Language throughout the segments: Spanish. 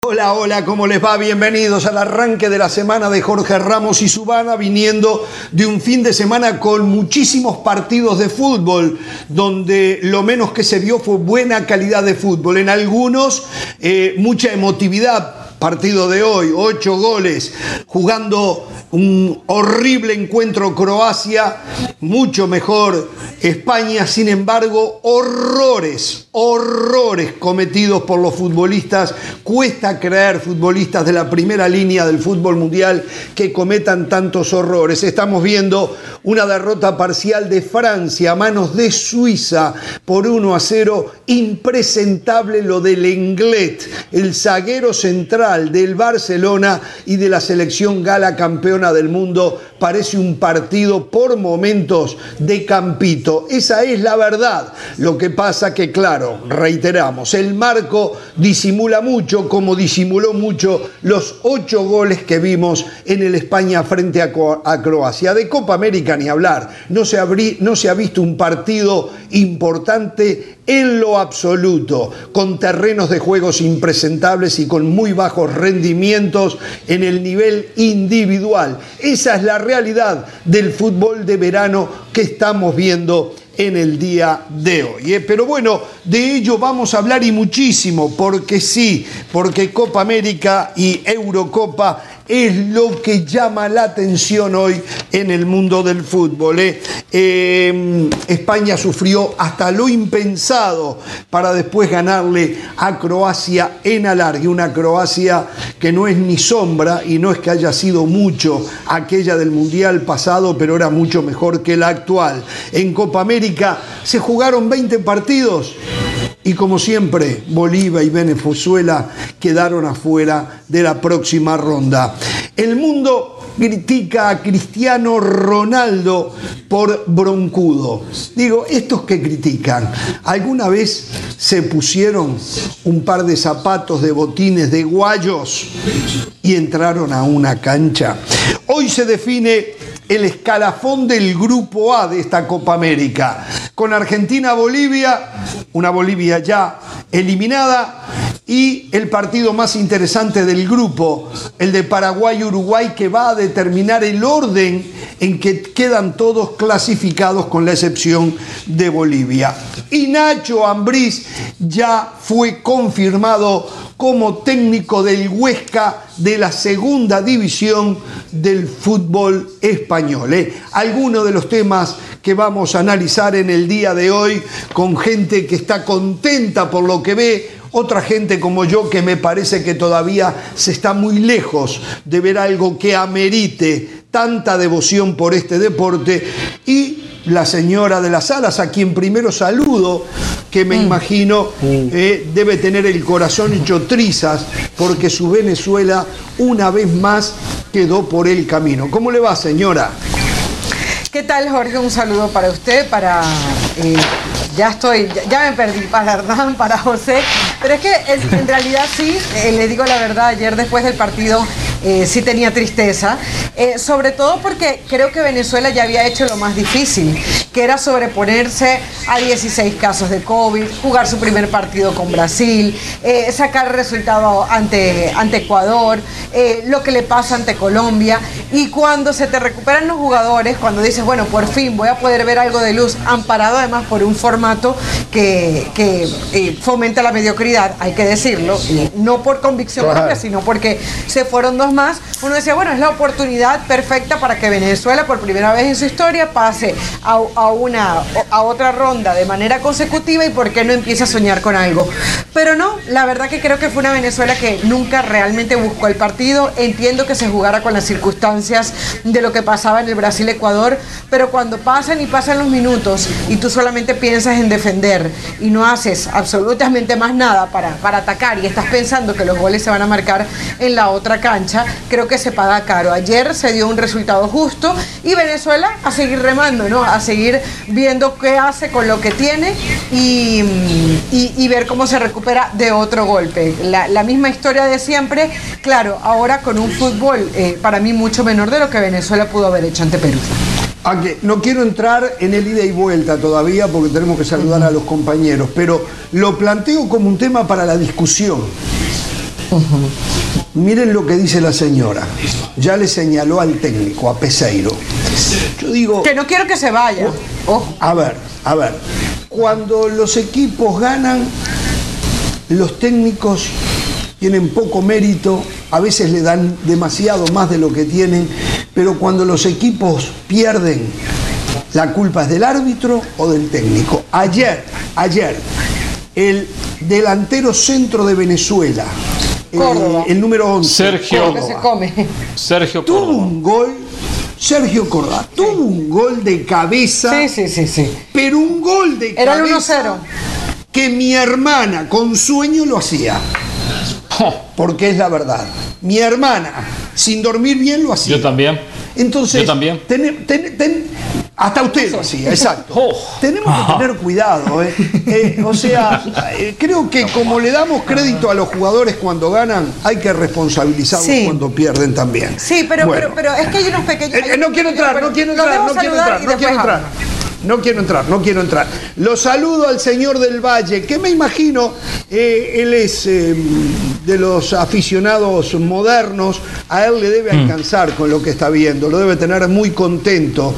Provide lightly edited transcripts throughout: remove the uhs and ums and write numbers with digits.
Hola, hola, ¿cómo les va? Bienvenidos al arranque de la semana de Jorge Ramos y Subana, viniendo de un fin de semana con muchísimos partidos de fútbol, donde lo menos que se vio fue buena calidad de fútbol. En algunos, mucha emotividad. Partido de hoy, 8 goles, jugando un horrible encuentro Croacia, mucho mejor España. Sin embargo, horrores cometidos por los futbolistas. Cuesta creer, futbolistas de la primera línea del fútbol mundial, que cometan tantos horrores. Estamos viendo una derrota parcial de Francia a manos de Suiza por 1-0. Impresentable lo del Lenglet, el zaguero central del Barcelona y de la selección gala campeona del mundo. Parece un partido por momentos de campito. Esa es la verdad. Lo que pasa que, claro, reiteramos, el marco disimula mucho, como disimuló mucho los 8 goles que vimos en el España frente a Croacia. De Copa América ni hablar. No se ha visto un partido importante en lo absoluto, con terrenos de juegos impresentables y con muy bajos rendimientos en el nivel individual. Esa es la realidad del fútbol de verano que estamos viendo en el día de hoy. Pero bueno, de ello vamos a hablar y muchísimo, porque sí, porque Copa América y Eurocopa es lo que llama la atención hoy en el mundo del fútbol. España sufrió hasta lo impensado para después ganarle a Croacia en alargue. Una Croacia que no es ni sombra, y no es que haya sido mucho aquella del Mundial pasado, pero era mucho mejor que la actual. En Copa América se jugaron 20 partidos. Y como siempre, Bolivia y Venezuela quedaron afuera de la próxima ronda. El mundo critica a Cristiano Ronaldo por broncudo. Digo, estos que critican, ¿alguna vez se pusieron un par de zapatos de botines de guayos y entraron a una cancha? Hoy se define el escalafón del grupo A de esta Copa América, con Argentina-Bolivia, una Bolivia ya eliminada, y el partido más interesante del grupo, el de Paraguay-Uruguay, que va a determinar el orden en que quedan todos clasificados, con la excepción de Bolivia. Y Nacho Ambriz ya fue confirmado como técnico del Huesca, de la segunda división del fútbol español. Algunos de los temas que vamos a analizar en el día de hoy, con gente que está contenta por lo que ve, otra gente como yo que me parece que todavía se está muy lejos de ver algo que amerite tanta devoción por este deporte, y la señora de las Alas, a quien primero saludo, que me imagino debe tener el corazón hecho trizas porque su Venezuela una vez más quedó por el camino. ¿Cómo le va, señora? ¿Qué tal, Jorge? Un saludo para usted, ya me perdí, para Hernán, para José, pero es que en realidad sí, le digo la verdad, ayer después del partido sí tenía tristeza, sobre todo porque creo que Venezuela ya había hecho lo más difícil, que era sobreponerse a 16 casos de COVID, jugar su primer partido con Brasil, sacar el resultado ante Ecuador, lo que le pasa ante Colombia, y cuando se te recuperan los jugadores, cuando dices, bueno, por fin voy a poder ver algo de luz, amparado además por un formato que fomenta la mediocridad, hay que decirlo, no por convicción propia, sino porque se fueron dos más. Uno decía, bueno, es la oportunidad perfecta para que Venezuela, por primera vez en su historia, pase a otra ronda de manera consecutiva, y por qué no empiece a soñar con algo. Pero no, la verdad que creo que fue una Venezuela que nunca realmente buscó el partido. Entiendo que se jugara con las circunstancias de lo que pasaba en el Brasil-Ecuador, pero cuando pasan los minutos y tú solamente piensas en defender y no haces absolutamente más nada para atacar, y estás pensando que los goles se van a marcar en la otra cancha, creo que se paga caro. Ayer se dio un resultado justo, y Venezuela a seguir remando, ¿no? A seguir viendo qué hace con lo que tiene y ver cómo se recupera de otro golpe. La misma historia de siempre, claro, ahora con un fútbol para mí mucho menor de lo que Venezuela pudo haber hecho ante Perú. Okay, no quiero entrar en el ida y vuelta todavía porque tenemos que saludar a los compañeros, pero lo planteo como un tema para la discusión. Miren lo que dice la señora. Ya le señaló al técnico, a Peseiro. Yo digo... Que no quiero que se vaya. Ojo. A ver. Cuando los equipos ganan, los técnicos tienen poco mérito, a veces le dan demasiado más de lo que tienen, pero cuando los equipos pierden, la culpa es del árbitro o del técnico. Ayer, el delantero centro de Venezuela, el número 11, Sergio tuvo Córdoba. un gol. Sergio Córdoba tuvo un gol de cabeza. Sí. Pero un gol de Era cabeza. el 1-0. Que mi hermana con sueño lo hacía. Porque es la verdad. Mi hermana, sin dormir bien, lo hacía. Yo también. Entonces, Yo también. Hasta usted lo hacía, exacto. Tenemos que tener cuidado. Creo que como le damos crédito a los jugadores cuando ganan, hay que responsabilizarlos cuando pierden también. Sí, pero es que hay unos pequeños... No quiero entrar. Lo saludo al señor del Valle, que me imagino, él es de los aficionados modernos, a él le debe alcanzar con lo que está viendo, lo debe tener muy contento,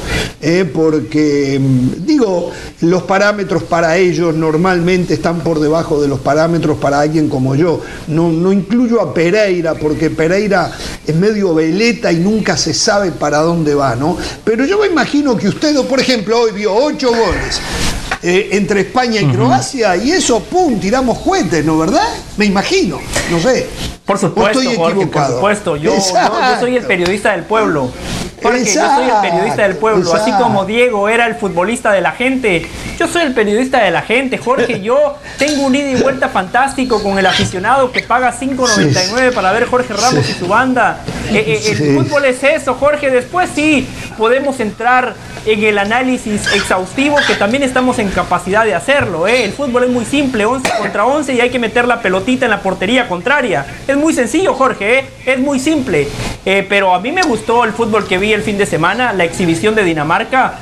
porque, los parámetros para ellos normalmente están por debajo de los parámetros para alguien como yo. No incluyo a Pereira, porque Pereira es medio veleta y nunca se sabe para dónde va, ¿no? Pero yo me imagino que usted, por ejemplo, hoy vio 8 goles entre España y Croacia, y eso, ¡pum!, tiramos cohetes, ¿no? ¿Verdad? Me imagino, no sé. Por supuesto, Jorge, por supuesto. Yo soy el periodista del pueblo. Jorge, yo soy el periodista del pueblo. Así como Diego era el futbolista de la gente, yo soy el periodista de la gente. Jorge, yo tengo un ida y vuelta fantástico con el aficionado que paga $5.99 para ver Jorge Ramos y su banda. El fútbol es eso, Jorge. Después sí podemos entrar en el análisis exhaustivo, que también estamos en capacidad de hacerlo. El fútbol es muy simple, 11 contra 11, y hay que meter la pelotita en la portería contraria. Es muy sencillo, Jorge, es muy simple. Pero a mí me gustó el fútbol que vi el fin de semana, la exhibición de Dinamarca.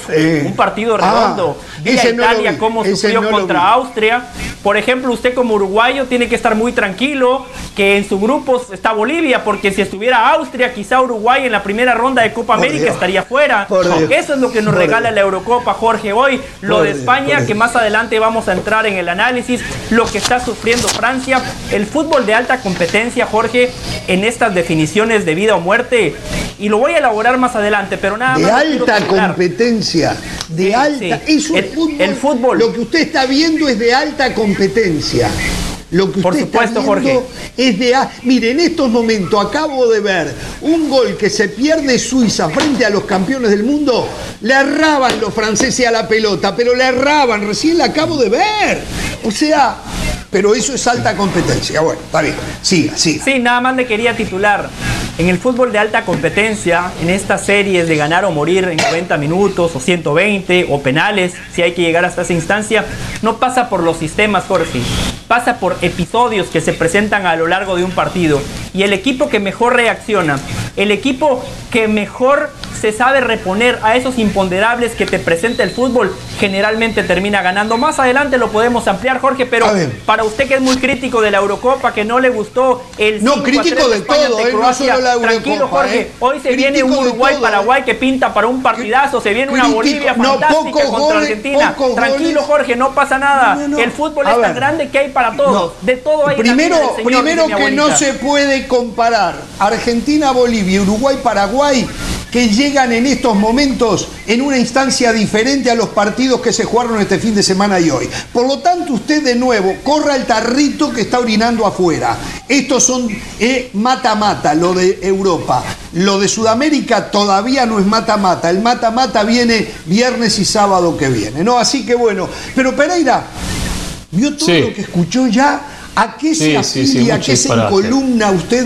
Un partido redondo. Vi a Italia cómo sufrió contra Austria. Por ejemplo, usted como uruguayo tiene que estar muy tranquilo que en su grupo está Bolivia, porque si estuviera Austria, quizá Uruguay en la primera ronda de Copa América estaría fuera. Eso es lo que nos regala la Eurocopa, Jorge. Hoy lo de España, que más adelante vamos a entrar en el análisis, lo que está sufriendo Francia, el fútbol de alta competencia, Jorge, en estas definiciones de vida o muerte, y lo voy a elaborar más adelante, pero nada más. De alta competencia, de alta. Eso es fútbol. El fútbol. Lo que usted está viendo es de alta competencia. Lo que usted está viendo, Jorge, es de... Mire, en estos momentos acabo de ver un gol que se pierde Suiza frente a los campeones del mundo. Le erraban los franceses a la pelota, pero le erraban. Recién la acabo de ver. O sea... Pero eso es alta competencia. Bueno, está bien. Siga. Sí, nada más le quería titular. En el fútbol de alta competencia, en estas series de ganar o morir en 90 minutos o 120 o penales, si hay que llegar hasta esa instancia, no pasa por los sistemas, Jorge. Pasa por episodios que se presentan a lo largo de un partido. Y el equipo que mejor reacciona, el equipo que mejor se sabe reponer a esos imponderables que te presenta el fútbol, generalmente termina ganando. Más adelante lo podemos ampliar, Jorge, pero para usted que es muy crítico de la Eurocopa, que no le gustó el 5-3 crítico de España todo, ante Croacia, no solo la Eurocopa, tranquilo, Jorge, hoy se crítico viene un Uruguay-Paraguay que pinta para un partidazo, se viene una Bolivia fantástica contra Argentina. Tranquilo, Jorge, no pasa nada. El fútbol es tan grande que hay para todos. De todo hay. Primero que no se puede comparar Argentina, Bolivia, Uruguay, Paraguay, que llegan en estos momentos en una instancia diferente a los partidos que se jugaron este fin de semana y hoy. Por lo tanto, usted de nuevo corra el tarrito que está orinando afuera. Estos son mata-mata, lo de Europa. Lo de Sudamérica todavía no es mata-mata. El mata-mata viene viernes y sábado que viene, ¿no? Así que bueno. Pero Pereira, ¿vio todo lo que escuchó ya? ¿A qué se afilia, a qué se encolumna usted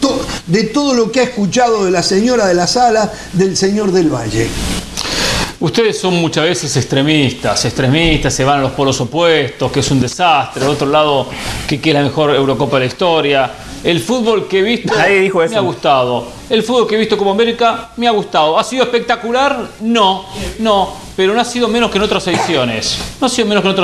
de todo lo que ha escuchado de la señora de la Sala, del señor del Valle? Ustedes son muchas veces extremistas, se van a los polos opuestos, que es un desastre, de otro lado, que es la mejor Eurocopa de la historia. El fútbol que he visto Nadie dijo eso. me ha gustado. El fútbol que he visto como América me ha gustado. ¿Ha sido espectacular? No, pero no ha sido menos que en otras ediciones. Más o menos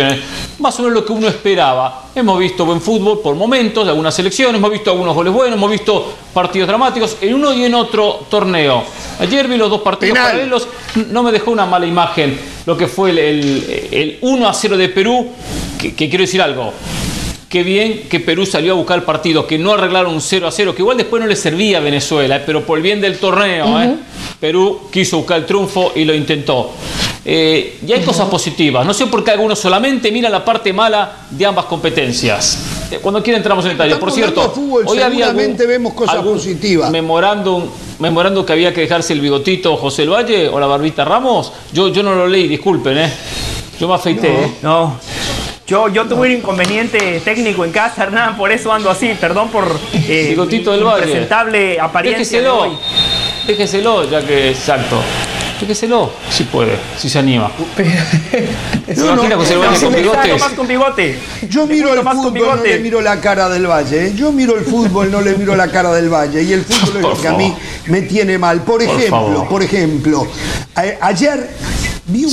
lo que uno esperaba. Hemos visto buen fútbol por momentos de algunas selecciones, hemos visto algunos goles buenos, hemos visto partidos dramáticos en uno y en otro torneo. Ayer vi los dos partidos paralelos, no me dejó una mala imagen lo que fue el 1-0 de Perú, que quiero decir algo. Qué bien que Perú salió a buscar el partido, que no arreglaron un 0-0, que igual después no le servía a Venezuela, pero por el bien del torneo, Perú quiso buscar el triunfo y lo intentó. Y hay cosas positivas. No sé por qué algunos solamente miran la parte mala de ambas competencias. Cuando quiera entramos en detalle. Por cierto, fútbol, hoy seguramente vemos cosas positivas. Memorándum que había que dejarse el bigotito José el Valle o la barbita Ramos. Yo no lo leí, disculpen, yo me afeité. No. Yo tuve un inconveniente técnico en casa, Hernán, por eso ando así. Perdón por bigotito del Valle. Presentable apariencia de hoy. Déjeselo, ya que exacto. Déjeselo, si puede, si se anima. ¿Se imagina José el Valle con bigotes? Con bigote. Yo miro el fútbol, no le miro la cara del Valle. Yo miro el fútbol, no le miro la cara del Valle. Y el fútbol es lo que a mí me tiene mal. Por ejemplo, ayer vi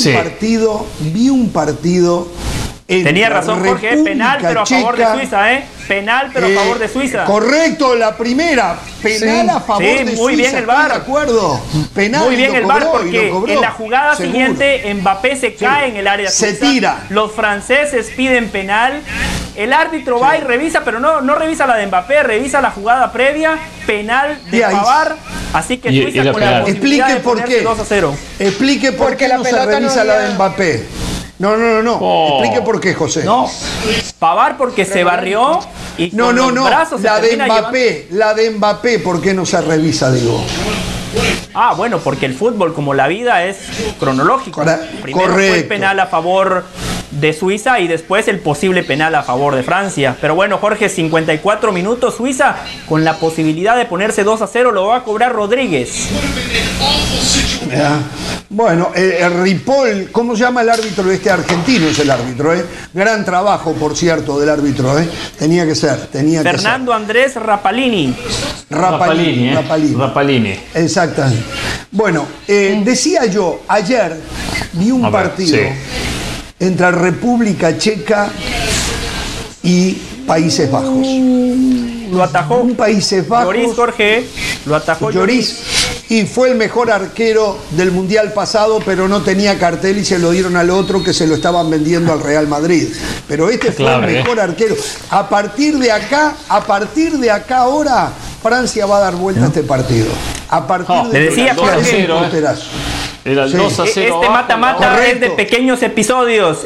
un partido. Tenía razón Jorge, penal pero a favor de Suiza, penal pero a favor de Suiza. Correcto, la primera, penal a favor de Suiza. Muy bien el VAR. De acuerdo. Penal, muy bien el VAR porque en la jugada siguiente Mbappé se cae en el área suiza. Se tira. Los franceses piden penal. El árbitro va y revisa, pero no revisa la de Mbappé, revisa la jugada previa, penal de Pavard. Así que Suiza con la posibilidad de ponerse 2-0. Explique por qué no se revisa la de Mbappé. No. Explique por qué, José. No. Pavard porque se barrió y con los brazos la de Mbappé, ¿por qué no se revisa, digo? Bueno, porque el fútbol, como la vida, es cronológico. Primero fue el penal a favor de Suiza y después el posible penal a favor de Francia. Pero bueno, Jorge, 54 minutos, Suiza con la posibilidad de ponerse 2-0 lo va a cobrar Rodríguez. Bueno, el Ripoll, ¿cómo se llama el árbitro? Argentino es el árbitro, Gran trabajo, por cierto, del árbitro, Tenía que ser. Fernando Andrés Rapalini. Rapalini. Exactamente. Bueno, decía yo, ayer vi un partido entre República Checa y Países Bajos. Lo atajó un Países Bajos. Lloris, Jorge. Lo atajó Lloris. Y fue el mejor arquero del Mundial pasado, pero no tenía cartel y se lo dieron al otro que se lo estaban vendiendo al Real Madrid. Pero este fue el mejor arquero. A partir de acá ahora, Francia va a dar vuelta a este partido. A partir de le decía Jorge, era el 2-0. Este mata-mata es de pequeños episodios.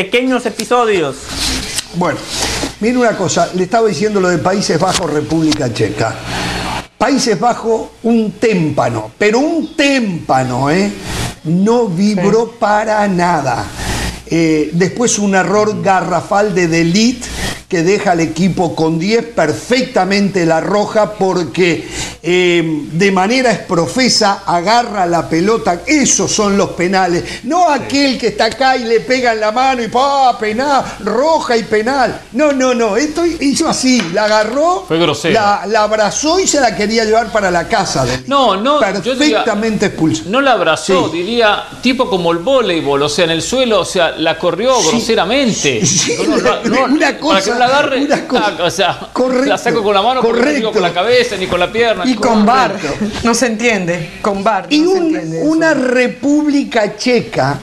Bueno, mire una cosa, le estaba diciendo lo de Países Bajos, República Checa. Países Bajos, un témpano, pero un témpano, no vibró para nada. Después un error garrafal de De Ligt que deja al equipo con 10, perfectamente la roja, porque de manera esprofesa agarra la pelota. Esos son los penales, no aquel que está acá y le pega en la mano y penal, roja y penal. No, esto hizo así, la agarró, fue grosero, la abrazó y se la quería llevar para la casa. Perfectamente expulsado. No la abrazó, diría, tipo como el voleibol, o sea, en el suelo, o sea, la corrió groseramente. Una cosa, la agarre, o sea, correcto, la saco con la mano, no con la cabeza ni con la pierna. Y con VAR, no se entiende, con VAR. Y una República Checa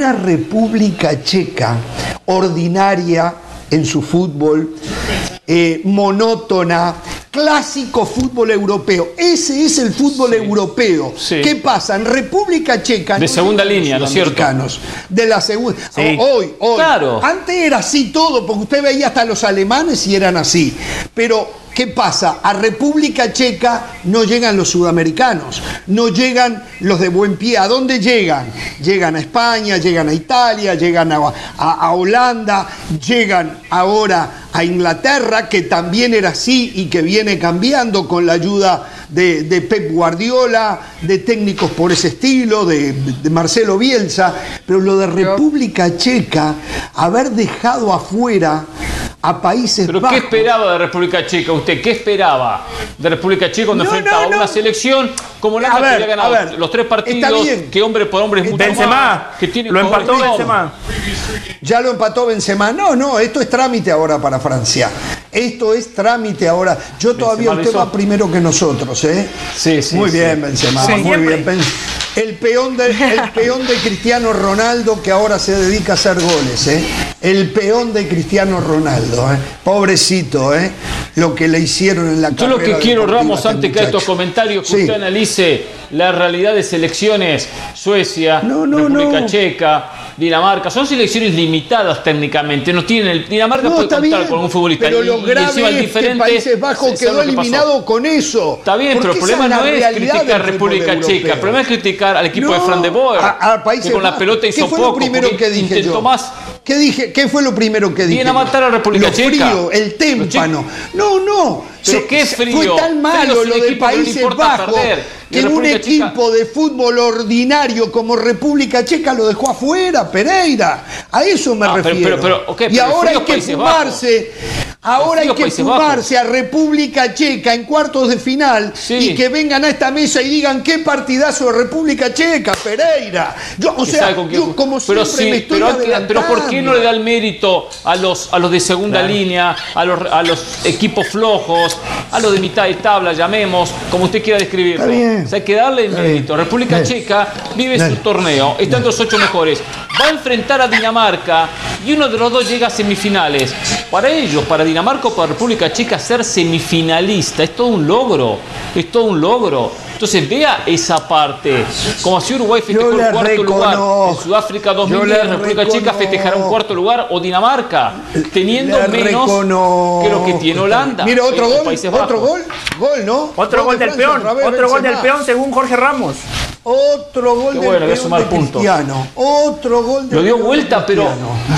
ordinaria en su fútbol, monótona, clásico fútbol europeo. Ese es el fútbol europeo. Sí. ¿Qué pasa? En República Checa... De segunda línea, ¿no es cierto? De la segunda... Sí. Hoy. Claro. Antes era así todo, porque usted veía hasta los alemanes y eran así. Pero... ¿qué pasa? A República Checa no llegan los sudamericanos, no llegan los de buen pie. ¿A dónde llegan? Llegan a España, llegan a Italia, llegan a Holanda, llegan ahora a Inglaterra, que también era así y que viene cambiando con la ayuda de Pep Guardiola, de técnicos por ese estilo, de Marcelo Bielsa. Pero lo de República Checa, haber dejado afuera a Países ¿Pero Bajos. qué esperaba de República Checa usted? ¿Qué esperaba de República Checa cuando enfrentaba a una selección como la que había ganado los 3 partidos, que hombre por hombre es mucho Benzema, más, que tiene lo empató Benzema. Ya lo empató Benzema. No, esto es trámite ahora para Francia. Esto es trámite ahora. Yo todavía, usted va primero que nosotros, ¿eh? Sí. Muy bien, Benzema, muy bien. El peón de Cristiano Ronaldo, que ahora se dedica a hacer goles, ¿eh? El peón de Cristiano Ronaldo, ¿eh? Pobrecito, ¿eh? Lo que le hicieron en la carrera. Yo lo que quiero, Ramos, antes que estos muchacho. comentarios, que usted analice la realidad de selecciones: Suecia, República Checa, Dinamarca. Son selecciones limitadas técnicamente. No tienen Dinamarca puede contar con un futbolista. Pero lo grave es que Países Bajos quedó eliminado con eso. Está bien, pero el problema no es criticar a República Checa. El problema es criticar al equipo de Fran de Boer, que con la pelota hizo poco. ¿Qué fue lo primero que dije yo? ¿Qué dije? ¿Qué fue lo primero que dije? Viene a matar a República Checa. Frío, el témpano. No. ¿Pero qué frío? Fue tan malo lo de Países Bajos que un equipo de fútbol ordinario como República Checa lo dejó afuera, Pereira. A eso me refiero. Y ahora hay que fumarse. Ahora hay que fumarse a República Checa en cuartos de final y que vengan a esta mesa y digan qué partidazo de República Checa, Pereira. Yo como siempre me estoy adelantando. Pero ¿por qué no le da el mérito a los de segunda línea, a los equipos flojos, a los de mitad de tabla, llamemos, como usted quiera describirlo? O sea, hay que darle el mérito. República Checa vive su torneo, están los 8 mejores. Va a enfrentar a Dinamarca y uno de los dos llega a semifinales. Para ellos, para Dinamarca o para República Checa, ser semifinalista es todo un logro. Es todo un logro. Entonces vea esa parte. Como si Uruguay festejó el cuarto lugar en Sudáfrica 2010, República Checa festejará un cuarto lugar, o Dinamarca, teniendo menos que lo que tiene Holanda. Mira, otro gol, ¿no? Otro gol del peón, otro gol del peón según Jorge Ramos. Otro gol del peón de Cristiano. Otro gol del Lo dio vuelta, pero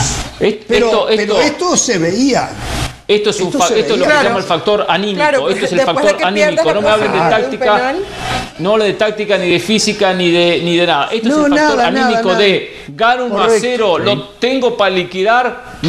esto se veía. Esto es lo que se llama el factor anímico. Esto es el factor anímico. No me hablen de táctica. No hablen de táctica, ni de física, ni de nada. Esto es el factor anímico de gano 1-0, lo tengo para liquidar,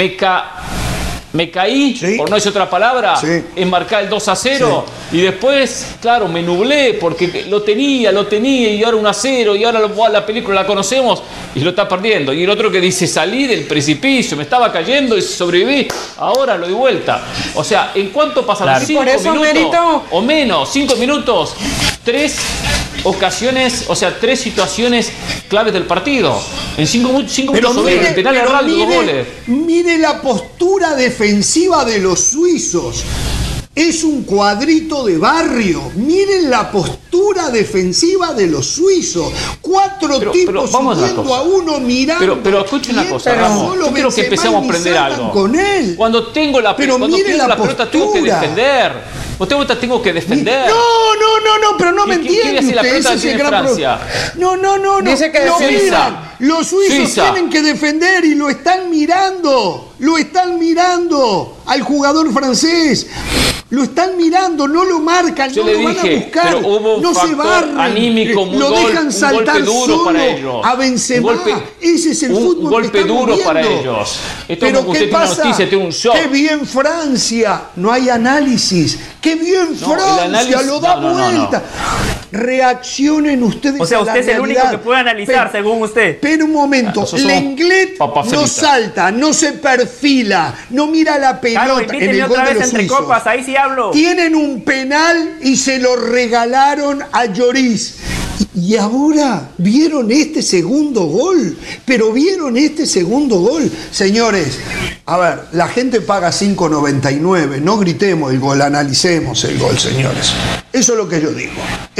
me caí, por no decir otra palabra, en marcar el 2-0 y después, claro, me nublé porque lo tenía y ahora 1-0 y ahora la película la conocemos y lo está perdiendo. Y el otro que dice, salí del precipicio, me estaba cayendo y sobreviví, ahora lo di vuelta. O sea, ¿en cuánto pasaron? 5 minutos o menos, 5 minutos, 3 ocasiones, o sea, 3 situaciones claves del partido. En 5 minutos sobre el penal errado y 2 goles. Mire la postura defensiva de los suizos. Es un cuadrito de barrio. Miren la postura defensiva de los suizos. 4 tipos subiendo a uno mirando. Pero escuche una cosa, Ramos. Yo quiero que empecemos a aprender algo. Cuando tengo la pelota, tengo que defender. Tengo que defender. No, pero no me entiende usted. Ese es el gran problema. No. Dice que los suizos tienen que defender y lo están mirando. Lo están mirando al jugador francés. Lo están mirando, no lo marcan, no lo van a buscar, pero hubo un no se barren, anímico, lo dejan saltar solo a Benzema. Ese es el fútbol un golpe que estamos duro viendo. para ellos. Esto Pero como ¿qué usted pasa? Tiene una noticia, tiene un shock. ¡Qué bien Francia! No hay análisis. ¡Qué bien Francia! Lo da vuelta. Reaccionen ustedes. O sea, usted es el único que puede analizar, según usted. Pero un momento, Lenglet no salta, no se perfila, no mira la pelota. Claro, en el otra gol de vez los entre suizos. copas, ahí sí hablo. Tienen un penal y se lo regalaron a Lloris. Y ahora vieron este segundo gol. Pero vieron este segundo gol. Señores, a ver, la gente paga 5.99. No gritemos el gol, analicemos el gol, señores. Eso es lo que yo digo.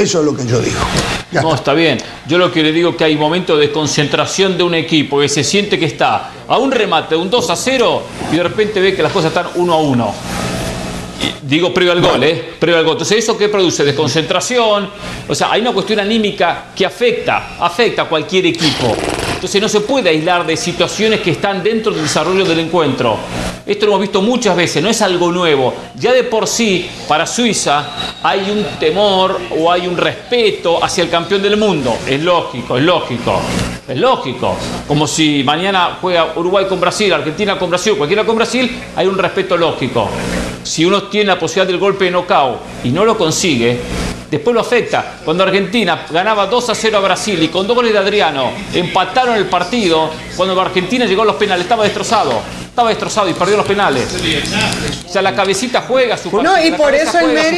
Está bien. Yo lo que le digo es que hay momentos de concentración de un equipo que se siente que está a un remate de un 2-0 y de repente ve que las cosas están 1-1. Digo previo al gol, previo al gol. Entonces, ¿eso qué produce? Desconcentración. O sea, hay una cuestión anímica que afecta a cualquier equipo. Entonces no se puede aislar de situaciones que están dentro del desarrollo del encuentro. Esto lo hemos visto muchas veces, no es algo nuevo. Ya de por sí, para Suiza, hay un temor o hay un respeto hacia el campeón del mundo. Es lógico, es lógico. Es lógico. Como si mañana juega Uruguay con Brasil, Argentina con Brasil, cualquiera con Brasil, hay un respeto lógico. Si uno tiene la posibilidad del golpe de knockout y no lo consigue, después lo afecta. Cuando Argentina ganaba 2-0 a Brasil y con 2 goles de Adriano empataron el partido, cuando Argentina llegó a los penales estaba destrozado y perdió los penales. O sea, la cabecita juega su partido. No, y por eso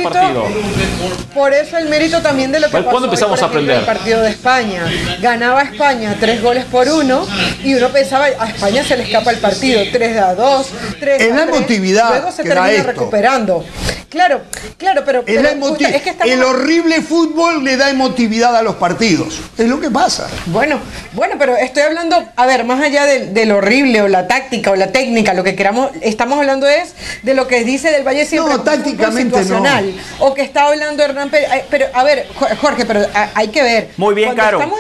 el mérito también de lo que pasó. ¿Cuándo empezamos a aprender? El partido de España. Ganaba España 3-1 y uno pensaba, a España se le escapa el partido, 3-2, 3-3. Es la emotividad. Luego se termina recuperando. Claro, pero es que el horrible fútbol le da emotividad a los partidos. Es lo que pasa. Bueno, pero estoy hablando, a ver, más allá del horrible o la táctica o la técnica, lo que queramos, estamos hablando es de lo que dice del Valle siempre. No, tácticamente situacional, no. O que está hablando Hernán Pérez. Pero, a ver, Jorge, pero hay que ver. Muy bien, cuando Caro. Estamos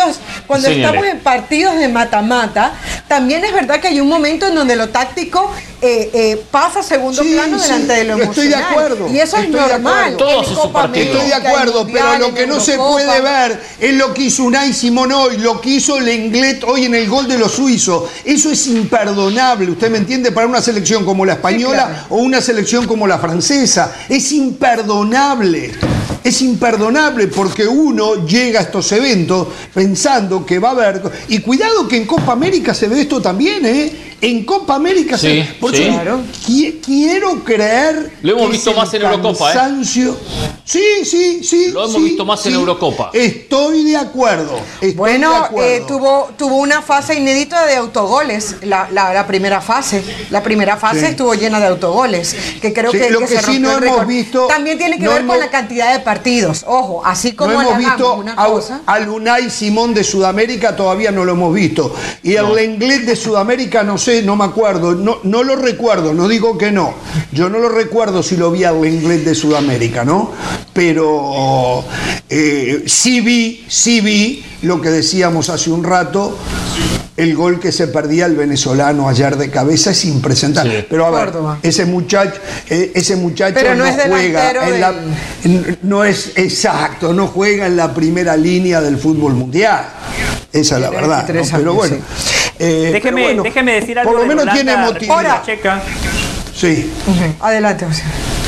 en partidos de mata-mata, también es verdad que hay un momento en donde lo táctico pasa a segundo plano delante de lo emocional. Estoy de acuerdo. Y eso es normal. Todos esos partidos. Estoy de acuerdo, pero lo que no se puede ver es lo que hizo Unai Simón hoy, lo que hizo Lenglet hoy en el gol de los suizos. Eso es imperdonable, ¿usted me entiende? Para una selección como la española, sí, claro, o una selección como la francesa. Es imperdonable. Es imperdonable porque uno llega a estos eventos pensando que va a haber... Y cuidado que en Copa América se ve esto también, ¿eh? En Copa América sí, se ve... Por eso claro. Quiero creer... Lo hemos visto más en Eurocopa, cansancio. Sí. Lo hemos visto más en Eurocopa. Estoy de acuerdo. Tuvo una fase inédita de autogoles, la primera fase. La primera fase estuvo llena de autogoles, que creo que lo que se sí rompió no el récord. hemos visto... También tiene que ver con la cantidad de partidos. Ojo, así como no hemos visto una cosa... al Unai Simón de Sudamérica, todavía no lo hemos visto. Y el Lenglet de Sudamérica, no sé, no me acuerdo, no lo recuerdo, no digo que no. Yo no lo recuerdo si lo vi al Lenglet de Sudamérica, ¿no? Pero sí vi lo que decíamos hace un rato, el gol que se perdía el venezolano ayer de cabeza es impresentable. Sí. Pero a ver, ese muchacho pero no juega no es exacto, no juega en la primera línea del fútbol mundial. Esa es la verdad, ¿no? Pero bueno. Déjeme decir algo. Por lo menos tiene motivación. Checa. Sí. Adelante, José.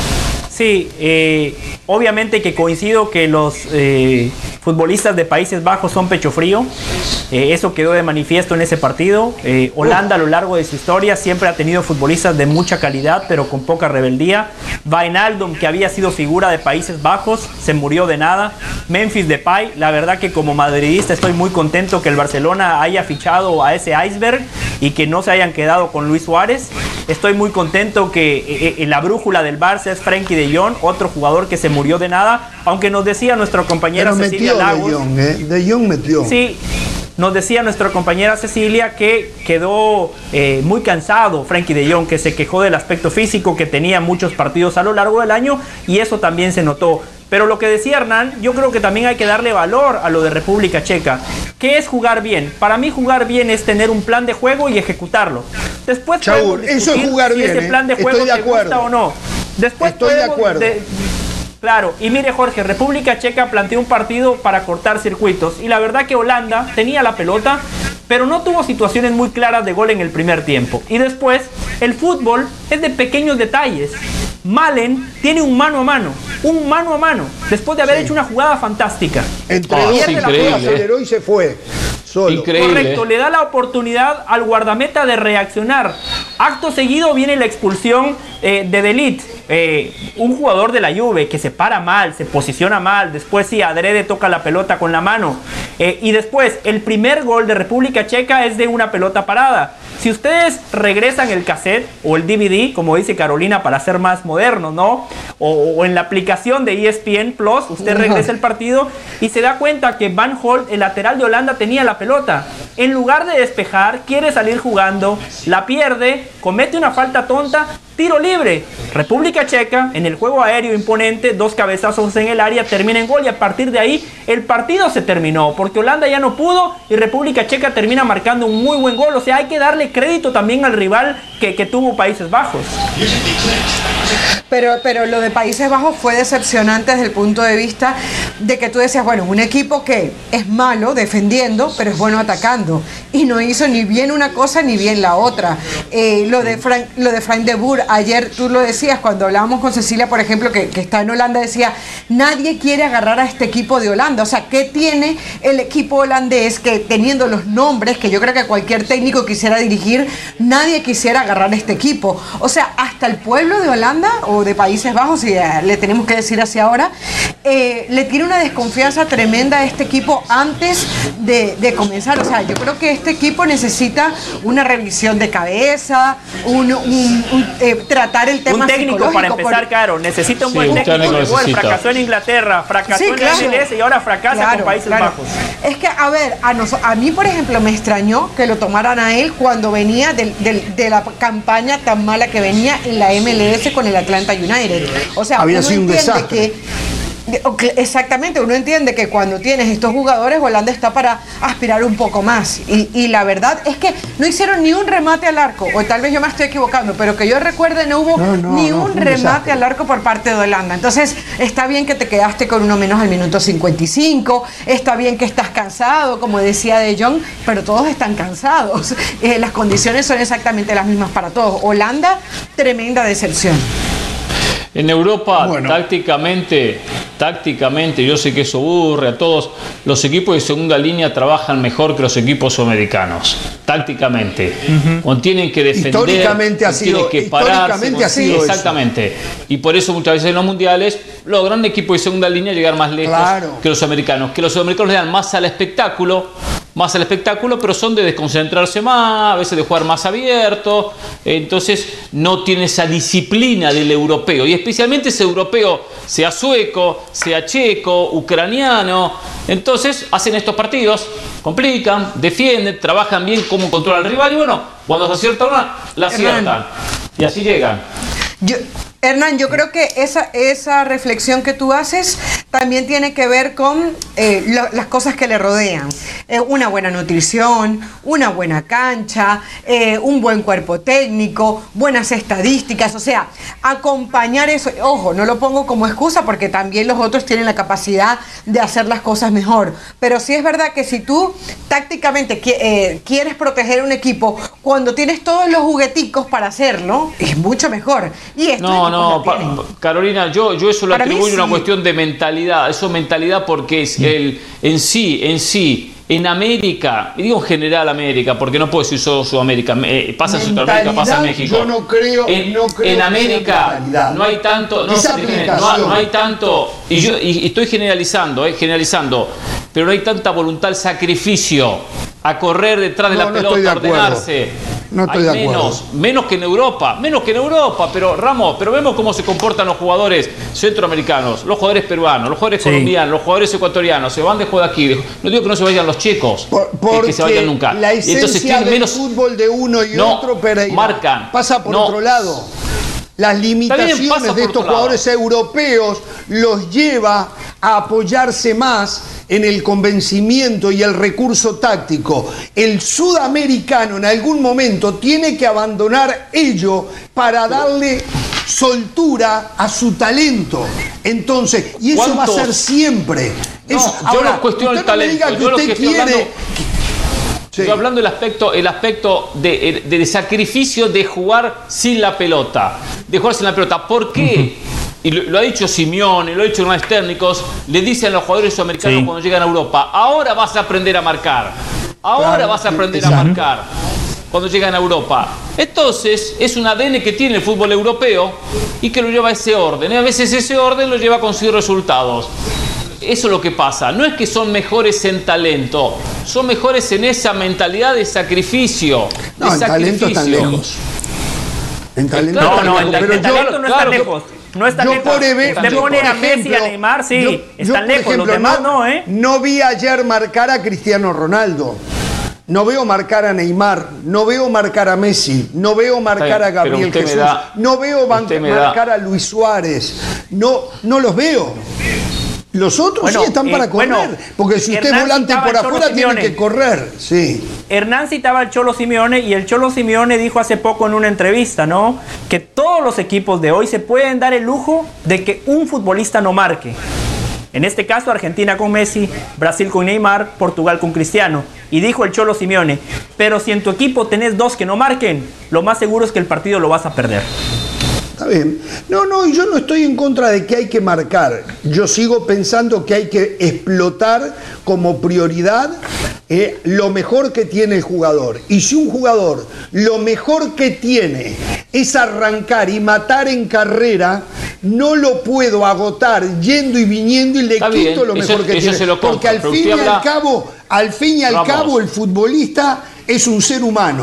Sí, obviamente que coincido que los futbolistas de Países Bajos son pecho frío. Eso quedó de manifiesto en ese partido. Holanda a lo largo de su historia siempre ha tenido futbolistas de mucha calidad, pero con poca rebeldía. Wijnaldum, que había sido figura de Países Bajos, se murió de nada. Memphis Depay, la verdad que como madridista estoy muy contento que el Barcelona haya fichado a ese iceberg y que no se hayan quedado con Luis Suárez. Estoy muy contento que la brújula del Barça es Frenkie de Jong, otro jugador que se murió de nada, aunque nos decía nuestra compañera Cecilia Lagos. De Jong metió. Sí, nos decía nuestra compañera Cecilia que quedó muy cansado Frenkie de Jong, que se quejó del aspecto físico, que tenía muchos partidos a lo largo del año y eso también se notó. Pero lo que decía Hernán, yo creo que también hay que darle valor a lo de República Checa. ¿Qué es jugar bien? Para mí jugar bien es tener un plan de juego y ejecutarlo. Después Chaur, eso es jugar bien, ese plan de juego te gusta o no. Después estoy de acuerdo. Claro, y mire Jorge, República Checa planteó un partido para cortar circuitos y la verdad que Holanda tenía la pelota, pero no tuvo situaciones muy claras de gol en el primer tiempo. Y después, el fútbol es de pequeños detalles. Malen tiene un mano a mano, después de haber hecho una jugada fantástica. Entre dos, aceleró y se fue. Solo. Increíble. Correcto, le da la oportunidad al guardameta de reaccionar. Acto seguido viene la expulsión de De Ligt, un jugador de la Juve que se para mal, se posiciona mal, después sí, adrede toca la pelota con la mano. Y después, el primer gol de República Checa es de una pelota parada. Si ustedes regresan el cassette o el DVD, como dice Carolina, para ser más moderno, ¿no? O en la aplicación de ESPN Plus, usted regresa el partido y se da cuenta que Van Holt, el lateral de Holanda, tenía la pelota. En lugar de despejar, quiere salir jugando, la pierde, comete una falta tonta, tiro libre. República Checa, en el juego aéreo imponente, 2 cabezazos en el área, termina en gol y a partir de ahí el partido se terminó, porque Holanda ya no pudo y República Checa termina marcando un muy buen gol. O sea, hay que darle crédito también al rival que tuvo Países Bajos. Pero lo de Países Bajos fue decepcionante desde el punto de vista de que tú decías, bueno, un equipo que es malo defendiendo, pero es bueno atacando. Y no hizo ni bien una cosa ni bien la otra. Lo de Frank de Boer, ayer tú lo decías, cuando hablábamos con Cecilia, por ejemplo, que está en Holanda, decía, nadie quiere agarrar a este equipo de Holanda. O sea, ¿qué tiene el equipo holandés que teniendo los nombres que yo creo que cualquier técnico quisiera dirigir, nadie quisiera agarrar a este equipo? O sea, hasta el pueblo de Holanda o de Países Bajos, si le tenemos que decir así ahora, le tiene una desconfianza tremenda a este equipo antes de comenzar. O sea, yo creo que este equipo necesita una revisión de cabeza, tratar el tema un técnico para empezar, Caro, necesita un buen técnico. Igual fracasó en Inglaterra, fracasó en la MLS y ahora fracasa con Países Bajos. Es que, a ver, a mí, por ejemplo, me extrañó que lo tomaran a él cuando venía de la campaña tan mala que venía en la MLS con el Atlanta United. O sea, había sido un desastre. Exactamente, uno entiende que cuando tienes estos jugadores, Holanda está para aspirar un poco más. Y la verdad es que no hicieron ni un remate al arco, o tal vez yo me estoy equivocando, pero que yo recuerde no hubo ni un remate al arco por parte de Holanda. Entonces, está bien que te quedaste con uno menos al minuto 55, está bien que estás cansado, como decía De Jong, pero todos están cansados. Las condiciones son exactamente las mismas para todos. Holanda, tremenda decepción. En Europa, bueno, tácticamente, yo sé que eso aburre a todos, los equipos de segunda línea trabajan mejor que los equipos sudamericanos, tácticamente. Cuando tienen que defender, históricamente ha sido, tienen que pararse, ha sido exactamente. Eso. Y por eso muchas veces en los mundiales logran equipos de segunda línea llegar más lejos que los americanos. Que los sudamericanos le dan más al espectáculo, pero son de desconcentrarse más, a veces de jugar más abierto, entonces no tiene esa disciplina del europeo, y especialmente ese europeo, sea sueco, sea checo, ucraniano, entonces hacen estos partidos, complican, defienden, trabajan bien cómo controlan al rival, y bueno, cuando se acierta una, la aciertan, y así llegan. Hernán, yo creo que esa reflexión que tú haces también tiene que ver con las cosas que le rodean. Una buena nutrición, una buena cancha, un buen cuerpo técnico, buenas estadísticas, o sea, acompañar eso. Ojo, no lo pongo como excusa porque también los otros tienen la capacidad de hacer las cosas mejor. Pero sí es verdad que si tú tácticamente quieres proteger un equipo, cuando tienes todos los jugueticos para hacerlo, es mucho mejor. Y esto Carolina, yo eso lo atribuyo a una cuestión de mentalidad. Eso es mentalidad porque es en sí, en América, y digo en general América, porque no puedo decir solo Sudamérica, pasa en Sudamérica, pasa en México. Yo no creo en América no hay tanto, no hay tanto, y estoy generalizando, pero no hay tanta voluntad al sacrificio, a correr detrás de la pelota, a ordenarse. No estoy de acuerdo. Menos que en Europa, pero Ramos, pero vemos cómo se comportan los jugadores centroamericanos, los jugadores peruanos, los jugadores colombianos, los jugadores ecuatorianos, se van de juego de aquí. No digo que no se vayan los checos, que se vayan nunca. La esencia del fútbol de uno y otro, Pereira, pasa por otro lado. Las limitaciones de estos jugadores europeos los lleva a apoyarse más en el convencimiento y el recurso táctico. El sudamericano en algún momento tiene que abandonar ello para darle soltura a su talento. Entonces, y eso va a ser siempre. Yo no cuestiono el talento. Estoy hablando del aspecto de sacrificio de jugar sin la pelota. ¿Por qué? Y lo ha dicho Simeone, lo ha dicho los técnicos, le dicen a los jugadores sudamericanos cuando llegan a Europa, ahora vas a aprender a marcar. Cuando llegan a Europa. Entonces, es un ADN que tiene el fútbol europeo y que lo lleva a ese orden. Y a veces ese orden lo lleva a conseguir resultados. Eso es lo que pasa. No es que son mejores en talento, son mejores en esa mentalidad de sacrificio. No, en talento están lejos. En talento no están lejos. No está lejos. Usted pone a Messi, a Neymar, sí, están lejos. Los demás no, No vi ayer marcar a Cristiano Ronaldo. No veo marcar a Neymar, no veo marcar a Messi, no veo marcar a Gabriel Jesús, no veo marcar a Luis Suárez, no los veo. Los otros sí están para correr, porque si usted es volante por afuera tiene que correr. Sí. Hernán citaba al Cholo Simeone y el Cholo Simeone dijo hace poco en una entrevista, ¿no?, que todos los equipos de hoy se pueden dar el lujo de que un futbolista no marque. En este caso, Argentina con Messi, Brasil con Neymar, Portugal con Cristiano. Y dijo el Cholo Simeone, pero si en tu equipo tenés dos que no marquen, lo más seguro es que el partido lo vas a perder. Está bien. No, y yo no estoy en contra de que hay que marcar. Yo sigo pensando que hay que explotar como prioridad lo mejor que tiene el jugador. Y si un jugador lo mejor que tiene es arrancar y matar en carrera, no lo puedo agotar yendo y viniendo y le quito lo mejor que tiene. Porque al fin y al cabo el futbolista es un ser humano.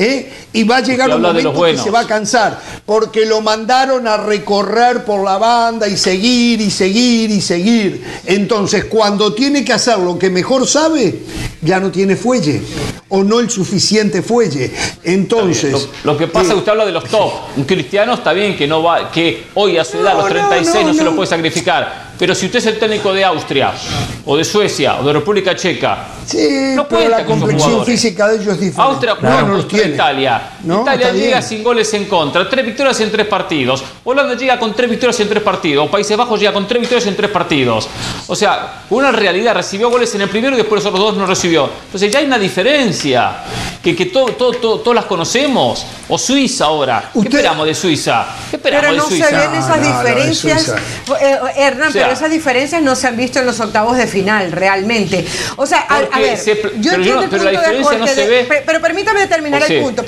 Y va a llegar un momento que se va a cansar, porque lo mandaron a recorrer por la banda y seguir y seguir y seguir. Entonces, cuando tiene que hacer lo que mejor sabe, ya no tiene fuelle, o no el suficiente fuelle. Entonces, lo que pasa es que usted habla de los top. Un Cristiano está bien que no va, que hoy a su edad, a los 36, no se lo puede sacrificar. Pero si usted es el técnico de Austria, o de Suecia, o de República Checa, no pero la complexión física de ellos es diferente. Austria no los tiene. Italia llega sin goles en contra, 3 victorias en 3 partidos. Holanda llega con 3 victorias en 3 partidos. Países Bajos llega con 3 victorias en 3 partidos. O sea, una realidad, recibió goles en el primero y después los otros 2 no recibió. Entonces ya hay una diferencia que todos las conocemos. O Suiza ahora. ¿Qué esperamos de Suiza? Pero no se ven esas diferencias, Hernán, pero esas diferencias no se han visto en los octavos de final, realmente. O sea, a ver, yo entiendo el punto de Jorge, pero permítame terminar el punto.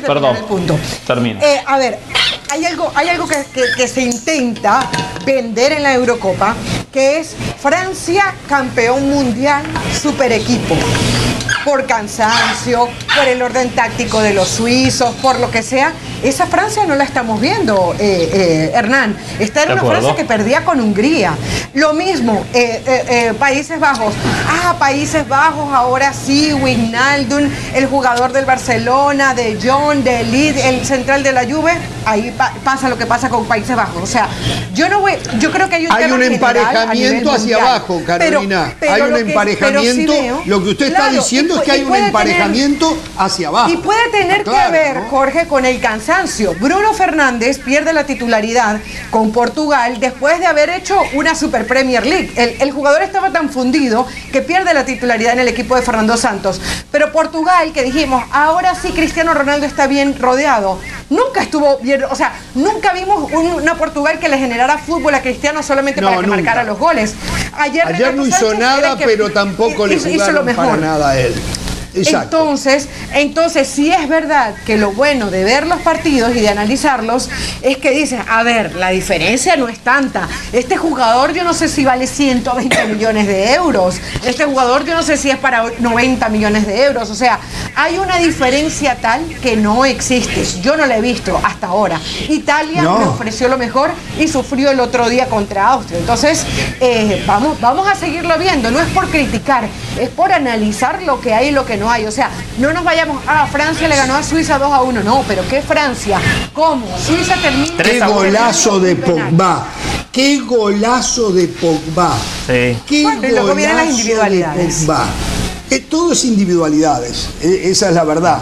Termina. A ver, hay algo que se intenta vender en la Eurocopa, que es Francia campeón mundial, super equipo. Por cansancio, por el orden táctico de los suizos, por lo que sea. Esa Francia no la estamos viendo, Hernán. Esta era una Francia que perdía con Hungría. Lo mismo, Países Bajos. Países Bajos, ahora sí, Wijnaldum, el jugador del Barcelona, de Jong, de Leeds, el central de la Juve. Ahí pasa lo que pasa con Países Bajos. O sea, yo creo que hay un emparejamiento hacia abajo, Carolina. Hay un emparejamiento. Lo que usted está diciendo es que hay un emparejamiento hacia abajo. Y puede tener que ver, ¿no?, Jorge, con el cansancio. Bruno Fernández pierde la titularidad con Portugal después de haber hecho una Super Premier League. El jugador estaba tan fundido que pierde la titularidad en el equipo de Fernando Santos. Pero Portugal, que dijimos, ahora sí Cristiano Ronaldo está bien rodeado, nunca estuvo bien, o sea, nunca vimos una Portugal que le generara fútbol a Cristiano solamente para que marcara los goles. Ayer no hizo nada, pero tampoco le jugaron para nada a él. Exacto. Entonces, sí es verdad que lo bueno de ver los partidos y de analizarlos es que dices, a ver, la diferencia no es tanta. Este jugador yo no sé si vale 120 millones de euros. Este jugador yo no sé si es para 90 millones de euros. O sea, hay una diferencia tal que no existe. Yo no la he visto hasta ahora. Italia me ofreció lo mejor y sufrió el otro día contra Austria. Entonces, vamos a seguirlo viendo. No es por criticar, es por analizar lo que hay y lo que no hay. O sea, no nos vayamos, Francia le ganó a Suiza 2-1. No, pero ¿qué Francia? ¿Cómo? Suiza termina. ¡Qué golazo de Pogba! ¡Qué golazo de Pogba! Sí. ¡Qué golazo y luego vienen las individualidades! De Pogba! Todo es individualidades, esa es la verdad.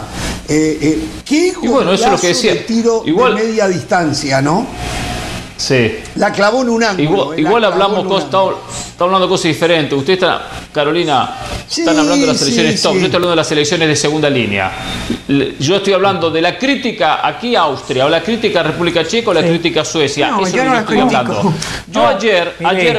¿Qué golazo eso es lo que decía. De tiro de media distancia, ¿no? Sí. La clavó en un ángulo. Igual hablamos está hablando de cosas diferentes. Usted está, Carolina, están hablando de las selecciones top. Yo estoy hablando de las selecciones de segunda línea. Yo estoy hablando de la crítica aquí a Austria, o la crítica a República Checa, o la crítica a Suecia. Eso es lo que yo estoy hablando. Yo ayer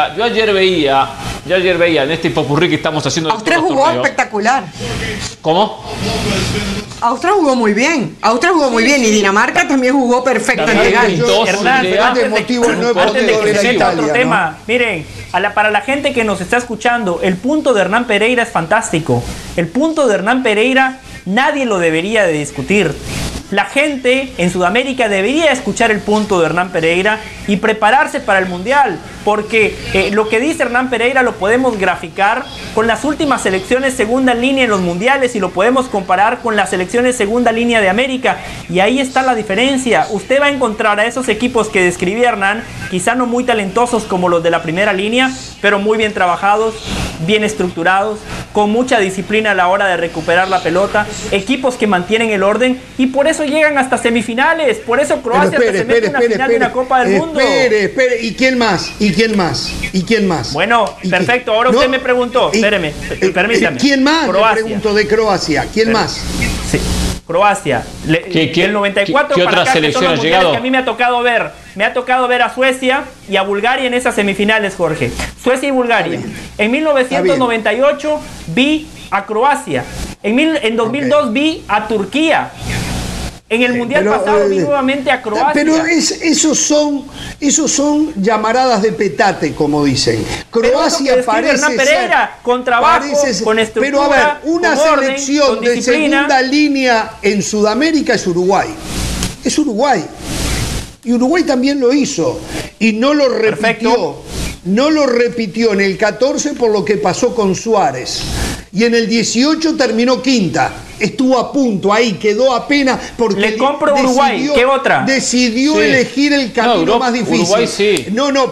veía en este popurrí que estamos haciendo. Austria jugó espectacular. ¿Cómo? Austria jugó muy bien. Y Dinamarca también jugó perfecto en legal. Hernán, antes de que se meta otro tema, miren, para la gente que nos está escuchando, el punto de Hernán Pereira es fantástico. El punto de Hernán Pereira nadie lo debería de discutir. La gente en Sudamérica debería escuchar el punto de Hernán Pereira y prepararse para el Mundial, porque lo que dice Hernán Pereira lo podemos graficar con las últimas selecciones segunda línea en los mundiales y lo podemos comparar con las selecciones segunda línea de América, y ahí está la diferencia. Usted va a encontrar a esos equipos que describía Hernán, quizá no muy talentosos como los de la primera línea, pero muy bien trabajados, bien estructurados, con mucha disciplina a la hora de recuperar la pelota, equipos que mantienen el orden, y por eso llegan hasta semifinales. Por eso Croacia se mete en una final de una Copa del Mundo. Espere, ¿y quién más? ¿Y quién más? Bueno, perfecto, ahora usted me preguntó, espéreme, permítame. ¿Quién más? Croacia. Le pregunto de Croacia, ¿quién más? Sí. Croacia. El 94 ¿Qué otras selecciones han llegado? Que a mí me ha tocado ver. Me ha tocado ver a Suecia y a Bulgaria en esas semifinales, Jorge. Suecia y Bulgaria. En 1998 vi a Croacia. En 2002 vi a Turquía. En el Mundial pasado vi nuevamente a Croacia. Pero esos son llamaradas de petate, como dicen. Croacia parece Hernán Pereira, con trabajo, con estructura. Pero a ver, una selección de segunda línea en Sudamérica es Uruguay. Es Uruguay. Y Uruguay también lo hizo. Y no lo repitió. Perfecto. No lo repitió en el 14 por lo que pasó con Suárez. Y en el 18 terminó quinta. Estuvo a punto, ahí quedó apenas porque le compro Uruguay. ¿Qué otra? Decidió elegir el camino más difícil. Uruguay sí.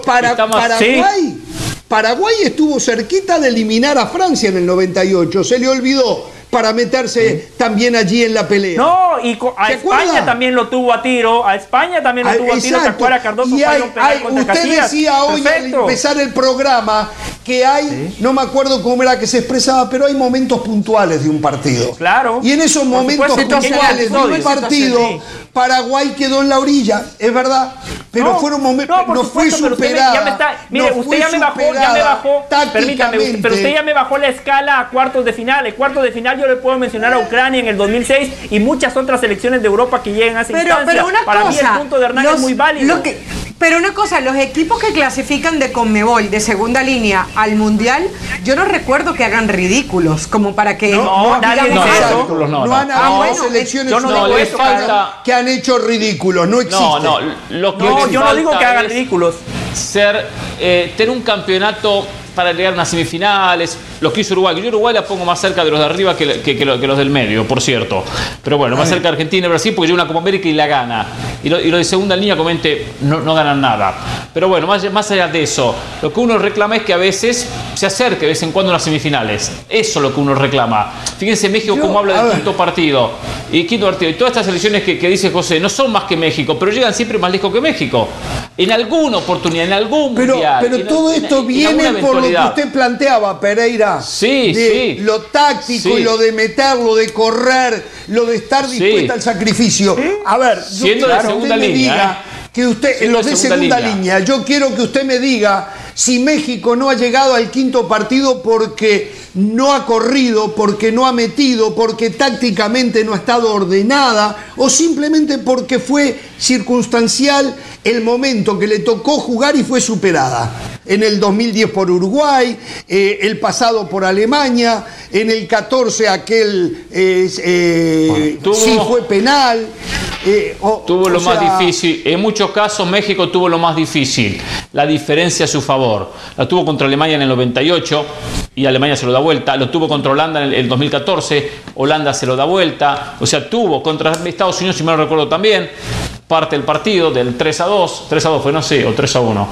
Paraguay estuvo cerquita de eliminar a Francia en el 98. Se le olvidó para meterse también allí en la pelea. No, y a España también lo tuvo a tiro. A España también lo tuvo a tiro. ¿Se acuerda? Cardoso falló un penal contra Usted Casillas. decía hoy al empezar el programa que hay, no me acuerdo cómo era que se expresaba, pero hay momentos puntuales de un partido. Claro. Y en esos momentos puntuales de un partido, Paraguay quedó en la orilla, es verdad. Pero fueron momentos, no fue superada. Usted ya me bajó, permítame, pero usted ya me bajó la escala a cuartos de final. En cuartos de final yo le puedo mencionar a Ucrania en el 2006 y muchas otras selecciones de Europa que llegan a esa instancia. Pero para mí el punto de Hernán es muy válido. Pero una cosa, los equipos que clasifican de Conmebol de segunda línea al Mundial, yo no recuerdo que hagan ridículos, como para que no han habido selecciones que han hecho ridículos, no existen. Yo no digo que hagan ridículos. Tener un campeonato para llegar a unas semifinales, lo que hizo Uruguay. Yo Uruguay la pongo más cerca de los de arriba que los del medio, por cierto. Pero bueno, más cerca de Argentina y Brasil porque llega una Copa América y la gana. Y lo de segunda línea, comente, no ganan nada. Pero bueno, más allá de eso, lo que uno reclama es que a veces se acerque de vez en cuando a las semifinales. Eso es lo que uno reclama. Fíjense México cómo habla del quinto partido. Y todas estas selecciones que dice José no son más que México, pero llegan siempre más lejos que México. En alguna oportunidad, en algún mundial. Pero todo esto viene por lo que usted planteaba, Pereira. Sí. Lo táctico y lo de meterlo, de correr, lo de estar dispuesta al sacrificio. A ver, siendo de segunda línea, que usted, en los de segunda línea, yo quiero que usted me diga si México no ha llegado al quinto partido porque no ha corrido, porque no ha metido, porque tácticamente no ha estado ordenada o simplemente porque fue circunstancial el momento que le tocó jugar y fue superada. En el 2010 por Uruguay, el pasado por Alemania, en el 14 aquel sí fue penal. Tuvo lo más difícil. En muchos casos México tuvo lo más difícil. La diferencia a su favor. La tuvo contra Alemania en el 98 y Alemania se lo da vuelta. Lo tuvo contra Holanda en el 2014. Holanda se lo da vuelta. O sea, tuvo contra Estados Unidos, si me lo recuerdo también, parte del partido del 3-2. 3-2 fue, no sé, o 3-1.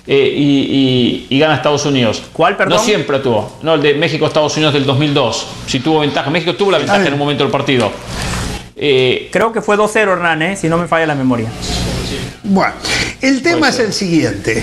Y gana Estados Unidos. ¿Cuál, perdón? No siempre tuvo. No, el de México-Estados Unidos del 2002. Si tuvo ventaja. México tuvo la ventaja en un momento del partido. Creo que fue 2-0, Hernán, si no me falla la memoria. Bueno, el tema es el siguiente.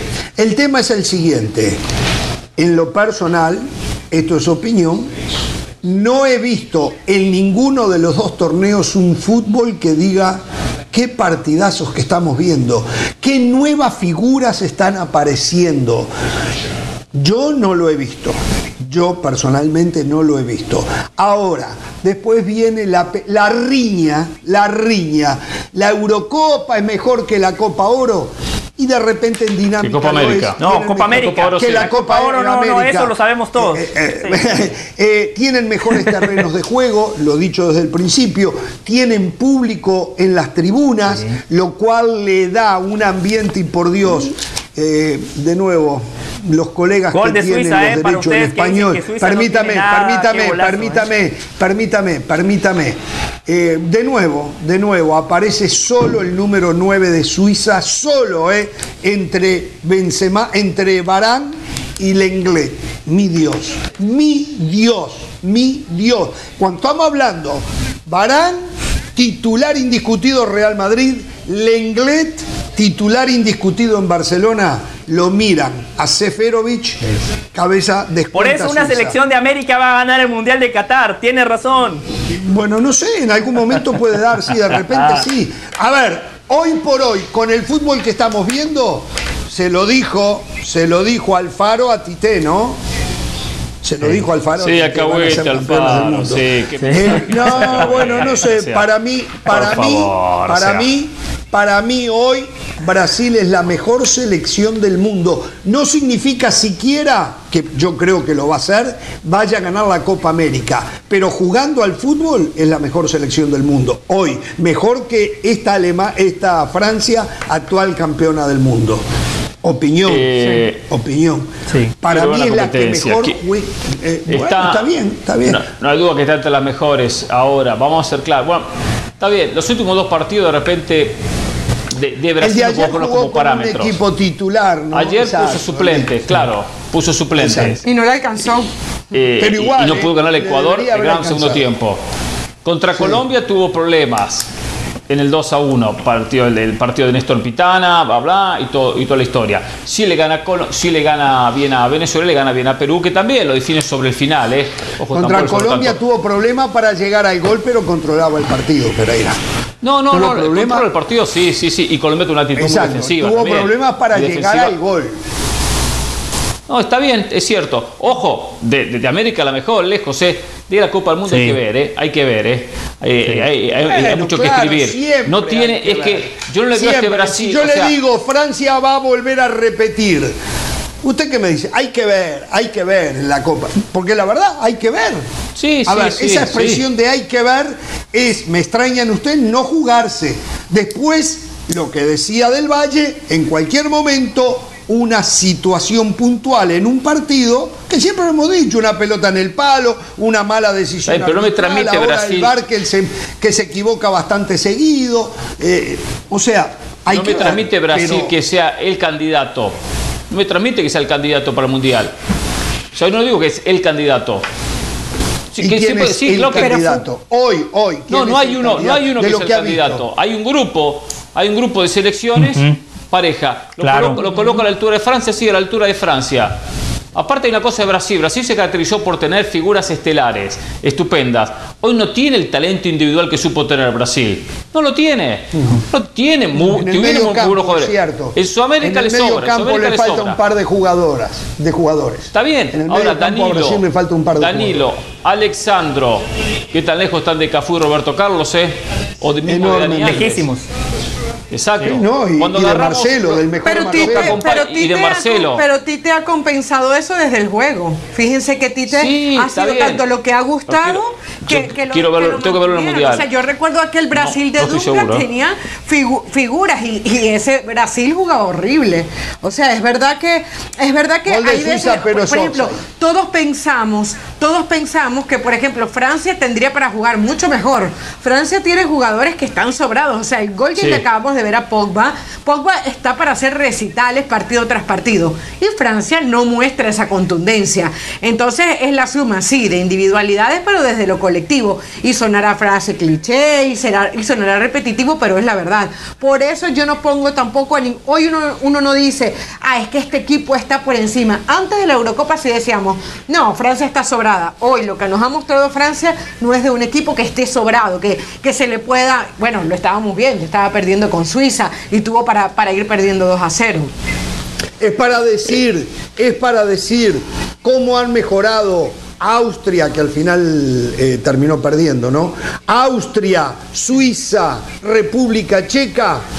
En lo personal, esto es opinión, no he visto en ninguno de los dos torneos un fútbol que diga qué partidazos que estamos viendo, qué nuevas figuras están apareciendo. Yo no lo he visto. Yo personalmente no lo he visto. Ahora, después viene la riña. La Eurocopa es mejor que la Copa Oro. y de repente en dinámica Copa América. No, Copa América. Que la Copa Oro, no, eso lo sabemos todos. Tienen mejores terrenos de juego, lo dicho desde el principio, tienen público en las tribunas, lo cual le da un ambiente, y por Dios, de nuevo, los colegas Gol que de tienen Suiza, los derechos en español, permítame. De nuevo, aparece solo el número 9 de Suiza, solo entre Benzema, entre Varane y Lenglet. Mi Dios. Cuando estamos hablando, Varane, titular indiscutido Real Madrid, Lenglet, titular indiscutido en Barcelona, lo miran a Seferovic, cabeza de Por eso una selección de América va a ganar el Mundial de Qatar, tiene razón. Bueno, no sé, en algún momento puede dar, sí, de repente sí. A ver, hoy por hoy, con el fútbol que estamos viendo, se lo dijo Alfaro a Tite, ¿no? Se lo dijo Alfaro. Sí, acahuete Alfaro, sí. No, bueno, no sé, para mí hoy Brasil es la mejor selección del mundo. No significa siquiera, que yo creo que lo va a hacer, vaya a ganar la Copa América, pero jugando al fútbol es la mejor selección del mundo. Hoy, mejor que esta Francia, actual campeona del mundo. Opinión. Sí. Para mí es la que mejor bueno, está bien. No hay duda que está entre las mejores ahora. Vamos a ser claros. Bueno, está bien. Los últimos dos partidos de repente de Brasil no puedo ponerlo como parámetros. Un equipo titular, ¿no? Ayer puso suplentes, puso suplentes. Y no le alcanzó. Pero igual, y no pudo ganar el Ecuador el gran segundo tiempo. Contra Colombia tuvo problemas en el 2-1, el partido de Néstor Pitana, bla bla, y toda la historia. Si le gana bien a Venezuela, le gana bien a Perú, que también lo define sobre el final. Ojo, contra Colombia tuvo problemas para llegar al gol, pero controlaba el partido, Pereira. No, controla el partido, sí, y Colombia tuvo una actitud muy defensiva. Tuvo problemas para llegar al gol. No, está bien, es cierto. Ojo, de América la mejor, lejos, de la Copa del Mundo hay que ver, hay mucho que escribir. No tiene, es que yo no le digo a este Brasil. Si yo le digo, Francia va a volver a repetir. ¿Usted qué me dice? Hay que ver en la Copa. Porque la verdad, hay que ver. Esa expresión de hay que ver es, me extrañan ustedes, no jugarse. Después, lo que decía Del Valle, en cualquier momento, una situación puntual en un partido, que siempre lo hemos dicho, una pelota en el palo, una mala decisión. Pero no me transmite Brasil. El VAR que se equivoca bastante seguido. Hay no que me transmite Brasil que sea el candidato. No me transmite que sea el candidato para el Mundial. O sea, yo no digo que es el candidato. Sí, que ¿quién es el candidato? Hoy. No hay uno que sea el candidato. Hay un grupo de selecciones. Pareja, lo coloca a la altura de Francia, sigue a la altura de Francia. Aparte hay una cosa de Brasil. Brasil se caracterizó por tener figuras estelares, estupendas. Hoy no tiene el talento individual que supo tener Brasil. No lo tiene. No tiene. En Sudamérica le sobra. En el medio campo le falta un par de jugadores. Está bien. Ahora Danilo, Alexandro, ¿qué tan lejos están de Cafú y Roberto Carlos? O de mismo de Dani Alves. Lejísimos. Exacto. Y de Marcelo, del mejor Marcelo. Pero Tite ha compensado eso desde el juego. Fíjense que Tite ha sido tanto lo que ha gustado que lo tengo que verlo en el Mundial. O sea, yo recuerdo aquel Brasil de Dunga tenía figuras y ese Brasil jugaba horrible. O sea, es verdad que hay veces, por ejemplo, todos pensamos que, por ejemplo, Francia tendría para jugar mucho mejor. Francia tiene jugadores que están sobrados. O sea, el gol que acabamos de ver a Pogba está para hacer recitales partido tras partido y Francia no muestra esa contundencia. Entonces es la suma, sí, de individualidades, pero desde lo colectivo, y sonará frase cliché y sonará repetitivo, pero es la verdad. Por eso yo no pongo tampoco hoy uno no dice, es que este equipo está por encima. Antes de la Eurocopa sí decíamos, no, Francia está sobrada. Hoy lo que nos ha mostrado Francia no es de un equipo que esté sobrado, que se le pueda, bueno, lo estábamos viendo, estaba perdiendo con Suiza y tuvo para ir perdiendo 2-0. Es para decir cómo han mejorado Austria, que al final terminó perdiendo, ¿no? Austria, Suiza, República Checa.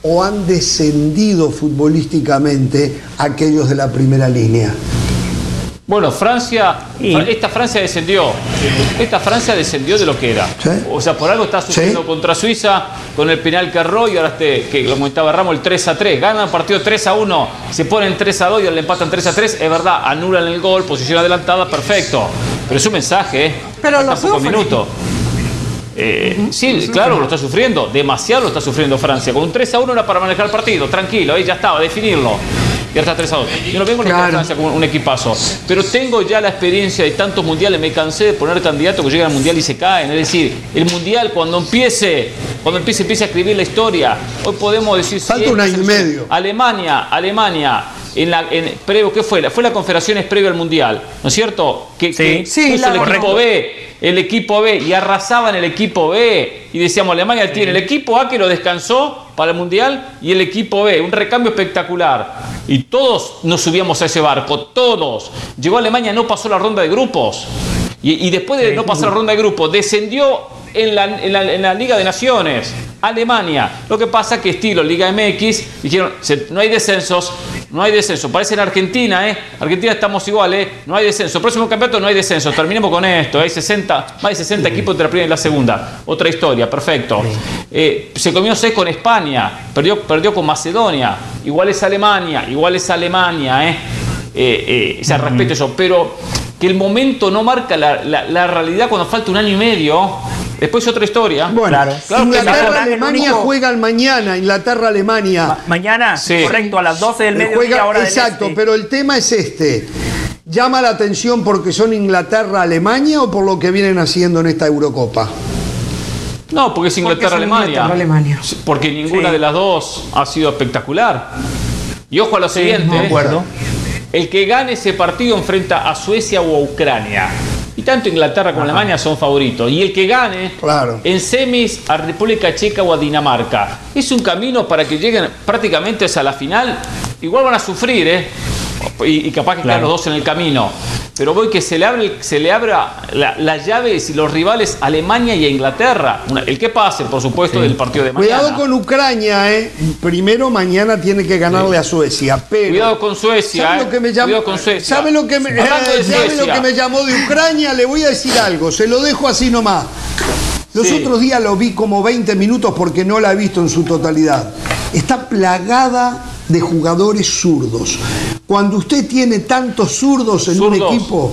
o han descendido futbolísticamente aquellos de la primera línea? Bueno, esta Francia descendió. Esta Francia descendió de lo que era. ¿Sí? O sea, por algo está sufriendo contra Suiza con el penal que erró y ahora que lo comentaba Ramos, el 3-3. Ganan el partido 3-1, se ponen 3-2 y ahora le empatan 3-3. Es verdad, anulan el gol, posición adelantada, perfecto. Pero es un mensaje, Pero faltan lo pocos sufre. minutos. Sí, claro, lo está sufriendo. Demasiado lo está sufriendo Francia. Con un 3-1 era para manejar el partido, tranquilo, ya estaba, definirlo. Y ahora está 3-2. Yo no vengo a Francia como un equipazo, pero tengo ya la experiencia de tantos mundiales. Me cansé de poner candidatos que llegan al mundial y se caen. Es decir, el mundial cuando empiece a escribir la historia. Hoy podemos decir. Falta un año y medio. Alemania. Previo, ¿qué fue? Fue la confederaciones previo al mundial, ¿no es cierto? Que puso el equipo B y arrasaban el equipo B y decíamos Alemania tiene el equipo A que lo descansó para el mundial y el equipo B, un recambio espectacular y todos nos subíamos a ese barco, todos. Llegó Alemania, no pasó la ronda de grupos y después de no pasar la ronda de grupos descendió en la Liga de Naciones. Alemania. Lo que pasa que estilo Liga MX dijeron, no hay descensos, parece en Argentina, Argentina estamos iguales, no hay descenso, próximo campeonato no hay descenso, terminemos con esto, hay más de 60 equipos entre la primera y la segunda, otra historia, perfecto. Se comió 6 con España, perdió con Macedonia, igual es Alemania, se respeto eso, pero que el momento no marca la realidad cuando falta un año y medio. Después otra historia. Bueno, claro Inglaterra-Alemania juegan mañana. Inglaterra-Alemania. Mañana, sí. Correcto, a las 12 del mediodía, hora del exacto, este. Pero el tema es este. ¿Llama la atención porque son Inglaterra-Alemania o por lo que vienen haciendo en esta Eurocopa? No, porque es Inglaterra-Alemania. Porque ninguna de las dos ha sido espectacular. Y ojo a lo siguiente. De acuerdo. El que gane ese partido enfrenta a Suecia o a Ucrania. Y tanto Inglaterra como Alemania son favoritos. Y el que gane en semis a República Checa o a Dinamarca. Es un camino para que lleguen prácticamente a la final. Igual van a sufrir, y capaz que quedan los dos en el camino. Pero voy que se le abra las llaves y los rivales a Alemania y a Inglaterra. El que pase, por supuesto, del partido de mañana. Cuidado con Ucrania, Primero mañana tiene que ganarle a Suecia. Pero cuidado con Suecia, ¿sabe lo que me llamó? ¿Sabe lo que me llamó de Ucrania? Le voy a decir algo, se lo dejo así nomás. Los otros días lo vi como 20 minutos porque no la he visto en su totalidad. Está plagada de jugadores zurdos. Cuando usted tiene tantos zurdos en un equipo,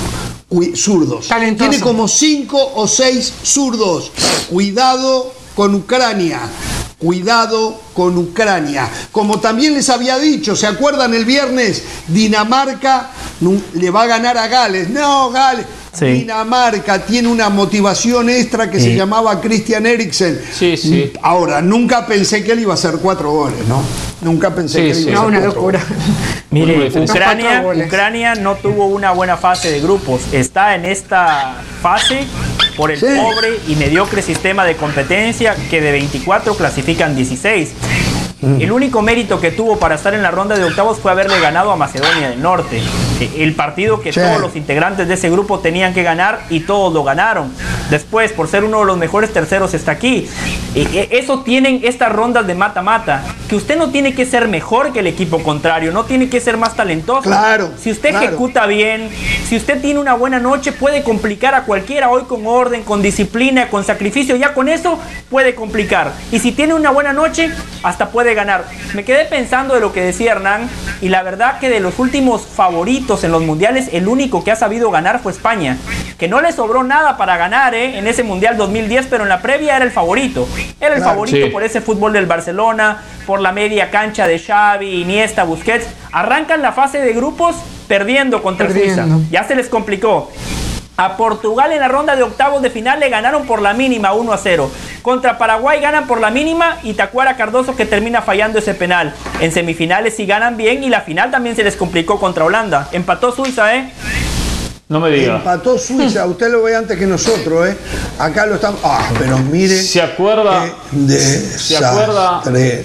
zurdos, tiene como 5 o 6 zurdos. Cuidado con Ucrania. Cuidado con Ucrania. Como también les había dicho, ¿se acuerdan el viernes? Dinamarca le va a ganar a Gales. No, Gales. Sí. Dinamarca tiene una motivación extra que se llamaba Christian Eriksen. Sí. Ahora, nunca pensé que él iba a hacer 4 goles, ¿no? Nunca pensé que él iba a hacer 4 goles. Una locura. Mire, Ucrania no tuvo una buena fase de grupos. Está en esta fase por el pobre y mediocre sistema de competencia que de 24 clasifican 16. El único mérito que tuvo para estar en la ronda de octavos fue haberle ganado a Macedonia del Norte. El partido que todos los integrantes de ese grupo tenían que ganar y todos lo ganaron. Después, por ser uno de los mejores terceros, está aquí. Eso tienen estas rondas de mata-mata, que usted no tiene que ser mejor que el equipo contrario, no tiene que ser más talentoso. Claro. Si usted ejecuta bien, si usted tiene una buena noche, puede complicar a cualquiera hoy con orden, con disciplina, con sacrificio. Ya con eso puede complicar. Y si tiene una buena noche, hasta puede ganar. Me quedé pensando de lo que decía Hernán, y la verdad que de los últimos favoritos en los mundiales, el único que ha sabido ganar fue España, que no le sobró nada para ganar en ese mundial 2010, pero en la previa era el favorito. Era el favorito por ese fútbol del Barcelona, por la media cancha de Xavi, Iniesta, Busquets. Arrancan la fase de grupos perdiendo contra Suiza. Ya se les complicó. A Portugal en la ronda de octavos de final le ganaron por la mínima 1-0. Contra Paraguay ganan por la mínima y Tacuara Cardoso que termina fallando ese penal. En semifinales sí ganan bien y la final también se les complicó contra Holanda. Empató Suiza, No me diga. Empató Suiza, usted lo ve antes que nosotros, Acá lo estamos. Pero mire. ¿Se acuerda? ¿Se acuerda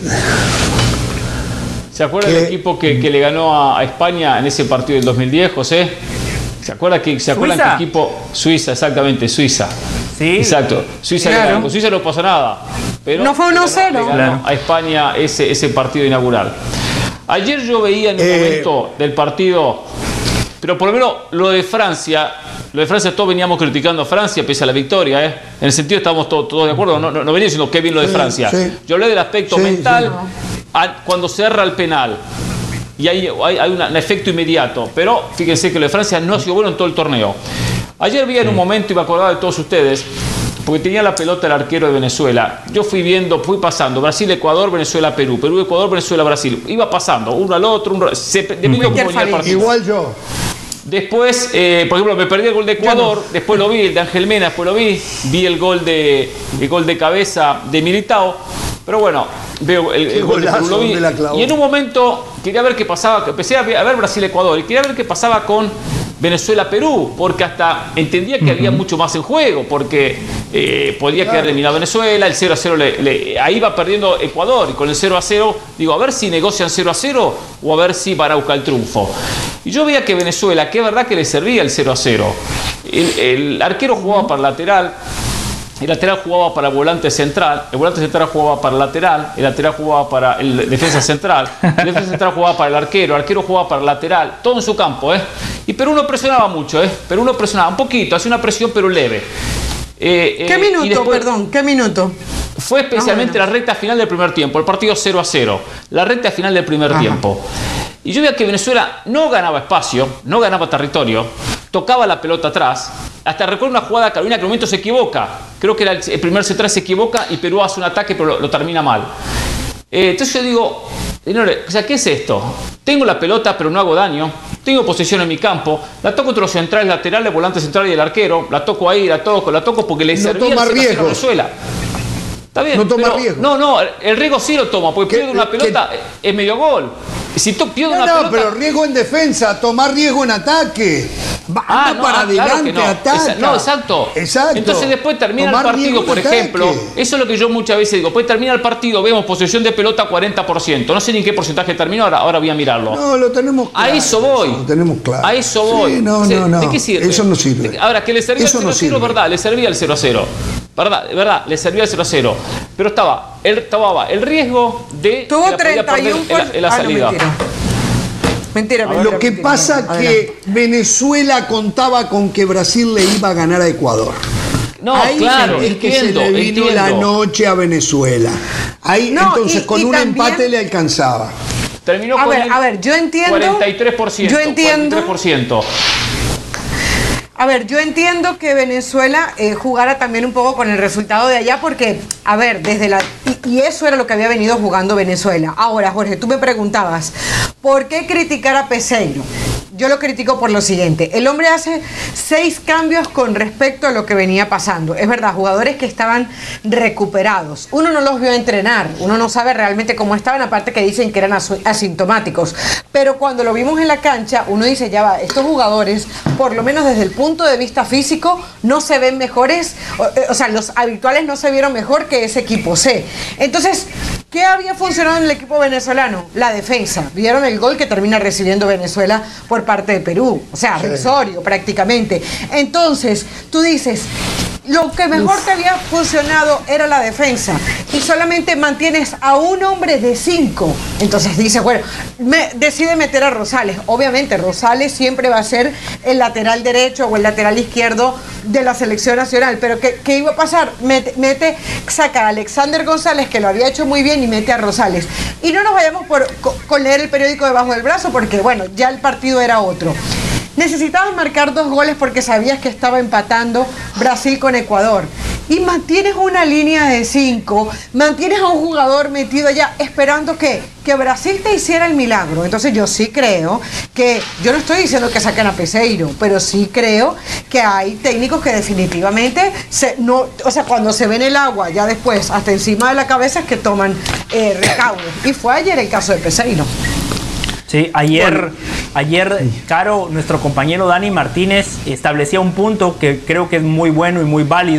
el equipo que le ganó a España en ese partido del 2010, José? ¿Se acuerdan qué equipo? Suiza, exactamente, Suiza. Sí. Exacto. Suiza, con Suiza no pasó nada. pero no fue 1-0. Claro. A España ese partido inaugural. Ayer yo veía en un momento del partido, pero por lo menos lo de Francia todos veníamos criticando a Francia pese a la victoria, En el sentido estamos todos de acuerdo, no venía diciendo qué bien lo de Francia. Sí. Yo hablé del aspecto mental cuando se erra el penal. Y hay un efecto inmediato. Pero fíjense que lo de Francia no ha sido bueno en todo el torneo. Ayer vi en un momento, y me acordaba de todos ustedes, porque tenía la pelota el arquero de Venezuela. Yo fui pasando, Brasil-Ecuador, Venezuela-Perú, Perú-Ecuador, Venezuela-Brasil. Iba pasando, uno al otro, dependiendo cómo venía el partido. Igual yo. Después, por ejemplo, me perdí el gol de Ecuador, después lo vi, el de Ángel Mena, después lo vi el gol de cabeza de Militao. Pero bueno, veo el gol de Perú, lo vi. Y en un momento quería ver qué pasaba, empecé a ver Brasil-Ecuador y quería ver qué pasaba con Venezuela-Perú, porque hasta entendía que había mucho más en juego, porque podía quedar eliminado Venezuela, el 0-0 ahí va perdiendo Ecuador, y con el 0-0 digo, a ver si negocian 0-0 o a ver si van a buscar el triunfo. Y yo veía que Venezuela, que es verdad que le servía el 0-0, el arquero jugaba para lateral, el lateral jugaba para volante central, el volante central jugaba para el lateral jugaba para el defensa central, el defensa central jugaba para el arquero jugaba para el lateral, todo en su campo, Y Perú no presionaba mucho, Perú no presionaba un poquito, hacía una presión pero leve. ¿Qué minuto, perdón? ¿Qué minuto? Fue especialmente la recta final del primer tiempo, el partido 0-0, la recta final del primer tiempo. Y yo veía que Venezuela no ganaba espacio, no ganaba territorio, tocaba la pelota atrás. Hasta recuerdo una jugada Carolina que en un momento se equivoca. Creo que era el primer central, se equivoca y Perú hace un ataque pero lo termina mal. Entonces yo digo, o sea, ¿qué es esto? Tengo la pelota pero no hago daño. Tengo posesión en mi campo. La toco entre los centrales, laterales, volante central y el arquero. La toco ahí, la toco porque le servía el 0-0 a Venezuela. Está bien, no toma riesgo. No, el riesgo sí lo toma, porque pierde una pelota, es medio gol. Si pierde una pelota... pero riesgo en defensa, tomar riesgo en ataque. Anda para adelante, claro ataca. Exacto. Entonces después termina el partido, por ejemplo, eso es lo que yo muchas veces digo, después termina el partido, vemos posesión de pelota 40%, no sé ni en qué porcentaje terminó, ahora voy a mirarlo. No, lo tenemos claro. A eso voy. Lo tenemos claro. A eso voy. Sí, no. ¿De qué sirve? Eso no sirve. Ahora, que le servía el 0-0, es verdad, le servía el 0-0. ¿Verdad? Le servía el 0-0. Pero estaba el riesgo de... Tuvo 31 en la salida. Mentira. Lo que pasa que Venezuela contaba con que Brasil le iba a ganar a Ecuador. No, ahí claro, es que se le vino la noche a Venezuela. Ahí entonces con un empate le alcanzaba. Terminó a con ver, yo entiendo. 43%. Yo entiendo. 43%. A ver, yo entiendo que Venezuela jugara también un poco con el resultado de allá porque, a ver, y eso era lo que había venido jugando Venezuela. Ahora, Jorge, tú me preguntabas, ¿por qué criticar a Peseiro? Yo lo critico por lo siguiente. El hombre hace 6 cambios con respecto a lo que venía pasando. Es verdad, jugadores que estaban recuperados. Uno no los vio entrenar. Uno no sabe realmente cómo estaban, aparte que dicen que eran asintomáticos. Pero cuando lo vimos en la cancha, uno dice, ya va, estos jugadores, por lo menos desde el punto de vista físico, no se ven mejores. O sea, los habituales no se vieron mejor que ese equipo C. Entonces, ¿qué había funcionado en el equipo venezolano? La defensa. Vieron el gol que termina recibiendo Venezuela por parte de Perú, o sea, risorio prácticamente. Entonces, tú dices, lo que mejor te había funcionado era la defensa y solamente mantienes a un hombre de 5. Entonces dices, bueno, decide meter a Rosales. Obviamente Rosales siempre va a ser el lateral derecho o el lateral izquierdo de la selección nacional, pero ¿qué iba a pasar? Saca a Alexander González, que lo había hecho muy bien, y mete a Rosales. Y no nos vayamos con leer el periódico debajo del brazo, porque bueno, ya el partido era otro. Necesitabas marcar 2 goles porque sabías que estaba empatando Brasil con Ecuador. Y mantienes una línea de 5, mantienes a un jugador metido allá esperando que Brasil te hiciera el milagro. Entonces yo sí creo que, yo no estoy diciendo que saquen a Peseiro, pero sí creo que hay técnicos que definitivamente, cuando se ven el agua ya después hasta encima de la cabeza es que toman recaudos. Y fue ayer el caso de Peseiro. Sí, ayer, Caro, nuestro compañero Dani Martínez establecía un punto que creo que es muy bueno y muy válido,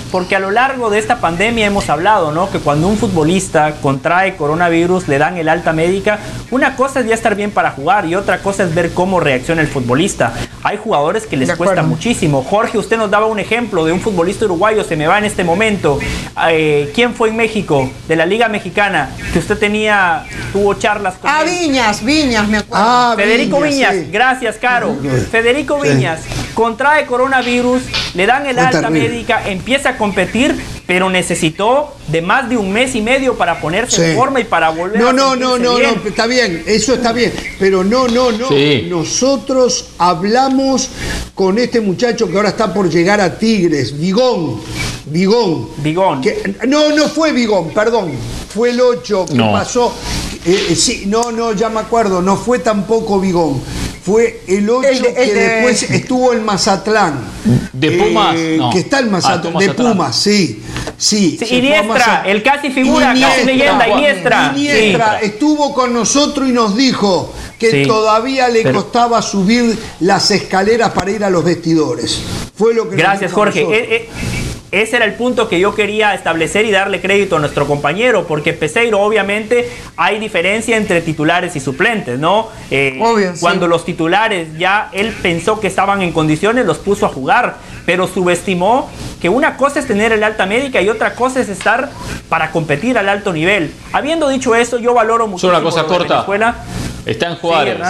porque a lo largo de esta pandemia hemos hablado, ¿no? Que cuando un futbolista contrae coronavirus, le dan el alta médica, una cosa es ya estar bien para jugar y otra cosa es ver cómo reacciona el futbolista. Hay jugadores que les cuesta muchísimo. Jorge, usted nos daba un ejemplo de un futbolista uruguayo, se me va en este momento. ¿Quién fue en México, de la Liga Mexicana, que usted tuvo charlas con él? Viñas, me acuerdo. Federico Viñas, sí. Gracias, Caro. Federico Viñas contrae coronavirus, le dan el alta médica, empieza a competir, pero necesitó de más de un mes y medio para ponerse en forma y para volver a sentirse bien. Está bien, eso está bien, pero no. Sí. Nosotros hablamos con este muchacho que ahora está por llegar a Tigres, Vigón. No fue Vigón, perdón, fue el 8 que pasó. Ya me acuerdo, no fue tampoco Vigón. Fue el 8 que después estuvo en Mazatlán. ¿De Pumas? Que está en Mazatlán. De Pumas, sí. Iniestra, el casi figura, casi leyenda, Iniestra estuvo con nosotros y nos dijo que todavía le costaba subir las escaleras para ir a los vestidores. Fue lo que Gracias, Jorge. Ese era el punto que yo quería establecer y darle crédito a nuestro compañero, porque Peseiro, obviamente, hay diferencia entre titulares y suplentes, ¿no? Cuando los titulares ya él pensó que estaban en condiciones, los puso a jugar, pero subestimó que una cosa es tener el alta médica y otra cosa es estar para competir al alto nivel. Habiendo dicho eso, yo valoro muchísimo una cosa corta. Venezuela. Está en Juárez,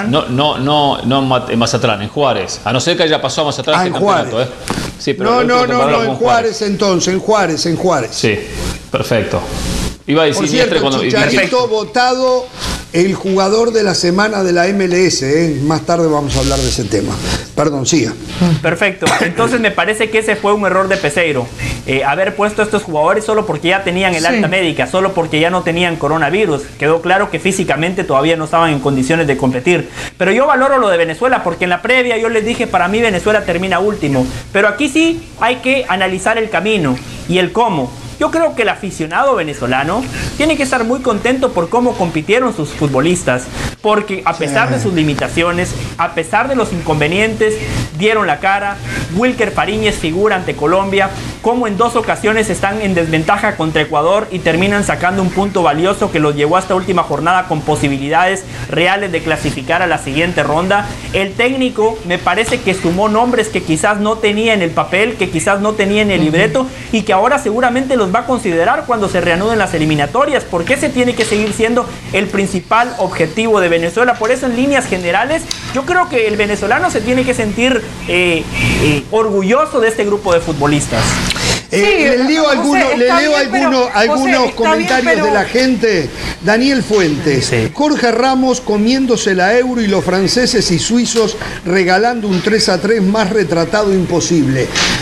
no en Mazatlán, en Juárez. A no ser que haya pasado a Mazatlán este campeonato, ¿eh? Sí, pero no, en Juárez entonces, en Juárez. Sí, perfecto. Iba a decir por cierto, Chicharito votado el jugador de la semana de la MLS, ¿eh? Más tarde vamos a hablar de ese tema. Perdón, siga. Perfecto. Entonces me parece que ese fue un error de Peseiro. Haber puesto a estos jugadores solo porque ya tenían el alta médica, solo porque ya no tenían coronavirus. Quedó claro que físicamente todavía no estaban en condiciones de competir. Pero yo valoro lo de Venezuela porque en la previa yo les dije, para mí Venezuela termina último. Pero aquí sí hay que analizar el camino y el cómo. Yo creo que el aficionado venezolano tiene que estar muy contento por cómo compitieron sus futbolistas, porque a pesar de sus limitaciones, a pesar de los inconvenientes, dieron la cara. Wilker Fariñez figura ante Colombia, como en 2 ocasiones están en desventaja contra Ecuador y terminan sacando un punto valioso que los llevó a esta última jornada con posibilidades reales de clasificar a la siguiente ronda. El técnico me parece que sumó nombres que quizás no tenía en el papel, que quizás no tenía en el libreto y que ahora seguramente los va a considerar cuando se reanuden las eliminatorias, porque ese tiene que seguir siendo el principal objetivo de Venezuela. Por eso, en líneas generales, yo creo que el venezolano se tiene que sentir orgulloso de este grupo de futbolistas. Le leo algunos comentarios de la gente. Daniel Fuentes, Jorge Ramos comiéndose la Euro y los franceses y suizos regalando un 3-3 más retratado imposible.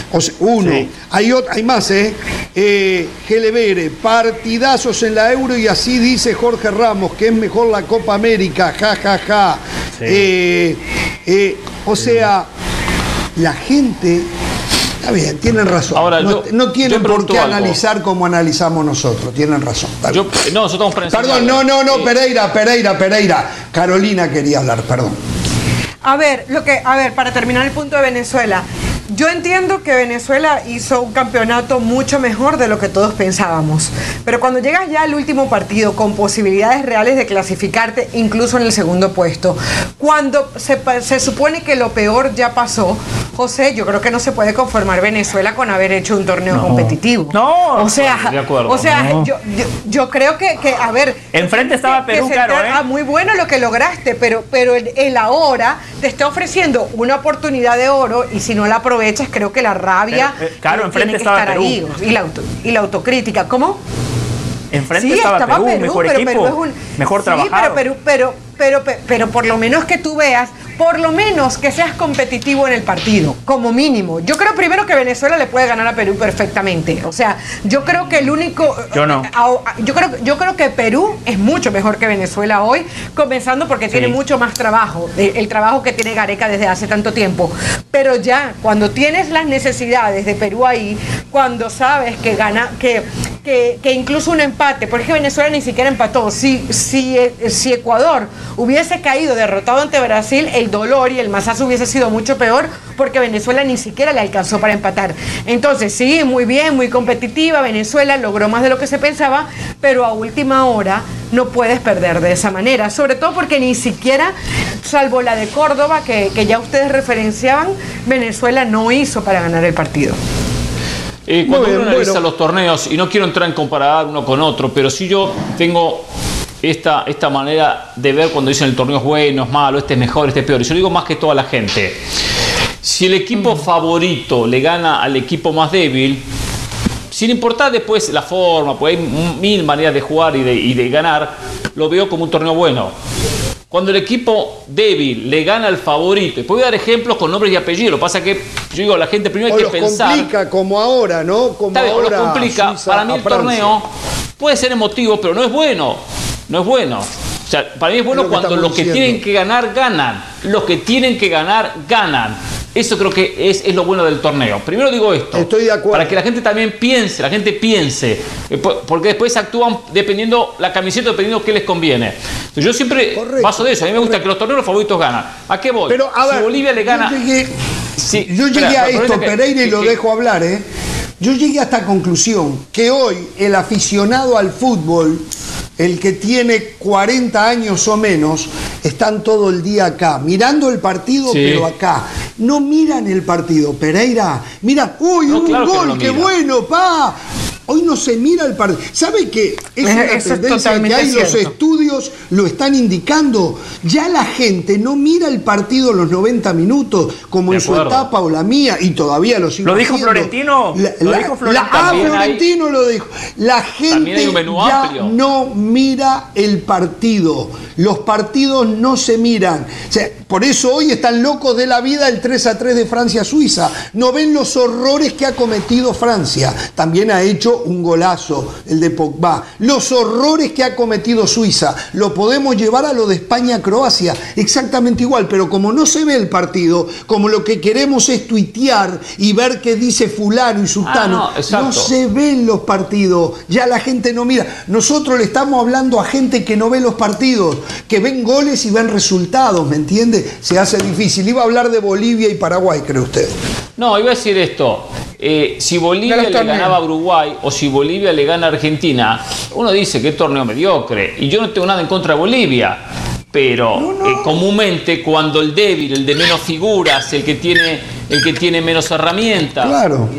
Hay más, Gelevere, partidazos en la Euro y así dice Jorge Ramos que es mejor la Copa América, ja. La gente... Está bien, tienen razón. Ahora, no tienen por qué analizar como analizamos nosotros. Tienen razón. Nosotros estamos por encima. Perdón, Pereira. Carolina quería hablar, perdón. A ver, para terminar el punto de Venezuela. Yo entiendo que Venezuela hizo un campeonato mucho mejor de lo que todos pensábamos, pero cuando llegas ya al último partido con posibilidades reales de clasificarte incluso en el segundo puesto, cuando se supone que lo peor ya pasó, José, yo creo que no se puede conformar Venezuela con haber hecho un torneo competitivo. Yo creo que a ver... Enfrente estaba Perú, Caro, muy bueno lo que lograste, pero el ahora te está ofreciendo una oportunidad de oro y si no la aprovechas, creo que la rabia enfrente estaba Perú. Ahí, y la autocrítica. ¿Cómo? Enfrente estaba Perú, mejor equipo, mejor trabajado. Pero por lo menos que tú veas, por lo menos que seas competitivo en el partido, como mínimo. Yo creo primero que Venezuela le puede ganar a Perú perfectamente. O sea, yo creo que el único... Yo no. Yo creo que Perú es mucho mejor que Venezuela hoy, comenzando porque tiene mucho más trabajo, el trabajo que tiene Gareca desde hace tanto tiempo. Pero ya, cuando tienes las necesidades de Perú ahí, cuando sabes que que incluso un empate, porque Venezuela ni siquiera empató. Si Ecuador hubiese caído derrotado ante Brasil, el dolor y el masazo hubiese sido mucho peor, porque Venezuela ni siquiera le alcanzó para empatar. Entonces, sí, muy bien, muy competitiva, Venezuela logró más de lo que se pensaba, pero a última hora no puedes perder de esa manera, sobre todo porque ni siquiera, salvo la de Córdoba, que ya ustedes referenciaban, Venezuela no hizo para ganar el partido. Cuando uno analiza los torneos, y no quiero entrar en comparar uno con otro, pero sí yo tengo esta manera de ver cuando dicen el torneo es bueno, es malo, este es mejor, este es peor. Y yo digo más que toda la gente. Si el equipo favorito le gana al equipo más débil, sin importar después la forma, pues hay mil maneras de jugar y de ganar, lo veo como un torneo bueno. Cuando el equipo débil le gana al favorito, y puedo dar ejemplos con nombres y apellidos, lo que pasa es que yo digo, la gente primero hay que pensar. Complica como ahora, ¿no? Como ahora lo complica. Suiza, para mí el torneo puede ser emotivo, pero no es bueno. No es bueno. O sea, para mí es bueno cuando los que tienen que ganar, ganan. Los que tienen que ganar, ganan. Eso creo que es lo bueno del torneo. Primero digo esto. Estoy de acuerdo. Para que la gente también piense, porque después actúan dependiendo la camiseta, dependiendo qué les conviene. Entonces, yo siempre paso de eso. A mí me gusta que los torneos favoritos ganan. ¿A qué voy? Pero, a ver, si Bolivia le gana... Yo llegué a esto, Pereira, y lo dejo hablar, ¿eh? Yo llegué a esta conclusión, que hoy el aficionado al fútbol, el que tiene 40 años o menos, están todo el día acá, mirando el partido, pero acá. No miran el partido, Pereira. Mira, uy, un gol, qué bueno, pa. Hoy no se mira el partido. ¿Sabe qué? Es una tendencia que hay, los estudios lo están indicando. Ya la gente no mira el partido los 90 minutos, como en su etapa o la mía, y todavía lo sigo haciendo. Florentino. Lo dijo Florentino. Florentino lo dijo. La gente ya no mira el partido. Los partidos no se miran. O sea, por eso hoy están locos de la vida el 3-3 de Francia-Suiza. No ven los horrores que ha cometido Francia. También ha hecho un golazo el de Pogba. Los horrores que ha cometido Suiza lo podemos llevar a lo de España-Croacia, exactamente igual, pero como no se ve el partido, como lo que queremos es tuitear y ver qué dice fulano y sultano, no se ven los partidos, ya la gente no mira. Nosotros le estamos hablando a gente que no ve los partidos, que ven goles y ven resultados, ¿me entiende? Se hace difícil. Iba a hablar de Bolivia y Paraguay, ¿cree usted? No, iba a decir esto. Si Bolivia le ganaba a Uruguay o si Bolivia le gana a Argentina, uno dice que es torneo mediocre. Y yo no tengo nada en contra de Bolivia. Pero comúnmente cuando el débil, el de menos figuras, el que tiene menos herramientas,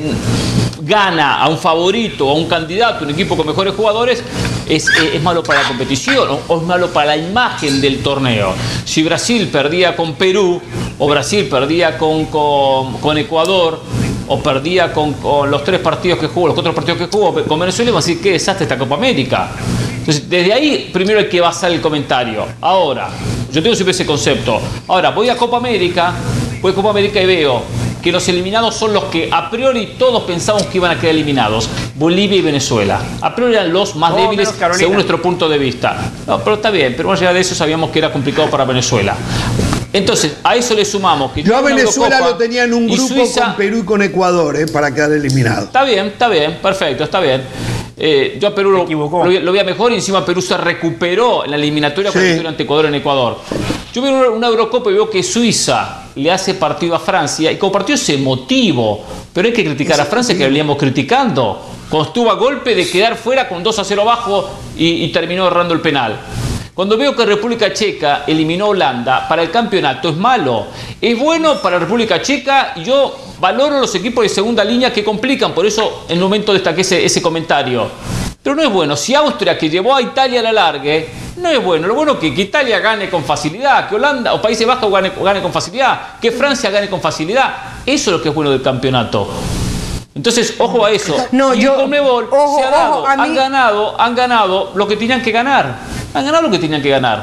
gana a un favorito, a un candidato, un equipo con mejores jugadores, es malo para la competición o es malo para la imagen del torneo. Si Brasil perdía con Perú o Brasil perdía con Ecuador o perdía con los 3 partidos que jugó, los 4 partidos que jugó con Venezuela, vamos a decir, qué desastre esta Copa América. Entonces, desde ahí primero hay que basar el comentario. Ahora, yo tengo siempre ese concepto. Ahora, voy a Copa América y veo que los eliminados son los que a priori todos pensamos que iban a quedar eliminados. Bolivia y Venezuela. A priori eran los más débiles según nuestro punto de vista. No, pero está bien, pero más allá de eso sabíamos que era complicado para Venezuela. Entonces, a eso le sumamos que yo a Venezuela lo tenía en un grupo Suiza, con Perú y con Ecuador, para quedar eliminado. Está bien, perfecto, está bien. Yo a Perú lo veía mejor y encima Perú se recuperó en la eliminatoria cuando ante Ecuador en Ecuador. Yo veo una Eurocopa y veo que Suiza le hace partido a Francia y como partido es emotivo, pero hay que criticar a Francia que veníamos criticando cuando estuvo a golpe de quedar fuera con 2-0 abajo y terminó errando el penal. Cuando veo que República Checa eliminó a Holanda para el campeonato, es malo. Es bueno para República Checa y yo valoro los equipos de segunda línea que complican, por eso en un momento destaqué ese comentario. Pero no es bueno. Si Austria, que llevó a Italia a la largue, no es bueno. Lo bueno es que Italia gane con facilidad, que Holanda o Países Bajos gane con facilidad, que Francia gane con facilidad. Eso es lo que es bueno del campeonato. Entonces, ojo a eso. Y en Conmebol se ha dado, han ganado lo que tenían que ganar. Han ganado lo que tenían que ganar.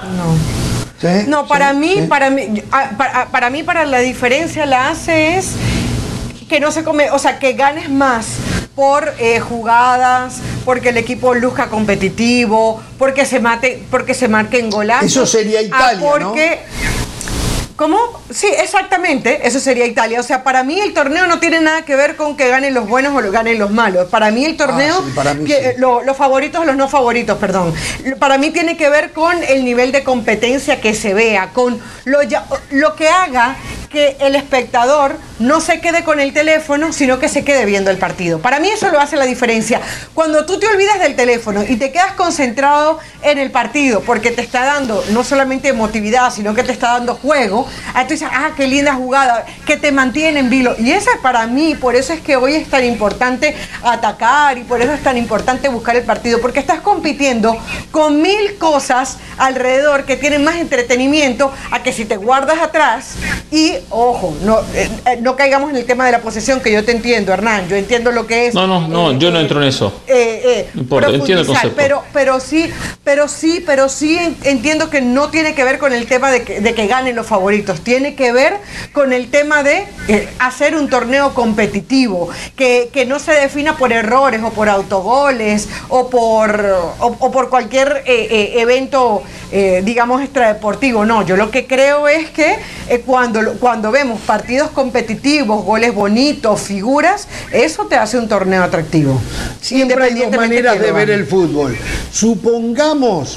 Para la diferencia la hace es que no se come, o sea, que ganes más por jugadas, porque el equipo luzca competitivo, porque se marquen golazos. Eso sería Italia, ¿no? ¿Cómo? Sí, exactamente, eso sería Italia. O sea, para mí el torneo no tiene nada que ver con que ganen los buenos o ganen los malos. Para mí el torneo, los favoritos o los no favoritos, perdón. Para mí tiene que ver con el nivel de competencia que se vea, con lo que haga que el espectador no se quede con el teléfono, sino que se quede viendo el partido. Para mí eso lo hace la diferencia. Cuando tú te olvidas del teléfono y te quedas concentrado en el partido, porque te está dando no solamente emotividad, sino que te está dando juego, tú dices, qué linda jugada, que te mantiene en vilo. Y esa para mí, por eso es que hoy es tan importante atacar y por eso es tan importante buscar el partido, porque estás compitiendo con 1000 cosas alrededor que tienen más entretenimiento a que si te guardas atrás y, ojo, no caigamos en el tema de la posesión, que yo te entiendo, Hernán, yo entiendo lo que es. No, yo no entro en eso. No importa, entiendo el concepto. Pero sí entiendo que no tiene que ver con el tema de que ganen los favoritos, tiene que ver con el tema de hacer un torneo competitivo, que no se defina por errores o por autogoles o por cualquier evento, digamos, extradeportivo. No, yo lo que creo es que cuando vemos partidos competitivos, goles bonitos, figuras, eso te hace un torneo atractivo. Siempre hay dos maneras de ver el fútbol. Supongamos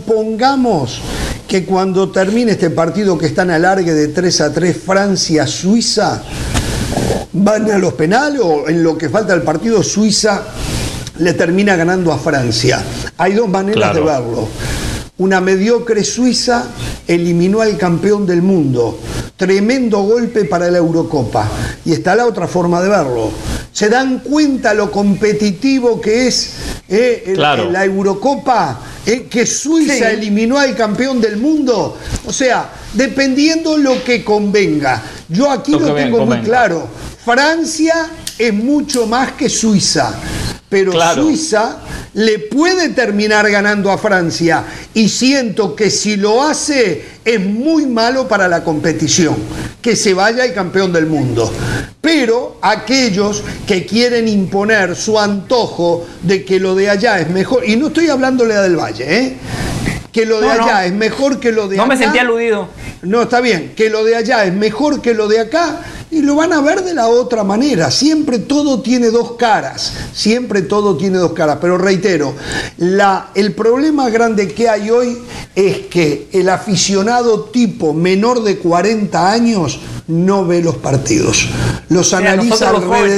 que cuando termine este partido que está en alargue de 3-3 Francia-Suiza, van a los penales o en lo que falta del partido Suiza le termina ganando a Francia. Hay dos maneras de verlo. Una mediocre Suiza eliminó al campeón del mundo. Tremendo golpe para la Eurocopa. Y está la otra forma de verlo. ¿Se dan cuenta lo competitivo que es la Eurocopa? Que Suiza eliminó al campeón del mundo. O sea, dependiendo lo que convenga. Yo aquí lo tengo muy claro. Francia es mucho más que Suiza. Pero Suiza le puede terminar ganando a Francia y siento que si lo hace es muy malo para la competición, que se vaya el campeón del mundo. Pero aquellos que quieren imponer su antojo de que lo de allá es mejor, y no estoy hablándole a Del Valle, que lo de allá es mejor que lo de acá. No me sentí aludido. No, está bien, que lo de allá es mejor que lo de acá, y lo van a ver de la otra manera. Siempre todo tiene dos caras, pero reitero, el problema grande que hay hoy es que el aficionado tipo menor de 40 años no ve los partidos, los analiza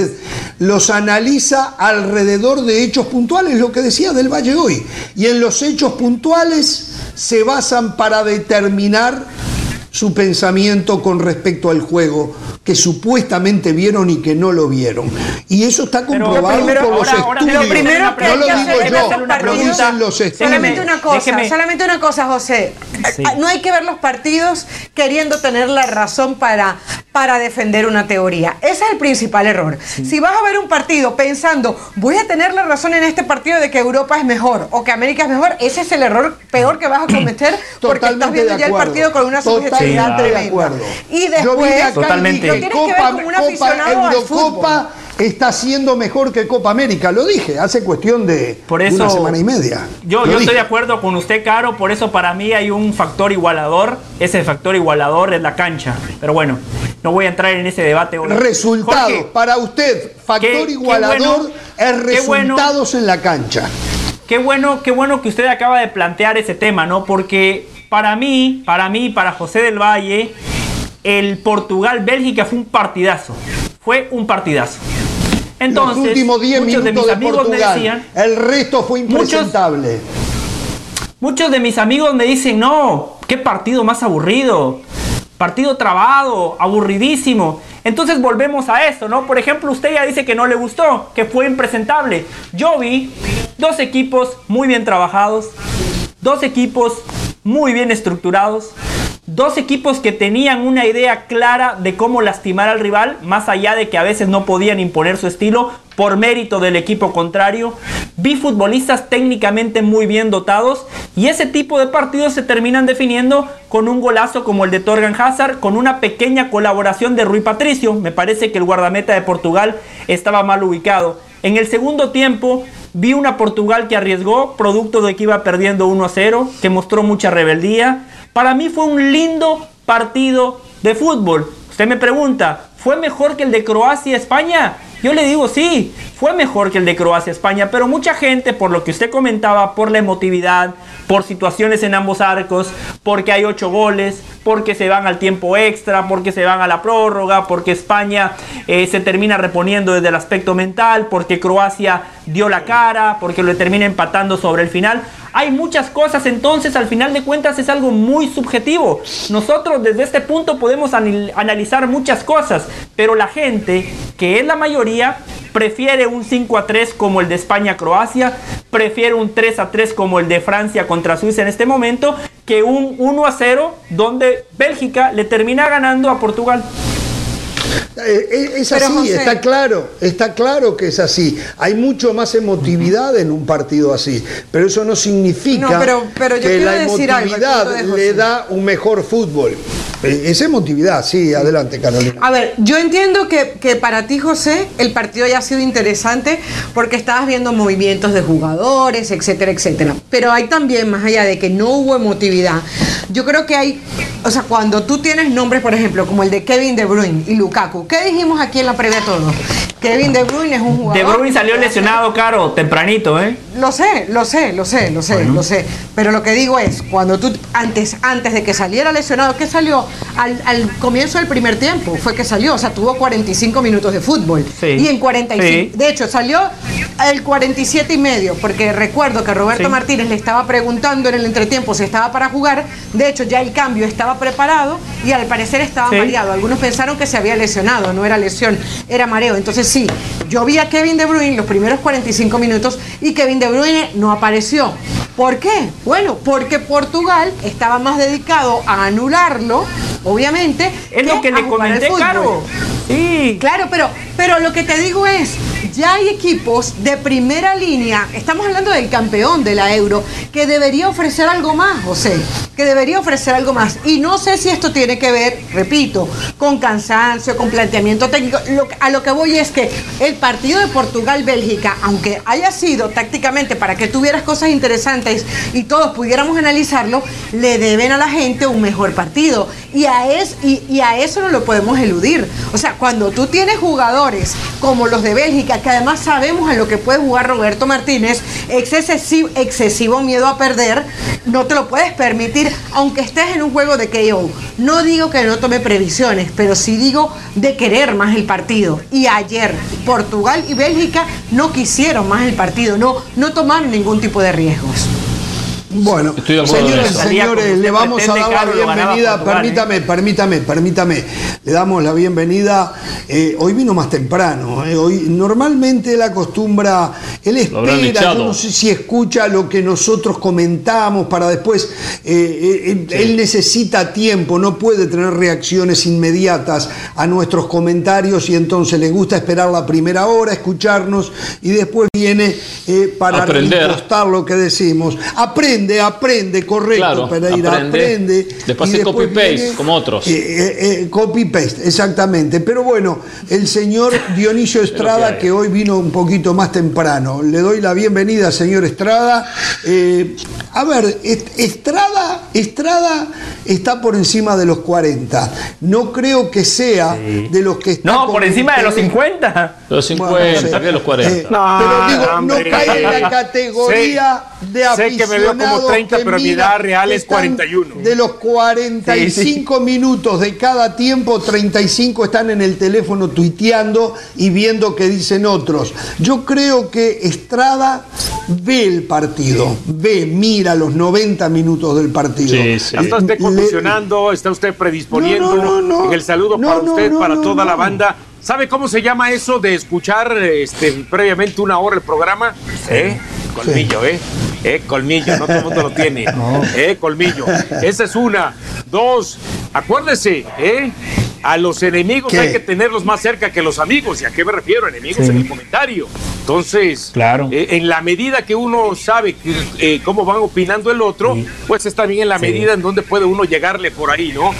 alrededor de hechos puntuales, lo que decía Del Valle hoy, y en los hechos puntuales se basan para determinar su pensamiento con respecto al juego que supuestamente vieron y que no lo vieron. Y eso está comprobado por los estudios. Lo primero que no lo digo yo, lo dicen los estudios. Solamente una cosa, José. Sí. No hay que ver los partidos queriendo tener la razón para defender una teoría. Ese es el principal error. Sí. Si vas a ver un partido pensando, voy a tener la razón en este partido de que Europa es mejor o que América es mejor, ese es el error peor que vas a cometer porque estás viendo ya el partido con una subjetividad tremenda. Y después, totalmente. Lo tienes que ver como un aficionado al fútbol. Está siendo mejor que Copa América, lo dije, hace cuestión de una semana y media. Yo estoy de acuerdo con usted, Caro, por eso para mí hay un factor igualador, ese factor igualador es la cancha. Pero bueno, no voy a entrar en ese debate hoy. Resultados, Jorge, para usted, factor igualador es resultados en la cancha. Qué bueno que usted acaba de plantear ese tema, ¿no? Porque para para José del Valle, el Portugal-Bélgica fue un partidazo. Entonces, los últimos 10 minutos de Portugal, decían, el resto fue impresentable. Muchos de mis amigos me dicen, no, qué partido más aburrido, partido trabado, aburridísimo. Entonces volvemos a esto, ¿no? Por ejemplo, usted ya dice que no le gustó, que fue impresentable. Yo vi dos equipos muy bien trabajados, dos equipos muy bien estructurados, dos equipos que tenían una idea clara de cómo lastimar al rival, más allá de que a veces no podían imponer su estilo por mérito del equipo contrario. Vi futbolistas técnicamente muy bien dotados y ese tipo de partidos se terminan definiendo con un golazo como el de Torgan Hazard, con una pequeña colaboración de Rui Patricio. Me parece que el guardameta de Portugal estaba mal ubicado. En el segundo tiempo vi una Portugal que arriesgó, producto de que iba perdiendo 1-0, que mostró mucha rebeldía. Para mí fue un lindo partido de fútbol. Usted me pregunta, ¿fue mejor que el de Croacia-España? Yo le digo sí, fue mejor que el de Croacia-España, pero mucha gente, por lo que usted comentaba, por la emotividad, por situaciones en ambos arcos, porque hay 8 goles, porque se van al tiempo extra, porque se van a la prórroga, porque España se termina reponiendo desde el aspecto mental, porque Croacia dio la cara, porque lo termina empatando sobre el final. Hay muchas cosas, entonces al final de cuentas es algo muy subjetivo. Nosotros desde este punto podemos analizar muchas cosas, pero la gente, que es la mayoría, prefiere un 5-3 como el de España-Croacia, prefiere un 3-3 como el de Francia contra Suiza en este momento, que un 1-0 donde Bélgica le termina ganando a Portugal. Es así, José, está claro que es así. Hay mucho más emotividad en un partido así, pero eso no significa que la emotividad le da un mejor fútbol. Es emotividad, sí, adelante, Carolina. A ver, yo entiendo que para ti, José, el partido haya sido interesante porque estabas viendo movimientos de jugadores, etcétera, etcétera. Pero hay también, más allá de que no hubo emotividad, yo creo que hay, o sea, cuando tú tienes nombres, por ejemplo, como el de Kevin De Bruyne y Lukaku, ¿qué dijimos aquí en la previa todos? Kevin De Bruyne es un jugador... De Bruyne salió lesionado, Caro, tempranito, ¿eh? Lo sé. Pero lo que digo es, cuando tú, antes de que saliera lesionado, ¿qué salió? Al comienzo del primer tiempo fue que salió, o sea, tuvo 45 minutos de fútbol. Sí. Y en 45, sí. De hecho, salió el 47 y medio, porque recuerdo que Roberto Martínez le estaba preguntando en el entretiempo si estaba para jugar. De hecho, ya el cambio estaba preparado y al parecer estaba mareado. Algunos pensaron que se había lesionado, no era lesión, era mareo. Entonces sí, yo vi a Kevin De Bruyne los primeros 45 minutos y Kevin De Bruyne no apareció. ¿Por qué? Bueno, porque Portugal estaba más dedicado a anularlo, obviamente. Es lo que le comenté, Caro. Sí. Claro, pero lo que te digo es, ya hay equipos de primera línea, estamos hablando del campeón de la Euro, que debería ofrecer algo más, José, que debería ofrecer algo más. Y no sé si esto tiene que ver, repito, con cansancio, con planteamiento técnico. A lo que voy es que el partido de Portugal-Bélgica, aunque haya sido tácticamente para que tuvieras cosas interesantes y todos pudiéramos analizarlo, le deben a la gente un mejor partido. Y a eso no lo podemos eludir. O sea, cuando tú tienes jugadores como los de Bélgica, que además sabemos a lo que puede jugar Roberto Martínez, excesivo miedo a perder, no te lo puedes permitir, aunque estés en un juego de KO. No digo que no tome previsiones, pero sí digo de querer más el partido. Y ayer Portugal y Bélgica no quisieron más el partido, no tomaron ningún tipo de riesgos. Bueno, señores, le vamos a dar la bienvenida. Permítame. Le damos la bienvenida. Hoy vino más temprano. Hoy normalmente él acostumbra, él espera, yo no sé si escucha lo que nosotros comentamos para después. Él necesita tiempo, no puede tener reacciones inmediatas a nuestros comentarios y entonces le gusta esperar la primera hora, escucharnos y después viene para impostar lo que decimos. Aprende, correcto, claro, Pereira, aprende. Después hace copy-paste, como otros. Copy-paste, exactamente. Pero bueno, el señor Dionisio Estrada, que hoy vino un poquito más temprano. Le doy la bienvenida, señor Estrada. A ver, Estrada está por encima de los 40. No creo que sea de los que están... No, por encima de los 50. Los 50, bueno, no sé, que los 40. Pero digo, no cae en la categoría de aficionado. Sé que me veo como 30, pero mi edad real es 41. De los 45 minutos de cada tiempo, 35 están en el teléfono tuiteando y viendo qué dicen otros. Yo creo que Estrada ve el partido, mira los 90 minutos del partido. Está usted condicionando, está usted predisponiendo. En el saludo para usted, para toda la banda. ¿Sabe cómo se llama eso de escuchar previamente una hora el programa? Colmillo, colmillo, no todo el mundo lo tiene. Colmillo. Esa es una. Dos, acuérdese, a los enemigos hay que tenerlos más cerca que los amigos. ¿Y a qué me refiero? Enemigos en el comentario. Entonces, claro. En la medida que uno sabe cómo van opinando el otro, pues está bien en la medida en donde puede uno llegarle por ahí, ¿no?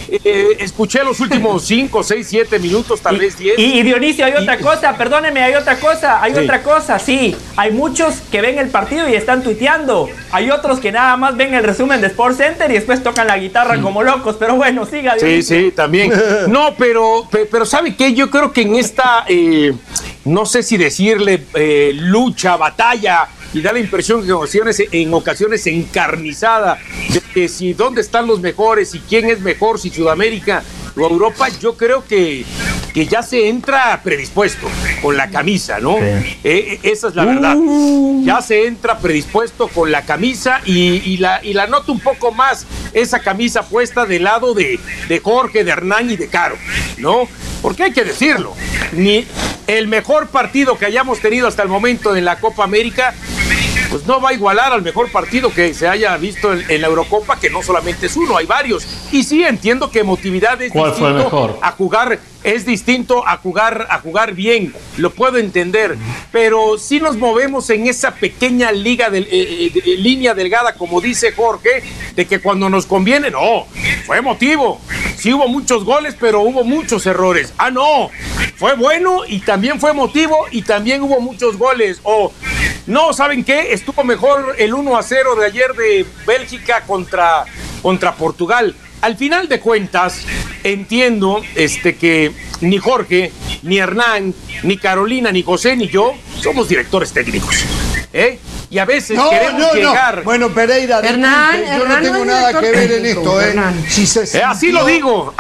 escuché los últimos 5, 6, 7 minutos, tal vez 10. Y Dionisio, hay otra cosa, perdóneme, hay otra cosa, sí. Hay muchos que ven el partido y están tuiteando. Hay otros que nada más ven el resumen de Sports Center y después tocan la guitarra como locos. Pero bueno, siga, Dionisio. Sí, también. No, pero ¿sabe qué? Yo creo que en esta, no sé si decirle lucha, batalla, y da la impresión que en ocasiones encarnizada de que si dónde están los mejores y quién es mejor, si Sudamérica o Europa, yo creo que ya se entra predispuesto con la camisa, ¿no? Sí. Esa es la verdad. Ya se entra predispuesto con la camisa y la noto un poco más esa camisa puesta del lado de Jorge, de Hernán y de Caro, ¿no? Porque hay que decirlo, ni el mejor partido que hayamos tenido hasta el momento en la Copa América pues no va a igualar al mejor partido que se haya visto en la Eurocopa, que no solamente es uno, hay varios. Y sí, entiendo que emotividad es ¿Cuál fue el mejor? A jugar, es distinto a jugar bien, lo puedo entender, pero sí nos movemos en esa pequeña liga línea delgada, como dice Jorge, de que cuando nos conviene, no, fue emotivo, sí hubo muchos goles, pero hubo muchos errores. Ah, no, fue bueno y también fue emotivo y también hubo muchos goles. O no, ¿saben qué? Estuvo mejor el 1-0 de ayer de Bélgica contra Portugal. Al final de cuentas, entiendo que ni Jorge, ni Hernán, ni Carolina, ni José, ni yo somos directores técnicos. Y a veces queremos llegar. No. Bueno, Pereira, yo no tengo nada que ver en esto, Si así lo digo.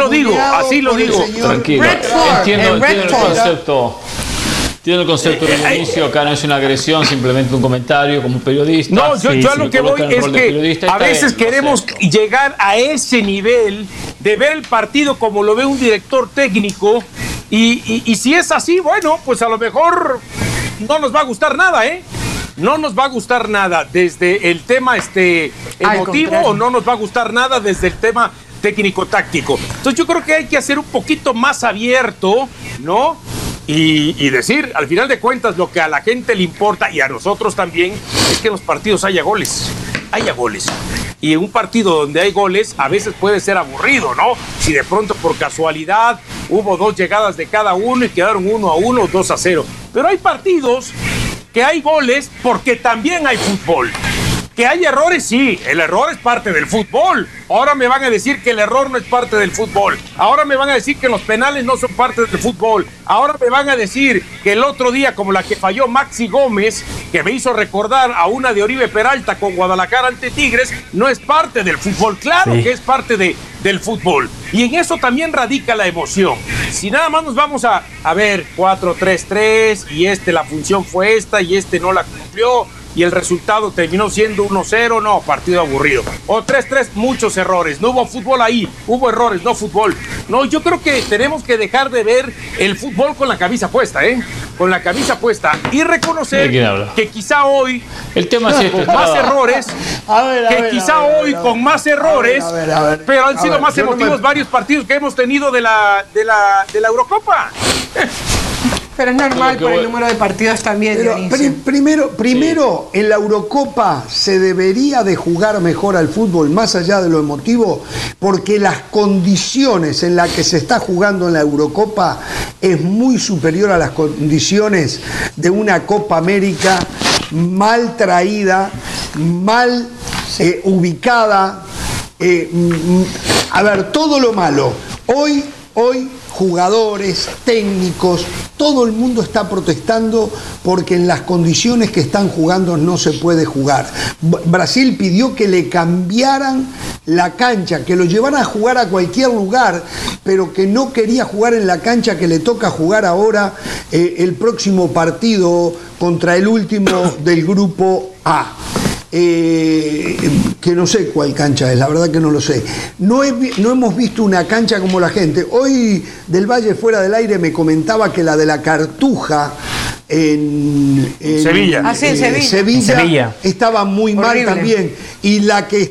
Tranquilo, entiendo el concepto. Tiene el concepto de inicio, acá no es una agresión, simplemente un comentario como periodista. No, yo a lo que voy es que a veces queremos llegar a ese nivel de ver el partido como lo ve un director técnico y si es así, bueno, pues a lo mejor no nos va a gustar nada, No nos va a gustar nada desde el tema emotivo o no nos va a gustar nada desde el tema técnico-táctico. Entonces yo creo que hay que hacer un poquito más abierto, ¿no? Y decir, al final de cuentas, lo que a la gente le importa y a nosotros también es que en los partidos haya goles. Y en un partido donde hay goles a veces puede ser aburrido, ¿no? Si de pronto por casualidad hubo 2 llegadas de cada uno y quedaron 1-1 o 2-0. Pero hay partidos que hay goles porque también hay fútbol. Que hay errores, sí, el error es parte del fútbol. Ahora me van a decir que el error no es parte del fútbol. Ahora me van a decir que los penales no son parte del fútbol. Ahora me van a decir que el otro día, como la que falló Maxi Gómez, que me hizo recordar a una de Oribe Peralta con Guadalajara ante Tigres, no es parte del fútbol. Claro que es parte del fútbol. Y en eso también radica la emoción. Si nada más nos vamos a ver 4-3-3 y la función fue esta y no la cumplió, y el resultado terminó siendo 1-0, no, partido aburrido. O 3-3, muchos errores. No hubo fútbol ahí, hubo errores, no fútbol. No, yo creo que tenemos que dejar de ver el fútbol con la camisa puesta, Con la camisa puesta y reconocer que quizá hoy el tema es con más errores, con más errores, pero han sido más emotivos varios partidos que hemos tenido de la Eurocopa. Pero es normal por el número de partidos también. Primero, en la Eurocopa se debería de jugar mejor al fútbol, más allá de lo emotivo, porque las condiciones en las que se está jugando en la Eurocopa es muy superior a las condiciones de una Copa América mal traída, mal ubicada. Todo lo malo. Hoy jugadores, técnicos, todo el mundo está protestando porque en las condiciones que están jugando no se puede jugar. Brasil pidió que le cambiaran la cancha, que lo llevaran a jugar a cualquier lugar, pero que no quería jugar en la cancha que le toca jugar ahora el próximo partido contra el último del grupo A. Que no sé cuál cancha es, la verdad que no lo sé. No hemos visto una cancha como la gente. Hoy Del Valle fuera del aire me comentaba que la de la Cartuja en Sevilla. En Sevilla estaba muy mal también. Y la que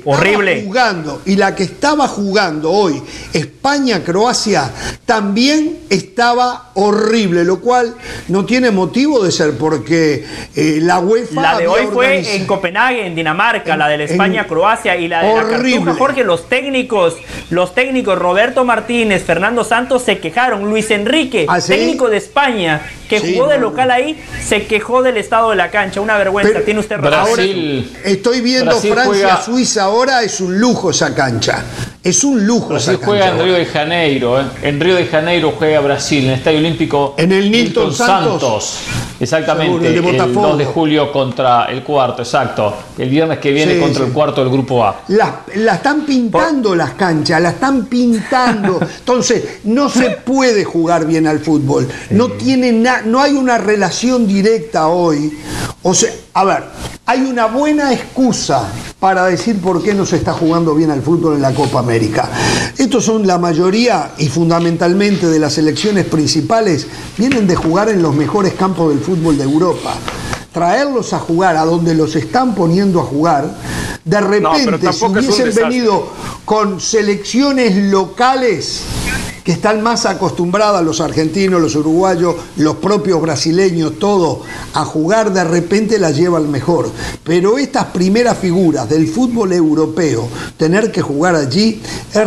estaba jugando hoy, España-Croacia, también estaba horrible, lo cual no tiene motivo de ser, porque la UEFA... La de hoy fue en Copenhague, en Dinamarca, la de la España-Croacia, y la de la Cartuja, Jorge, los técnicos, Roberto Martínez, Fernando Santos, se quejaron. Luis Enrique, técnico de España, que jugó de local ahí, se quejó del estado de la cancha. Una vergüenza, tiene usted razón. Brasil, estoy viendo Francia-Suiza ahora, es un lujo esa cancha. Es un lujo. Brasil juega en Río de Janeiro. En Río de Janeiro juega Brasil, en el Estadio Olímpico. En el Nilton Santos. Exactamente. Seguro, el 2 de julio contra el cuarto, exacto. El viernes que viene contra el cuarto del Grupo A. La están pintando las canchas, la están pintando. Entonces, no se puede jugar bien al fútbol. No hay una relación directa hoy. O sea, a ver, hay una buena excusa para decir por qué no se está jugando bien al fútbol en la Copa América. Estos son la mayoría y fundamentalmente de las selecciones principales, vienen de jugar en los mejores campos del fútbol de Europa. Traerlos a jugar a donde los están poniendo a jugar, de repente, si hubiesen venido con selecciones locales que están más acostumbradas, los argentinos, los uruguayos, los propios brasileños, todo, a jugar, de repente la llevan mejor. Pero estas primeras figuras del fútbol europeo, tener que jugar allí,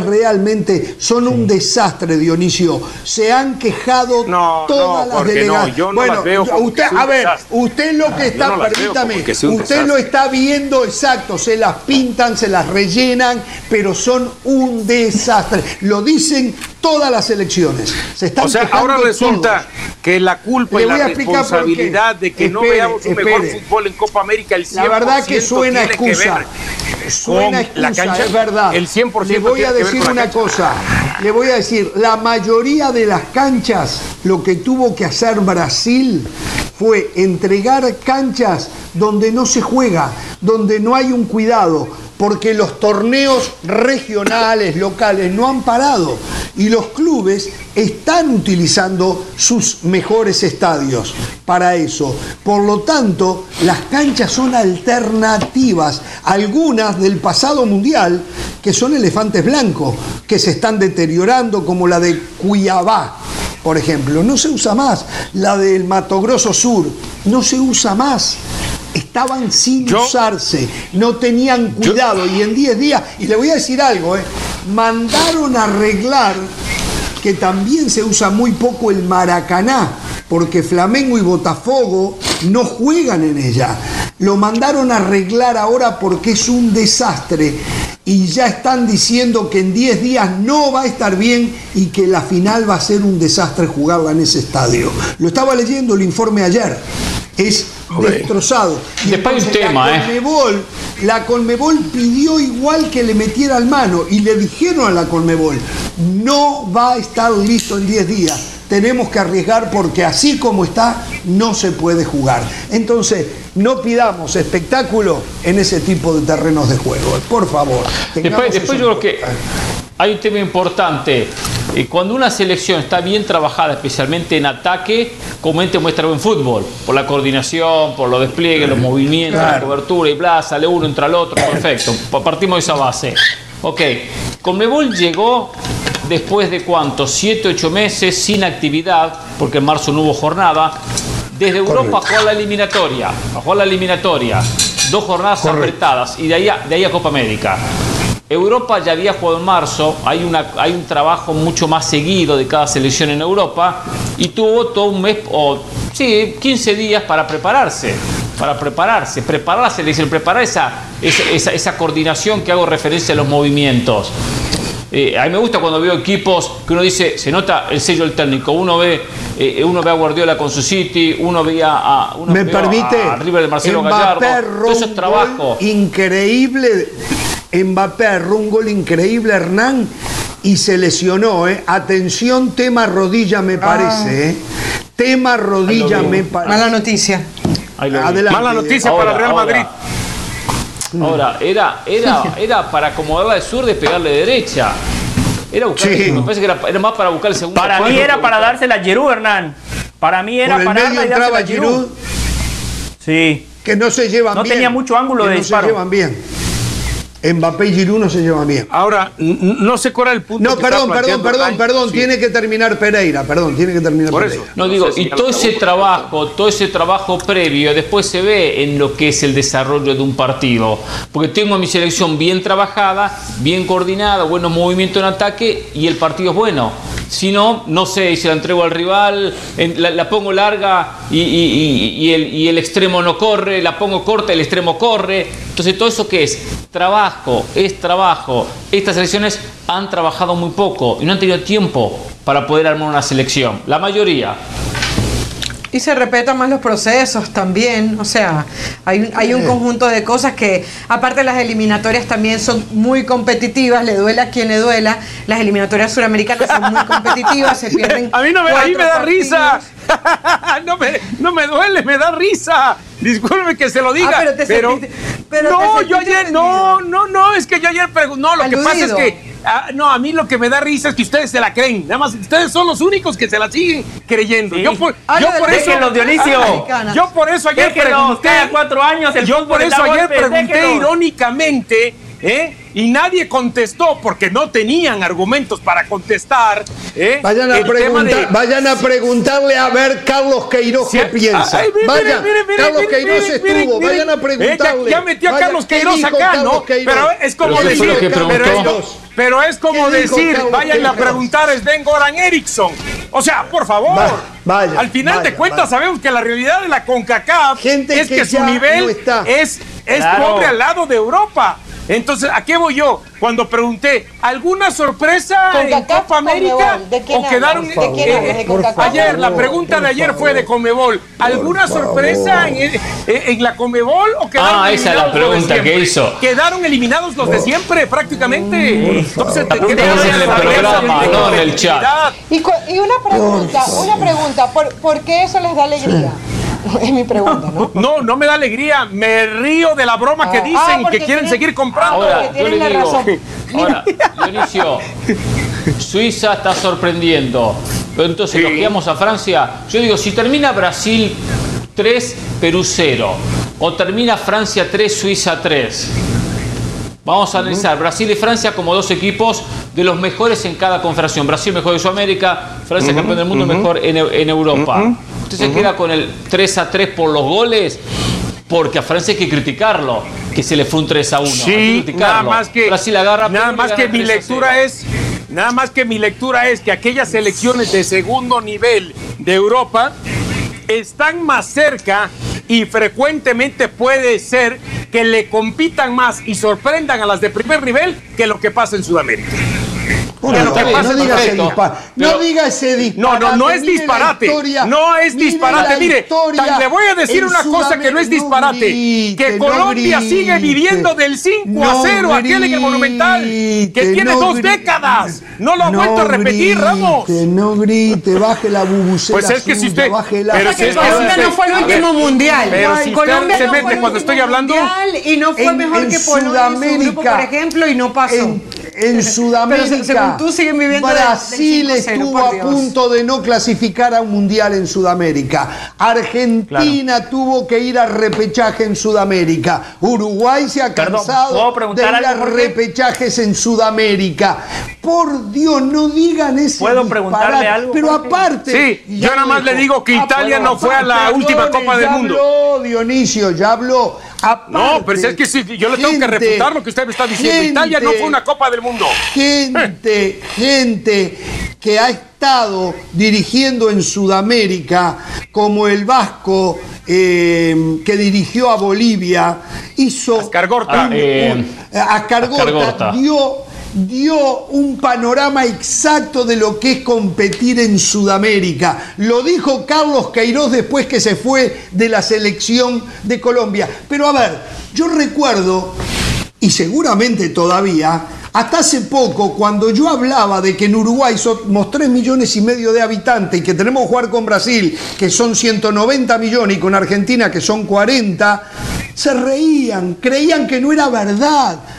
son un desastre, Dionisio. Se han quejado todas las delegaciones. Yo no las veo como usted, usted lo que está, permítame, usted lo está viendo exacto, se las pintan, se las rellenan, pero son un desastre. Lo dicen todas las elecciones. Ahora resulta que la culpa y la responsabilidad de que no veamos un mejor fútbol en Copa América, el 100%, la verdad que suena excusa. Suena excusa, la cancha, es verdad. El 100% le voy a decir una cosa. Le voy a decir, la mayoría de las canchas, lo que tuvo que hacer Brasil fue entregar canchas donde no se juega, donde no hay un cuidado, porque los torneos regionales, locales, no han parado y los clubes están utilizando sus mejores estadios para eso. Por lo tanto, las canchas son alternativas, algunas del pasado mundial, que son elefantes blancos, que se están deteriorando, como la de Cuiabá, por ejemplo. No se usa más. La del Mato Grosso Sur no se usa más. Estaban sin usarse, no tenían cuidado, y en 10 días, y le voy a decir algo, mandaron a arreglar, que también se usa muy poco, el Maracaná, porque Flamengo y Botafogo no juegan en ella. Lo mandaron a arreglar ahora porque es un desastre, y ya están diciendo que en 10 días no va a estar bien y que la final va a ser un desastre jugarla en ese estadio. Lo estaba leyendo el informe ayer. Es destrozado. Y después un tema, la Conmebol pidió igual que le metieran mano, y le dijeron a la Conmebol, no va a estar listo en 10 días, tenemos que arriesgar porque así como está no se puede jugar. Entonces, no pidamos espectáculo en ese tipo de terrenos de juego, por favor. Después yo creo que hay un tema importante. Cuando una selección está bien trabajada, especialmente en ataque, comúnmente muestra buen fútbol, por la coordinación, por los despliegues, los movimientos, la cobertura y bla, sale uno, entra el otro, perfecto. Partimos de esa base. Ok, Conmebol llegó después de ¿cuántos? 7, 8 meses sin actividad, porque en marzo no hubo jornada. Desde Europa a jugar la eliminatoria. 2 jornadas apretadas, y de ahí a Copa América. Europa ya había jugado en marzo, hay un trabajo mucho más seguido de cada selección en Europa, y tuvo todo un mes, 15 días para prepararse, preparar la selección, preparar esa coordinación que hago referencia a los movimientos. A mí me gusta cuando veo equipos que uno dice, se nota el sello del técnico, uno ve a Guardiola con su City, uno ve a River de Marcelo Gallardo, todo eso es trabajo. Increíble. Mbappé agarró un gol increíble, Hernán, y se lesionó. Atención, tema rodilla me parece. Tema rodilla me parece. Mala noticia. Adelante. Mala noticia para el Real Madrid. Ahora, era para acomodarla de zurda y pegarle de derecha. Me parece que era más para buscar el segundo. Para mí era para dársela a Giroud, Hernán. Para mí era por el pararla medio y dársela entraba a Giroud. Sí. Que no se llevan bien. No tenía mucho ángulo de disparo. No se llevan bien. Mbappé y Giroud no se llevan bien. Ahora, no sé cuál era el punto. No, perdón. Sí. Tiene que terminar Pereira. Por eso. No digo, y todo ese trabajo previo después se ve en lo que es el desarrollo de un partido. Porque tengo a mi selección bien trabajada, bien coordinada, buenos movimientos en ataque y el partido es bueno. Si no, no sé, si la entrego al rival, la pongo larga y el extremo no corre, la pongo corta, el extremo corre. Entonces, todo eso que es trabajo. Estas selecciones han trabajado muy poco y no han tenido tiempo para poder armar una selección. La mayoría. Y se respetan más los procesos también, o sea, hay un conjunto de cosas que, aparte las eliminatorias también son muy competitivas, le duela a quien le duela, las eliminatorias suramericanas son muy competitivas, se pierden. A mí me da risa, no me duele, me da risa. Discúlpeme que se lo diga, pero no, yo ayer, no, es que yo ayer pregunté, no, lo que pasa es que, a mí lo que me da risa es que ustedes se la creen, nada más, ustedes son los únicos que se la siguen creyendo. Sí. Yo por eso, Dionisio. Yo por eso ayer pregunté, cada 4 años yo por eso ayer pregunté irónicamente, y nadie contestó porque no tenían argumentos para contestar. Vayan a preguntarle a ver Carlos Queiroz qué piensa. Carlos Queiroz estuvo, vayan a preguntarle. Ya metió a Carlos Queiroz acá, ¿no? Pero es como decir, vayan a preguntar a Sven-Göran Eriksson. O sea, por favor. Al final de cuentas sabemos que la realidad de la CONCACAF es que su nivel es pobre al lado de Europa. Entonces, ¿a qué voy yo? Cuando pregunté, ¿alguna sorpresa en Copa América? ¿O quedaron? Ayer, la pregunta de ayer fue de Conmebol. ¿Alguna sorpresa en la Conmebol o quedaron eliminados? Esa es la pregunta que hizo. Quedaron eliminados los de siempre, prácticamente. Entonces, en el programa, no en el chat. Y una pregunta, ¿por qué eso les da alegría? Es mi pregunta, ¿no? No me da alegría, me río de la broma que dicen que quieren seguir comprando. Ahora, yo le digo, Dionisio, Suiza está sorprendiendo, pero entonces elogiamos a Francia. Yo digo, si termina Brasil 3, Perú 0, o termina Francia 3, Suiza 3, vamos a analizar Brasil y Francia como dos equipos de los mejores en cada confederación. Brasil mejor de Sudamérica, Francia campeón del mundo, mejor en Europa. Usted se queda con el 3-3 por los goles, porque a Francia hay que criticarlo, que se le fue un 3-1. Sí, nada más que Brasil agarra, nada más que mi lectura es que aquellas selecciones de segundo nivel de Europa están más cerca y frecuentemente puede ser que le compitan más y sorprendan a las de primer nivel que lo que pasa en Sudamérica. No diga ese disparate. No es disparate. No es disparate. Mire, le voy a decir una cosa que no es disparate. Que Colombia sigue viviendo del 5-0 aquel en el Monumental, que tiene 2 décadas. No lo ha vuelto a repetir, Ramos. No grite, baje la bubucela. Pues es que si usted... Pero si Colombia no fue el último mundial. Pero si Colombia se mete cuando estoy hablando... Y no fue mejor que Polonia en su grupo, por ejemplo, y no pasó. En Sudamérica, Brasil estuvo a punto de no clasificar a un mundial en Sudamérica. Argentina tuvo que ir a repechaje en Sudamérica. Uruguay se ha cansado de ir a repechajes en Sudamérica. Por Dios, no digan eso. ¿Puedo preguntarle algo? Pero aparte... Sí, yo nada más le digo que Italia no fue a la última Copa del Mundo. Ya habló, Dionisio, ya habló. Aparte, no, pero es que sí, yo le tengo que refutar lo que usted me está diciendo. Italia no fue una Copa del Mundo. Gente que ha estado dirigiendo en Sudamérica, como el vasco que dirigió a Bolivia, hizo... Ascargorta. Ascargorta dio un panorama exacto de lo que es competir en Sudamérica. Lo dijo Carlos Queiroz después que se fue de la selección de Colombia. Pero a ver, yo recuerdo, y seguramente todavía, hasta hace poco, cuando yo hablaba de que en Uruguay somos 3,5 millones de habitantes y que tenemos que jugar con Brasil, que son 190 millones, y con Argentina, que son 40, se reían, creían que no era verdad.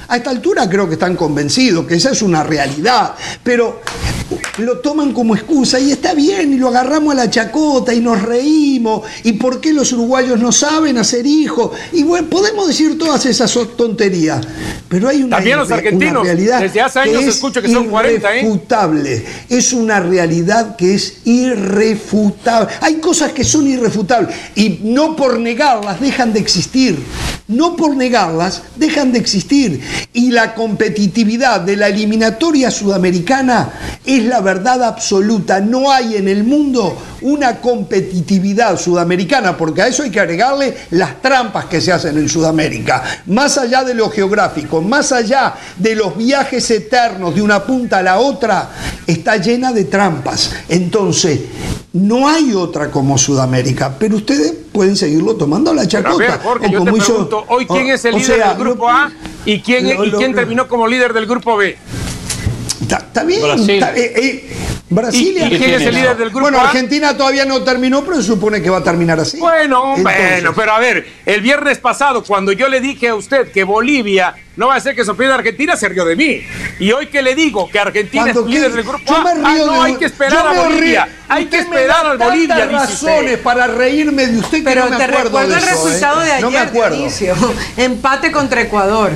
A esta altura creo que están convencidos que esa es una realidad, pero lo toman como excusa y está bien, y lo agarramos a la chacota y nos reímos, y por qué los uruguayos no saben hacer hijos, y bueno, podemos decir todas esas tonterías, pero hay una, también los argentinos, una realidad desde hace años escucho que son 40, irrefutable, es una realidad que es irrefutable, hay cosas que son irrefutables, y no por negarlas dejan de existir, no por negarlas dejan de existir, y la competitividad de la eliminatoria sudamericana es la verdad absoluta. No hay en el mundo una competitividad sudamericana, porque a eso hay que agregarle las trampas que se hacen en Sudamérica. Más allá de lo geográfico, más allá de los viajes eternos de una punta a la otra, está llena de trampas. Entonces, no hay otra como Sudamérica, pero ustedes pueden seguirlo tomando a la chacota. Pero a ver, Jorge, yo te pregunto, hoy ¿quién es el líder del grupo A y quién terminó como líder del grupo B? Está bien. Brasil. Brasil ¿Y quién es el líder del grupo? Bueno, Argentina todavía no terminó, pero se supone que va a terminar así. Bueno, pero a ver, el viernes pasado, cuando yo le dije a usted que Bolivia no va a ser que sorprenda a Argentina, se rió de mí. Y hoy que le digo que Argentina es líder del grupo A, no, hay que esperar a Bolivia. Hay que esperar al Bolivia, dice razones para reírme de usted, pero que no me te acuerdo recuerdo de el eso, resultado de ayer, no me acuerdo. Dionisio. Empate contra Ecuador.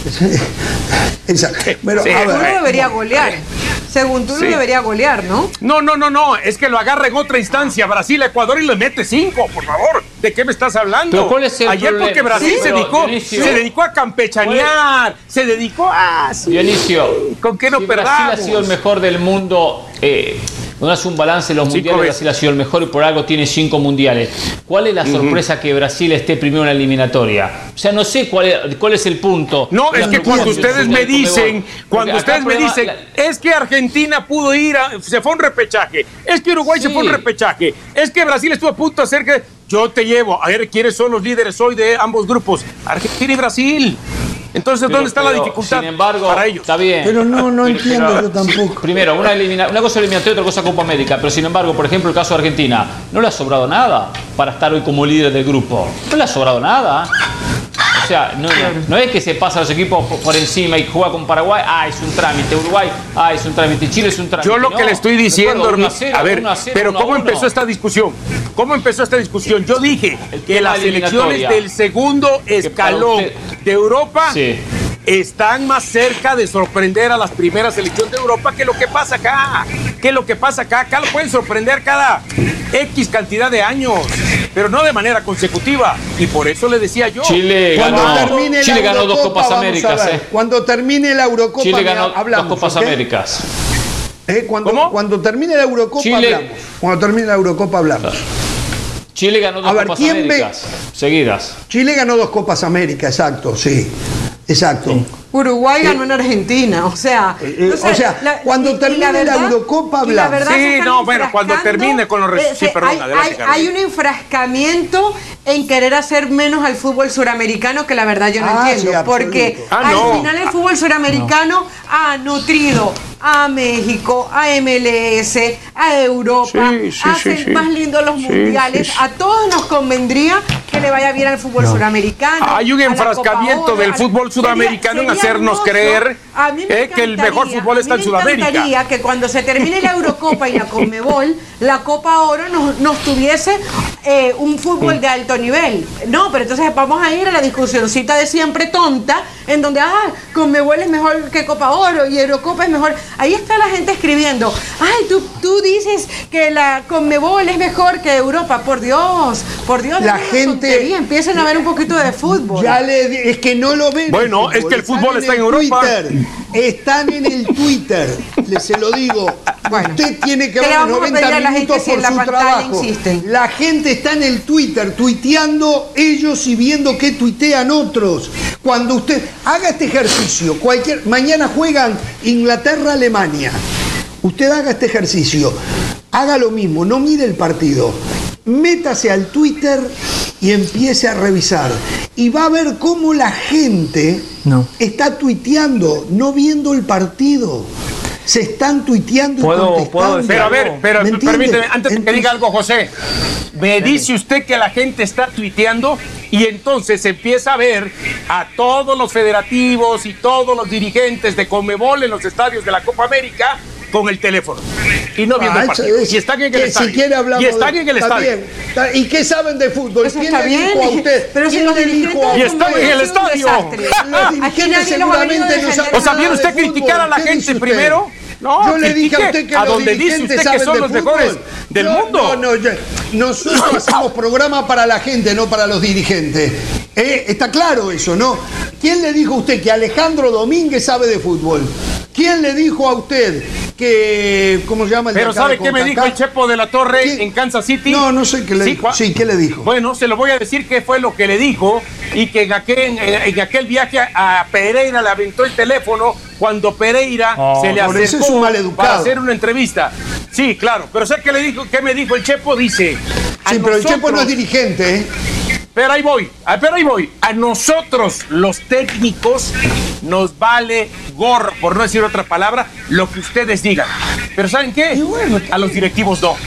Exacto. Pero, Sí, a ver, Tú no debería golear. Según tú, no debería golear, ¿no? No, es que lo agarra en otra instancia, Brasil, Ecuador, y le mete 5, por favor. ¿De qué me estás hablando? Pero ¿cuál es el ayer problema? porque Brasil ¿Sí? se dedicó a campechanear, se dedicó a... Dionisio, ¿con qué no si perdamos? Brasil ha sido el mejor del mundo, no hace un balance de los mundiales, Brasil ha sido el mejor y por algo tiene 5 mundiales. ¿Cuál es la sorpresa que Brasil esté primero en la eliminatoria? O sea, no sé cuál es el punto. No, es que cuando ustedes me dicen, es que Argentina pudo ir, se fue a un repechaje, es que Uruguay se fue a un repechaje, es que Brasil estuvo a punto de hacer que... Yo te llevo, a ver, ¿quiénes son los líderes hoy de ambos grupos? Argentina y Brasil. Entonces, ¿dónde está la dificultad? Sin embargo, para ellos? Está bien. Pero no entiendo yo tampoco. Primero, una cosa eliminatoria y otra cosa Copa América. Pero sin embargo, por ejemplo, el caso de Argentina, no le ha sobrado nada para estar hoy como líder del grupo. No le ha sobrado nada. O sea, no es que se pasa a los equipos por encima y juega con Paraguay, es un trámite. Uruguay, es un trámite. Chile es un trámite. Yo lo que le estoy diciendo, a ver, 1-0, pero ¿cómo empezó esta discusión? ¿Cómo empezó esta discusión? Yo dije que las elecciones del segundo escalón de Europa están más cerca de sorprender a las primeras selecciones de Europa que lo que pasa acá. Acá lo pueden sorprender cada X cantidad de años, pero no de manera consecutiva. Y por eso le decía yo. Chile ganó 2 Copas Américas. Cuando termine la Eurocopa, Chile ganó hablamos. 2 Copas Américas. Cuando termine la Eurocopa, hablamos. Cuando termine la Eurocopa, hablamos. Chile ganó 2 Copas Américas seguidas. Chile ganó 2 Copas Américas, exacto, sí. Exacto. Sí. Uruguay ganó en Argentina, o sea, cuando termine la Eurocopa hablamos. Sí, no, bueno, cuando termine con los hay un enfrascamiento en querer hacer menos al fútbol suramericano que la verdad yo no entiendo, sí, porque al final el fútbol suramericano ha nutrido a México, a MLS, a Europa, hacen más lindos los mundiales, a todos nos convendría que le vaya bien al fútbol suramericano. Hay un enfrascamiento del fútbol sudamericano en hacernos creer que el mejor fútbol está en Sudamérica. Me encantaría que cuando se termine la Eurocopa y la Conmebol, la Copa Oro nos tuviese un fútbol de alto nivel. No, pero entonces vamos a ir a la discusioncita de siempre tonta, en donde Conmebol es mejor que Copa Oro y Eurocopa es mejor. Ahí está la gente escribiendo, tú dices que la Conmebol es mejor que Europa. Por Dios, la gente empiecen a ver un poquito de fútbol. Es que no lo ven. Bueno, es que el fútbol está en Europa. Están en el Twitter, se lo digo. Bueno, usted tiene que ver 90 minutos por su trabajo. La gente está en el Twitter, tuiteando ellos y viendo qué tuitean otros. Cuando usted haga este ejercicio, mañana juegan Inglaterra-Alemania. Usted haga este ejercicio, haga lo mismo, no mire el partido. Métase al Twitter y empiece a revisar. Y va a ver cómo la gente está tuiteando, no viendo el partido. Se están tuiteando y contestando. Pero a ver, permíteme, antes de que diga algo, José. Me dice usted que la gente está tuiteando Y entonces se empieza a ver a todos los federativos y todos los dirigentes de Conmebol en los estadios de la Copa América con el teléfono y no viendo el partido. Y están en el estadio. Si y están en el estadio. ¿Y qué saben de fútbol? ¿Quién le dijo a usted? Pero si los dirigentes y están en el estadio. Los dirigentes seguramente no saben. O sea, ¿viene usted a criticar a la gente primero? No, yo le dije a usted que los dirigentes saben que son los mejores del mundo. Nosotros hacemos programa para la gente, no para los dirigentes. Está claro eso, ¿no? ¿Quién le dijo a usted que Alejandro Domínguez sabe de fútbol? ¿Quién le dijo a usted que... ¿Cómo se llama? Pero ¿sabe qué me dijo el Chepo de la Torre en Kansas City? No sé qué le dijo. Sí, ¿qué le dijo? Bueno, se lo voy a decir qué fue lo que le dijo y que en aquel viaje a Pereira le aventó el teléfono cuando Pereira se le acercó para hacer una entrevista. Sí, claro, pero ¿sabe qué le dijo? ¿Qué me dijo el Chepo? Dice... Sí, pero el Chepo no es dirigente, ¿eh? Pero ahí voy. A nosotros, los técnicos, nos vale gorro, por no decir otra palabra, lo que ustedes digan. Pero ¿saben qué? A los directivos no.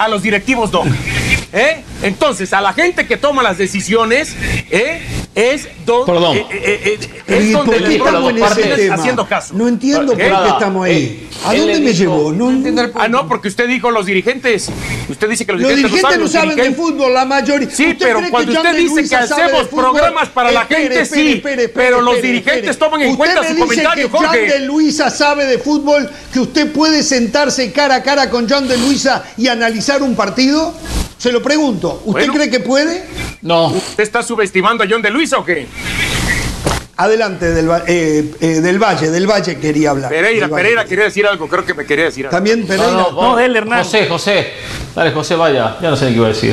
Entonces, a la gente que toma las decisiones, es donde les estamos en ese tema? Haciendo caso. No entiendo por qué estamos ahí. ¿A dónde me llevó? No entiendo el punto. No, porque usted dijo los dirigentes. Usted dice que los dirigentes no saben de fútbol, la mayoría. Sí, pero cuando usted dice que hacemos programas para la gente, sí. Pero los dirigentes toman en cuenta su comentario, Jorge. ¿Jan de Luisa sabe de fútbol? ¿Que usted puede sentarse cara a cara con Jan de Luisa y analizar un partido? Se lo pregunto. ¿Usted cree que puede? No. ¿Usted está subestimando a Jon de Luisa o qué? Adelante, del Valle quería hablar. Pereira quería decir algo, creo que me quería decir algo. También Pereira. No, él, Hernán. José. Dale, José, vaya. Ya no sé qué iba a decir.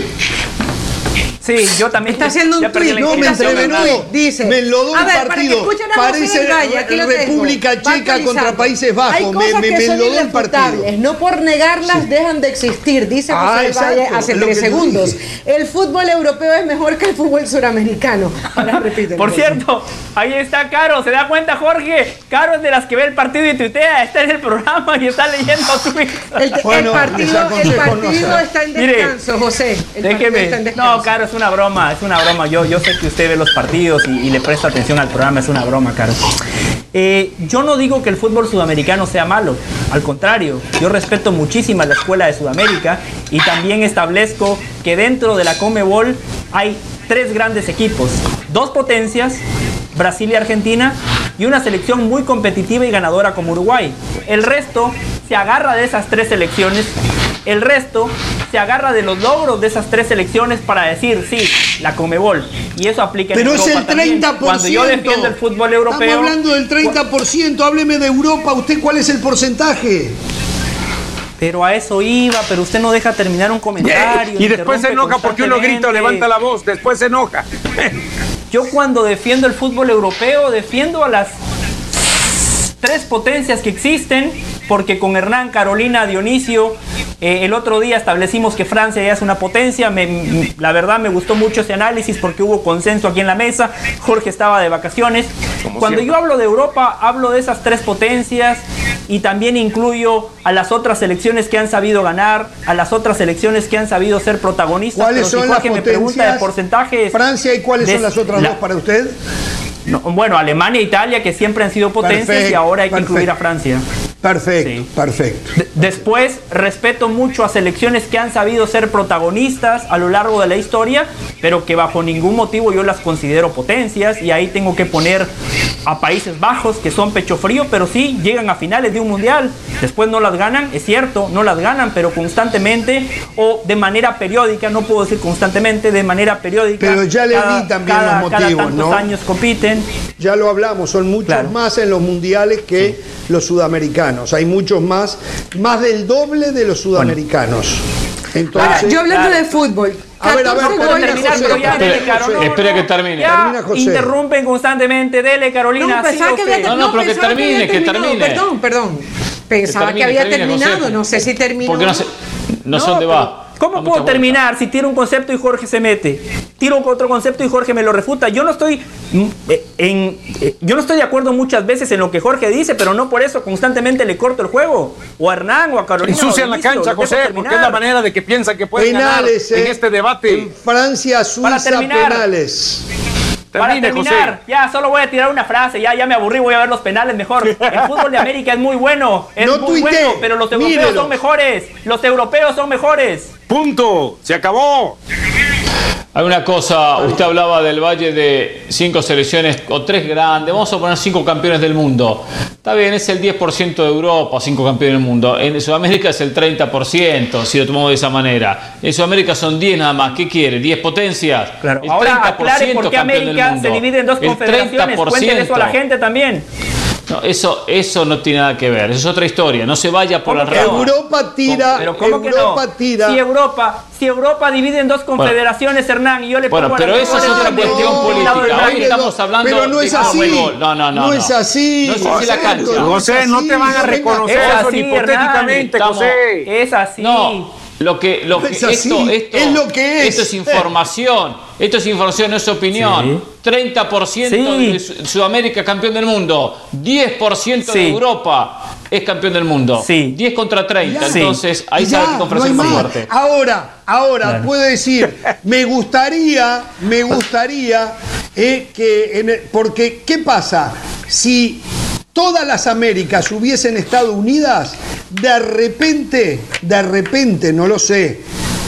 Sí, yo también. Está haciendo un tuit. No, me entrevenó. Dice. Me enlodó el partido. Parece República Checa contra Países Bajos. Me enlodó el partido. No por negarlas dejan de existir, dice José Valle hace 3 segundos. El fútbol europeo es mejor que el fútbol suramericano. Por cierto, ahí está Caro. ¿Se da cuenta, Jorge? Caro es de las que ve el partido y tuitea. Está en el programa y está leyendo tweets. El partido está en descanso, José. Déjeme. No, Caro, es una broma. Yo sé que usted ve los partidos y le presta atención al programa. Es una broma, Caro. Yo no digo que el fútbol sudamericano sea malo. Al contrario, yo respeto muchísimo a la escuela de Sudamérica y también establezco que dentro de la Conmebol hay 3 grandes equipos, 2 potencias, Brasil y Argentina, y una selección muy competitiva y ganadora como Uruguay. El resto se agarra de esas 3 selecciones. El resto se agarra de los logros de esas 3 selecciones para decir, sí, la Conmebol. Y eso aplica en Europa. Pero es el 30%. También. Cuando yo defiendo el fútbol europeo... Estamos hablando del 30%. Hábleme de Europa. ¿Usted cuál es el porcentaje? Pero a eso iba, pero usted no deja terminar un comentario. Y después se enoja porque uno grita o levanta la voz. Después se enoja. Yo cuando defiendo el fútbol europeo, defiendo a las 3 potencias que existen, porque con Hernán, Carolina, Dionisio, el otro día establecimos que Francia ya es una potencia. La verdad me gustó mucho ese análisis porque hubo consenso aquí en la mesa. Jorge estaba de vacaciones. Cuando yo hablo de Europa, hablo de esas 3 potencias y también incluyo a las otras selecciones que han sabido ganar, a las otras selecciones que han sabido ser protagonistas. ¿Cuáles son las potencias? Me pregunta de porcentajes. Francia, ¿y cuáles son las otras 2 para usted? No, bueno, Alemania e Italia, que siempre han sido potencias, y ahora hay que incluir a Francia. Perfecto, sí. Perfecto. Después, respeto mucho a selecciones que han sabido ser protagonistas a lo largo de la historia, pero que bajo ningún motivo yo las considero potencias, y ahí tengo que poner a Países Bajos, que son pecho frío, pero sí llegan a finales de un mundial. Después no las ganan, es cierto, no las ganan, pero constantemente o de manera periódica, no puedo decir constantemente, de manera periódica. Pero ya le di también los motivos, cada tantos años compiten. Ya lo hablamos, son muchos más en los mundiales que los sudamericanos. Hay muchos más del doble de los sudamericanos. Entonces, yo hablando de fútbol. A ver, espera que termine. Ya interrumpen constantemente. Dele, Carolina. No, pero que termine. Perdón. Pensaba que había terminado. No sé si terminó. Porque no sé dónde va. ¿Cómo puedo terminar si tiro un concepto y Jorge se mete? Tiro otro concepto y Jorge me lo refuta. Yo no estoy de acuerdo muchas veces en lo que Jorge dice, pero no por eso constantemente le corto el juego. O a Hernán o a Carolina. Ensucian la cancha, José, porque es la manera de que piensan que pueden penales, ganar en este debate. En Francia, Suiza, penales. Para terminar, José. Ya solo voy a tirar una frase, ya me aburrí, voy a ver los penales mejor. El fútbol de América es muy bueno, bueno, pero los europeos son mejores. Los europeos son mejores. Punto, se acabó. Hay una cosa, usted hablaba del Valle de 5 selecciones o 3 grandes, vamos a poner 5 campeones del mundo. Está bien, es el 10% de Europa, 5 campeones del mundo. En Sudamérica es el 30%, si lo tomamos de esa manera. En Sudamérica son 10 nada más. ¿Qué quiere? ¿10 potencias? Claro. Ahora aclare por qué América se divide en 2 confederaciones. Cuéntenle eso a la gente también. No, eso no tiene nada que ver, eso es otra historia, no se vaya por la rama. Europa tira, pero ¿cómo Europa que no? tira. Si Europa divide en 2 confederaciones, Hernán, y yo le pongo pero eso es otra cuestión política. Hoy estamos hablando pero no es así. No es así. No es así la cancha. José, no te van a reconocer eso hipotéticamente, José. Es así. No. Esto es información. Esto es información, no es opinión. Sí. 30% de Sudamérica campeón del mundo. 10% de Europa es campeón del mundo. 10 contra 30. Entonces, ahí sabe qué comparación es más fuerte. Ahora, claro. Puede decir, me gustaría porque, ¿qué pasa? Si todas las Américas hubiesen estado unidas, de repente, no lo sé,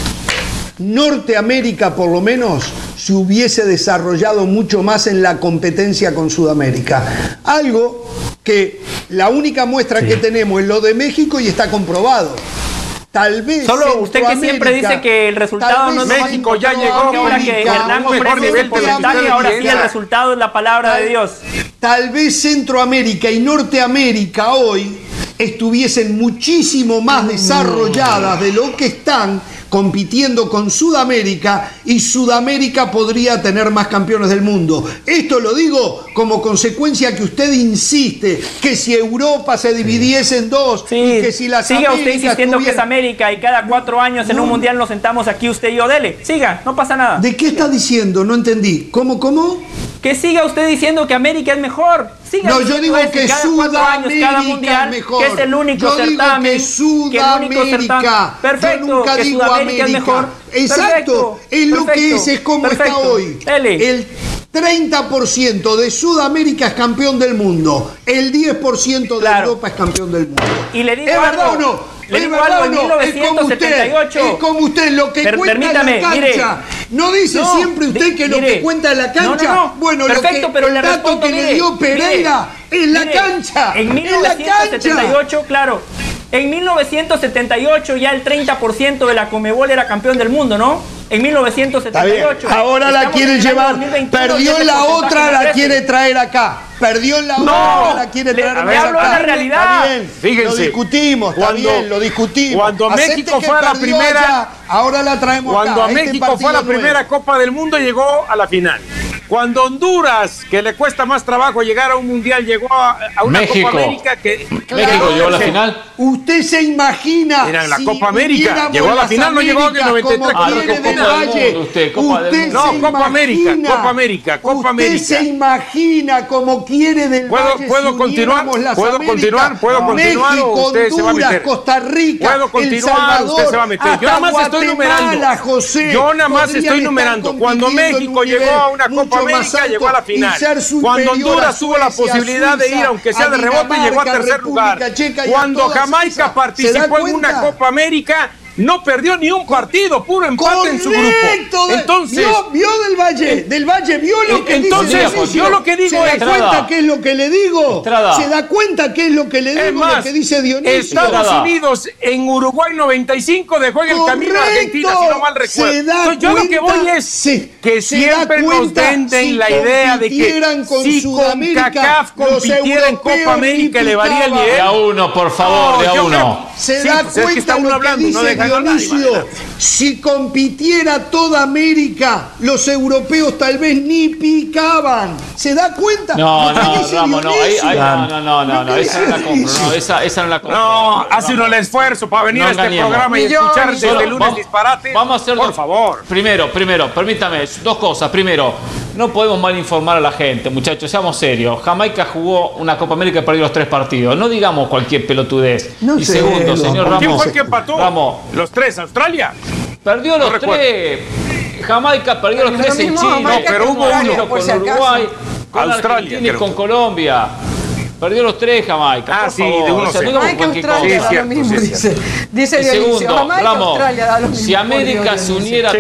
Norteamérica por lo menos se hubiese desarrollado mucho más en la competencia con Sudamérica. Algo que la única muestra que tenemos es lo de México y está comprobado. Tal vez solo usted que siempre dice que el resultado no es México ya llegó, ahora que Hernán ofrece ese porcentaje, ahora sí el resultado es la palabra de Dios. Tal vez Centroamérica y Norteamérica hoy estuviesen muchísimo más desarrolladas de lo que están compitiendo con Sudamérica, y Sudamérica podría tener más campeones del mundo. Esto lo digo como consecuencia que usted insiste que si Europa se dividiese en 2 y que si las siga usted insistiendo que es América y cada 4 años en un mundial nos sentamos aquí usted y yo, dele, siga, no pasa nada. ¿De qué está diciendo? No entendí. ¿Cómo? Que siga usted diciendo que América es mejor. No, yo digo que Sudamérica es mejor. Que es el único certamen. Que Sudamérica. Perfecto. Yo nunca digo América es mejor. Exacto. Es lo que es como está hoy. El 30% de Sudamérica es campeón del mundo. El 10% de Europa es campeón del mundo. Y le digo ¿Es verdad o no? Le digo algo, en 1978. Es como usted, lo que cuenta en la cancha. Mire, ¿no dice siempre usted que lo que cuenta en la cancha? No. Bueno, perfecto, pero el dato que le dio Pereira es la cancha. En 1978, claro. En 1978 ya el 30% de la Conmebol era campeón del mundo, ¿no? En 1978. Ahora la quiere llevar. Perdió en la otra, la quiere traer acá. Perdió en la otra, la quiere traer acá. Hablo de la realidad. Está bien. Fíjense, lo discutimos, lo discutimos. Cuando México fue a la primera. Allá, ahora la traemos cuando acá. México fue a la primera Copa del Mundo, llegó a la final. Cuando Honduras, que le cuesta más trabajo llegar a un mundial, llegó a una Copa América que... México llegó a la final. Usted se imagina... Era en la Copa América. Llegó a la final, no llegó en el 93. Copa América. Usted se imagina como quiere del Valle. ¿Puedo continuar? México, Honduras, Costa Rica, El Salvador, usted se va a meter. Yo nada más estoy numerando. Cuando México llegó a una Copa América, llegó a la final. Cuando Honduras tuvo la posibilidad de ir, aunque sea de rebote, llegó a tercer lugar. Cuando Jamaica participó en una Copa América, no perdió ni un partido, puro empate en su grupo. Entonces, vio del Valle, vio lo que entonces, yo lo que digo ¿se da cuenta qué es lo que le digo? ¿Se da cuenta qué es lo que le digo? Más, lo que dice Dionisio. Estados Unidos en Uruguay 95 dejó en el camino a Argentina, si no mal recuerdo. Yo lo que voy es que siempre nos venden la idea de que si CONCACAF compitiera en Copa América elevaría el nivel. De a uno, por favor, de a uno. Se da cuenta lo que dice Dionisio. Si compitiera toda América, los europeos europeos tal vez ni picaban. ¿Se da cuenta? No, Ramos, no. Esa no la compro. No, esa no la compro. No, hace uno el esfuerzo para venir a este programa y escuchar desde el lunes disparates. Vamos a hacer por favor. Primero, permítame, dos cosas. Primero, no podemos mal informar a la gente, muchachos, seamos serios. Jamaica jugó una Copa América y perdió los 3 partidos. No digamos cualquier pelotudez. No y sé, segundo, señor Ramos. ¿Quién fue el que empató? Ramos. ¿Los 3? ¿Australia? Perdió los 3. Jamaica perdió los 3 en Chile. No, pero hubo uno con Uruguay, con Argentina y con Colombia. Perdió los 3 Jamaica. Ah, sí, de uno. Jamaica, Australia da lo mismo, dice Segundo, Ramos, Australia da lo mismo. si América se uniera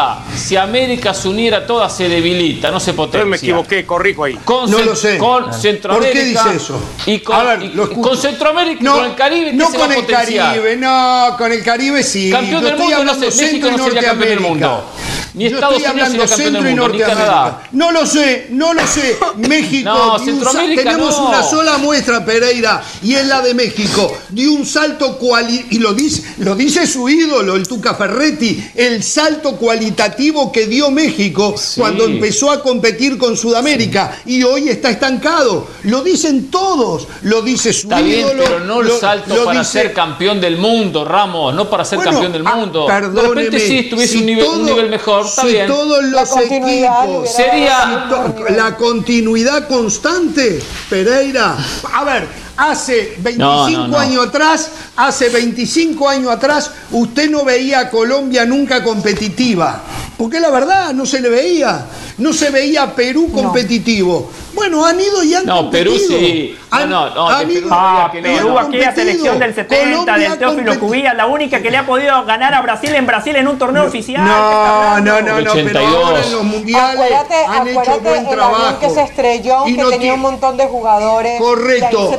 toda, se debilita, no se potencia. Entonces me equivoqué, corrijo ahí. No lo sé. Con Centroamérica. ¿Por qué dice eso? Y con Centroamérica y con el Caribe. No con el Caribe, no, con el Caribe sí. Campeón del mundo, no sé, México no sería campeón del mundo. Ni Estados Unidos sería campeón del mundo, ni Canadá. No lo sé. México, no, Centroamérica tenemos una sola muestra, Pereira, y es la de México. Dio un salto y lo dice su ídolo, el Tuca Ferretti, el salto cualitativo que dio México cuando empezó a competir con Sudamérica, y hoy está estancado. Lo dicen todos, lo dice su ídolo. Bien, pero no el salto para ser campeón del mundo, Ramos, no para ser campeón del mundo. Perdóneme, de repente si estuviese un nivel mejor, está bien. Todos los equipos sería la continuidad constante, Pereira. A ver, hace 25 años atrás, usted no veía a Colombia nunca competitiva. Porque la verdad, no se le veía. No se veía a Perú competitivo. Bueno, han ido y han competido. Perú sí. Perú, aquella selección del 70, Colombia del Teófilo Cubillas, la única que le ha podido ganar a Brasil en un torneo oficial. No, pero ahora en los mundiales han hecho buen trabajo. El avión que se estrelló, que tenía un montón de jugadores. Correcto.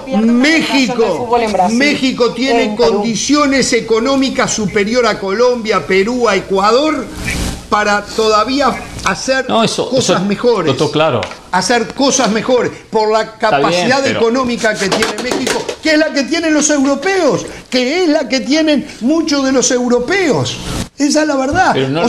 México tiene condiciones económicas superior a Colombia, Perú, a Ecuador, para todavía hacer cosas mejores. Claro. Hacer cosas mejores por la capacidad económica que tiene México, que es la que tienen los europeos, que es la que tienen muchos de los europeos. Esa es la verdad. Pero no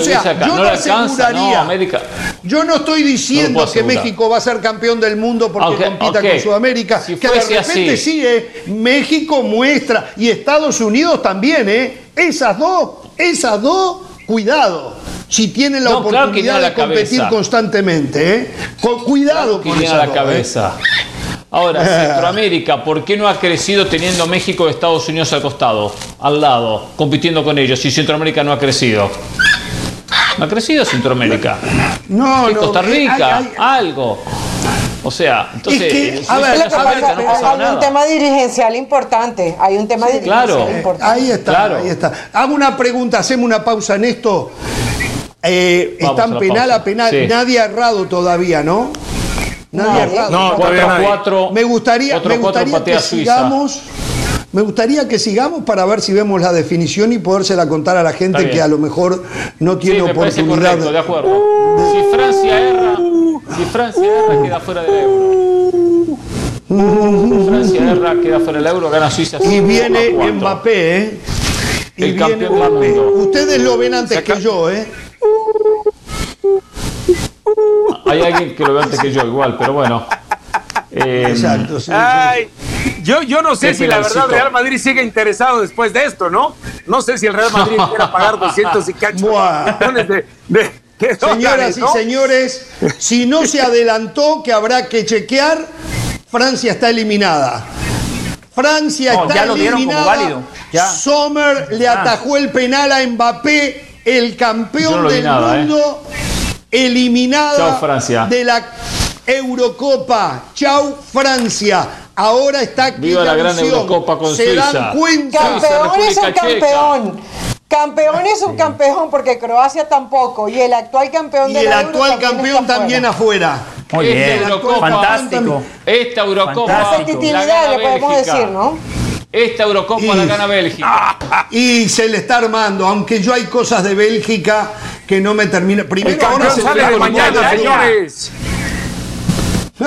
yo no estoy diciendo que México va a ser campeón del mundo porque compita con Sudamérica, que de repente sí, México muestra, y Estados Unidos también, esas dos, cuidado. Si tienen la oportunidad de competir constantemente, cuidado con eso. la cabeza. Ahora, Centroamérica, ¿por qué no ha crecido teniendo México y Estados Unidos al costado, al lado, compitiendo con ellos, si Centroamérica no ha crecido? ¿No ha crecido Centroamérica? No, Costa Rica, algo. O sea, entonces, hay un tema dirigencial importante. Ahí está. Hago una pregunta, hacemos una pausa en esto. Están penal a penal. Sí. Nadie ha errado todavía, ¿no? Nadie ha errado. No, todavía nadie. Me gustaría que sigamos para ver si vemos la definición y podérsela contar a la gente que a lo mejor no tiene oportunidad. Correcto, de acuerdo. Si Francia erra, queda fuera del Euro. Francia erra, queda fuera del Euro, gana Suiza. Y viene Mbappé, el campeón del mundo. Ustedes lo ven antes que yo, Hay alguien que lo ve antes que yo, igual, pero bueno. Exacto, sí. Yo no sé si la verdad Real Madrid sigue interesado después de esto, ¿no? No sé si el Real Madrid quiera pagar 200 y cacho millones de Señoras y señores, si no se adelantó, que habrá que chequear, Francia está eliminada. Francia está eliminada. Como válido. Sommer le atajó el penal a Mbappé, el campeón del mundo, eliminada de la Eurocopa. Chau, Francia. Ahora está aquí. Viva la gran Eurocopa con Suiza. Se dan cuenta. Campeón es un campeón. Campeón es un campeón, porque Croacia tampoco. Y el actual campeón de la Euro. Y el actual campeón también afuera. Muy bien. Fantástico. Esta Eurocopa. La competitividad, le podemos decir, ¿no? Esta Eurocopa la gana Bélgica. Y se le está armando, aunque yo hay cosas de Bélgica que no me terminan. Primero ahora sale de mañana, señores.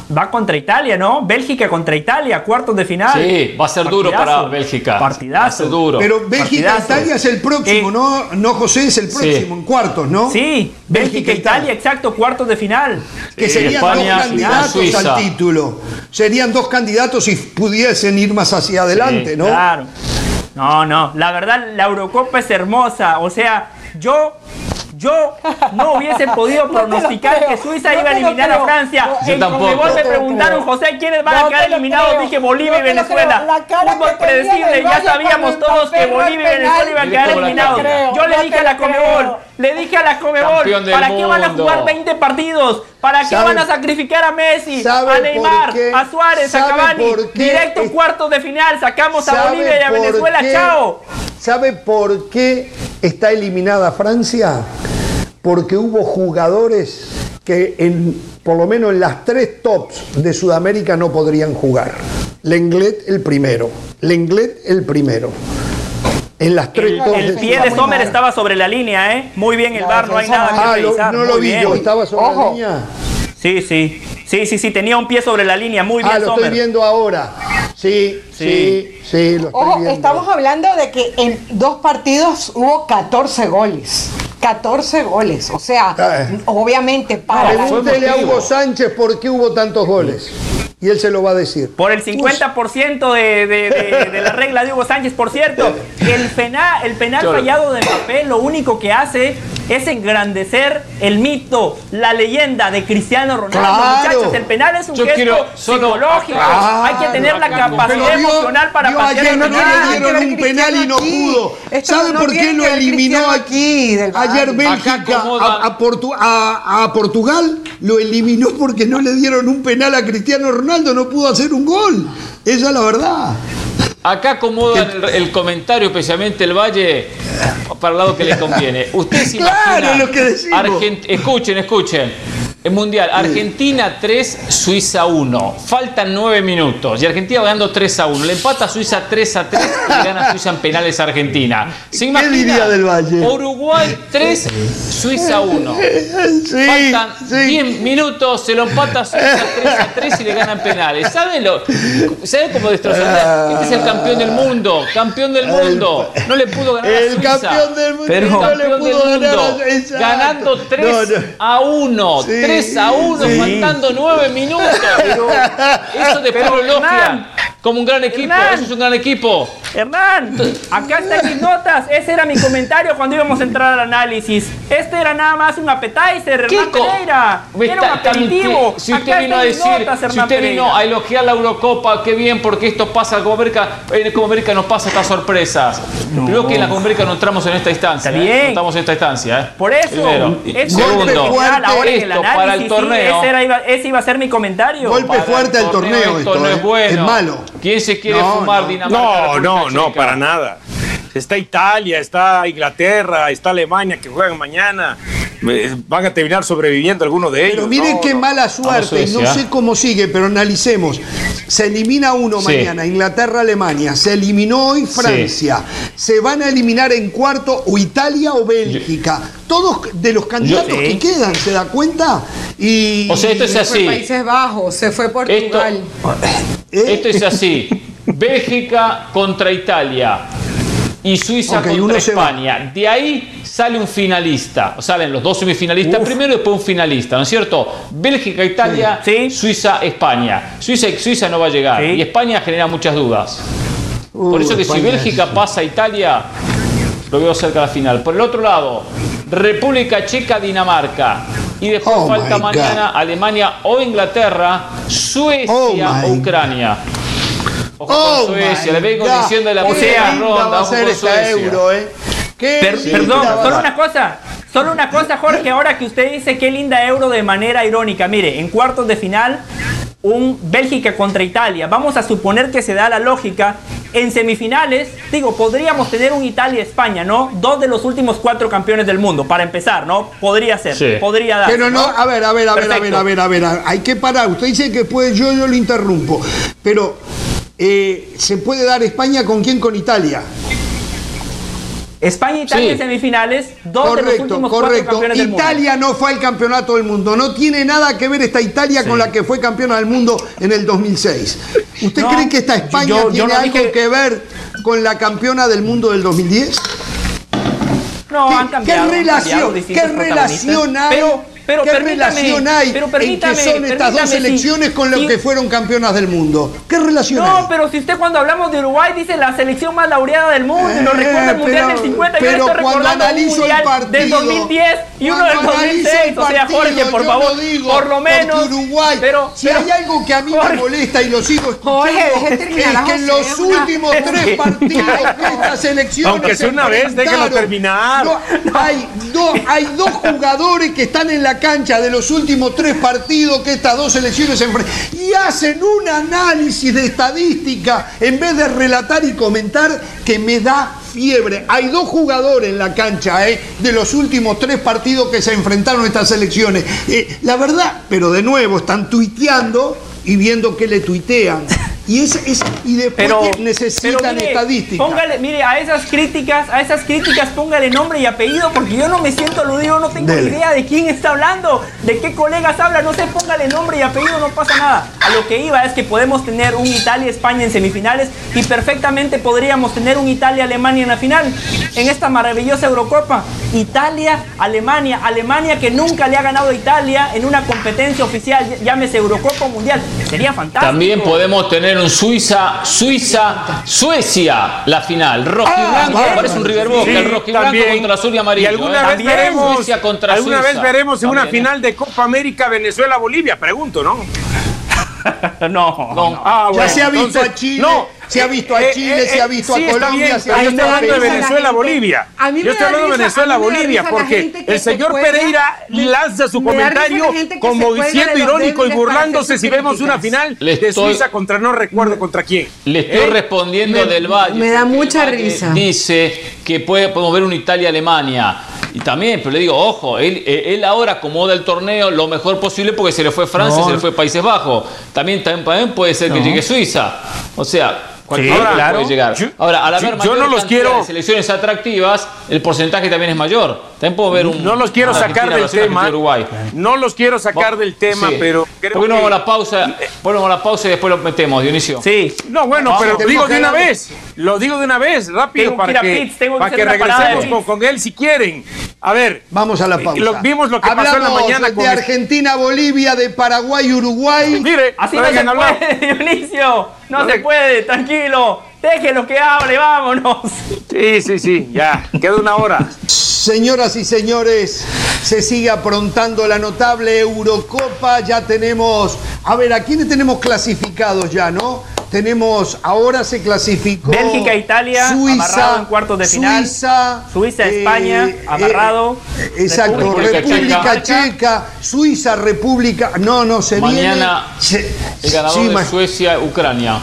Va contra Italia, ¿no? Bélgica contra Italia, cuartos de final. Sí, va a ser duro para Bélgica. Partidazo. Va a ser duro. Pero Bélgica-Italia es el próximo, ¿no, José? Es el próximo, en cuartos, ¿no? Sí, Bélgica-Italia, exacto, cuartos de final. Que serían España, dos candidatos al título. Serían dos candidatos si pudiesen ir más hacia adelante, ¿no? Claro. No, la verdad la Eurocopa es hermosa, o sea, yo no hubiese podido pronosticar que Suiza iba a eliminar a Francia. En Conmebol me preguntaron, José, ¿quiénes van a quedar eliminados? Dije Bolivia y Venezuela. Fútbol predecible, ya sabíamos todos que Bolivia y Venezuela iban a quedar eliminados. Yo le dije a la Conmebol, ¿para qué van a jugar 20 partidos? ¿Para qué van a sacrificar a Messi, a Neymar, a Suárez, a Cavani? Directo cuartos de final, sacamos a Bolivia y a Venezuela, chao. ¿Sabe por qué está eliminada Francia? Porque hubo jugadores que por lo menos en las 3 tops de Sudamérica no podrían jugar. Lenglet el primero. En las 3 tops. El pie de Sommer estaba sobre la línea, ¿eh? Muy bien el VAR, no hay nada que revisar. No lo vi yo, estaba sobre la línea. Sí, tenía un pie sobre la línea, muy bien Sommer. Lo estoy viendo ahora. Sí, lo estoy viendo. Estamos hablando de que en 2 partidos hubo 14 goles. 14 goles, o sea, obviamente para... Pregúntele a Hugo Sánchez por qué hubo tantos goles. Y él se lo va a decir. Por el 50% de la regla de Hugo Sánchez. Por cierto, el penal fallado de Mbappé lo único que hace es engrandecer el mito, la leyenda de Cristiano Ronaldo. Claro. Muchachos, el penal es un gesto psicológico. Hay que tener la capacidad emocional para patear el penal. Ayer no le dieron un penal y no pudo. ¿Sabe por qué lo eliminó aquí? Ayer Bélgica a Portugal lo eliminó porque no le dieron un penal a Cristiano Ronaldo, no pudo hacer un gol. Esa es la verdad. Acá acomodan el comentario, especialmente el Valle, para el lado que le conviene. Ustedes se imaginan. Lo que decimos. Escuchen. El Mundial, Argentina 3, Suiza 1. Faltan 9 minutos y Argentina va ganando 3-1. Le empata Suiza 3-3 y gana Suiza en penales a Argentina. ¿Se imagina? ¿Qué diría del Valle? Uruguay 3, Suiza 1. Faltan 10 minutos, se lo empata Suiza 3-3 y le ganan penales. ¿Saben cómo destrozar? Este es el campeón del mundo. No le pudo ganar a Suiza. El campeón del mundo. Pero no le pudo ganar a Suiza. Ganando 3-1. 3-1, faltando 9 minutos. Pero eso después lo elogian como un gran equipo. Eso es un gran equipo. Hernán, acá están mis notas. Ese era mi comentario cuando íbamos a entrar al análisis. Este era nada más un appetizer, Hernán Pereira. Era un aperitivo. Si usted vino a decir, si usted vino a elogiar la Eurocopa, qué bien, porque esto pasa en Copa América nos pasa estas sorpresas. Creo que en la Copa América no entramos en esta instancia. Está bien. No estamos en esta instancia. Por eso. Segundo, ahora en el análisis, para el torneo. Ese iba a ser mi comentario. Golpe fuerte al torneo. Esto no es bueno. Es malo. ¿Quién se quiere fumar Dinamarca? No, para nada. Está Italia, está Inglaterra, está Alemania que juegan mañana. Van a terminar sobreviviendo algunos de ellos. Pero miren qué mala suerte. No sé cómo sigue, pero analicemos. Se elimina uno mañana, Inglaterra, Alemania. Se eliminó hoy Francia. Se van a eliminar en cuarto o Italia o Bélgica. Todos de los candidatos que quedan, ¿se da cuenta? O sea, esto es así. Países Bajos, se fue Portugal. Esto es así. Bélgica contra Italia y Suiza contra España. De ahí sale un finalista. Salen los 2 semifinalistas primero y después un finalista, ¿no es cierto? Bélgica, Italia, Suiza, España. Suiza no va a llegar y España genera muchas dudas. Por eso que si Bélgica pasa a Italia, lo veo cerca de la final. Por el otro lado, República Checa, Dinamarca. Y después falta mañana Alemania o Inglaterra, Suecia o Ucrania. Ojo con Suecia, le vengo diciendo de la primera ronda. Va a ser esta Euro, Perdón, solo una cosa, Jorge, ahora que usted dice qué linda Euro de manera irónica. Mire, en cuartos de final, un Bélgica contra Italia. Vamos a suponer que se da la lógica. En semifinales, podríamos tener un Italia-España, ¿no? 2 de los últimos 4 campeones del mundo, para empezar, ¿no? Podría ser, podría dar. Pero no, a ver, hay que parar. Usted dice que puede, yo lo interrumpo. Pero, ¿se puede dar España con quién? Con Italia. España e Italia en semifinales, dos de los últimos 4 campeones del mundo. Italia no fue al campeonato del mundo. No tiene nada que ver esta Italia con la que fue campeona del mundo en el 2006. ¿Usted cree que esta España tiene algo que ver con la campeona del mundo del 2010? No, han cambiado. ¿Qué relación hay? ¿Qué relación hay en que son estas dos selecciones con lo que fueron campeonas del mundo? ¿Qué relación hay? No, pero si usted cuando hablamos de Uruguay dice la selección más laureada del mundo y nos recuerda el Mundial del 50, yo le estoy recordando un Mundial del 2010 y uno del 2006. O sea, Jorge, por favor, por lo menos. Uruguay, pero hay algo que a mí me molesta y lo sigo escuchando, es que en los últimos 3 partidos que esta selección, aunque sea una vez, déjenlo terminar. Hay dos jugadores que están en la cancha de los últimos 3 partidos que estas dos selecciones se enfrentan y hacen un análisis de estadística en vez de relatar y comentar, que me da fiebre. Hay 2 jugadores en la cancha de los últimos 3 partidos que se enfrentaron estas selecciones. La verdad, pero de nuevo están tuiteando y viendo qué le tuitean. Y después necesitan estadísticas. Mire, a esas críticas póngale nombre y apellido, porque yo no me siento aludido, no tengo idea de quién está hablando, de qué colegas habla, no sé, póngale nombre y apellido, no pasa nada. A lo que iba es que podemos tener un Italia-España en semifinales y perfectamente podríamos tener un Italia-Alemania en la final, en esta maravillosa Eurocopa. Italia-Alemania, Alemania que nunca le ha ganado a Italia en una competencia oficial, llámese Eurocopa o Mundial. Sería fantástico. También podemos tener un Suiza-Suecia, la final. Rojo y blanco, parece un River Boca, el rojo y blanco contra azul y amarillo. Y alguna vez veremos en una final de Copa América Venezuela-Bolivia, pregunto, ¿no? No. Ya se ha visto a Chile. Se ha visto a Chile, se ha visto a Colombia. Yo estoy hablando de Venezuela-Bolivia. Yo estoy hablando de Venezuela-Bolivia porque el señor Pereira lanza su comentario como diciendo irónico y burlándose si vemos una final de Suiza contra no recuerdo contra quién. Le estoy respondiendo del Valle. Me da mucha risa. Dice que podemos ver una Italia-Alemania. Y también, pero le digo, ojo, él ahora acomoda el torneo lo mejor posible porque se le fue Francia, se le fue Países Bajos. También puede ser que llegue Suiza. O sea, cualquiera puede llegar. Ahora, al haber mayor cantidad de selecciones atractivas, el porcentaje también es mayor. También puedo ver no los quiero sacar del tema. No los quiero sacar del tema, pero creo que... Ponemos la pausa y después lo metemos, Dionisio. Sí. No, bueno, pero lo digo de una vez. Lo digo de una vez, rápido, para que regresemos con él si quieren. A ver, vamos a la pausa. Vimos lo que pasó en la mañana de Argentina, Bolivia, de Paraguay, Uruguay. Mire, así no se puede, Dionisio. No se puede, tranquilo. Déjelo que hable, vámonos. Sí, ya, queda una hora. Señoras y señores, se sigue aprontando la notable Eurocopa. Ya tenemos, a ver, ¿a quiénes tenemos clasificados ya, no? Ahora se clasificó Bélgica, Italia, amarrado en cuartos de final. Suiza, España, amarrado. Exacto, República Checa, Suiza, República. No, se mañana viene. El ganador de Suecia, Ucrania.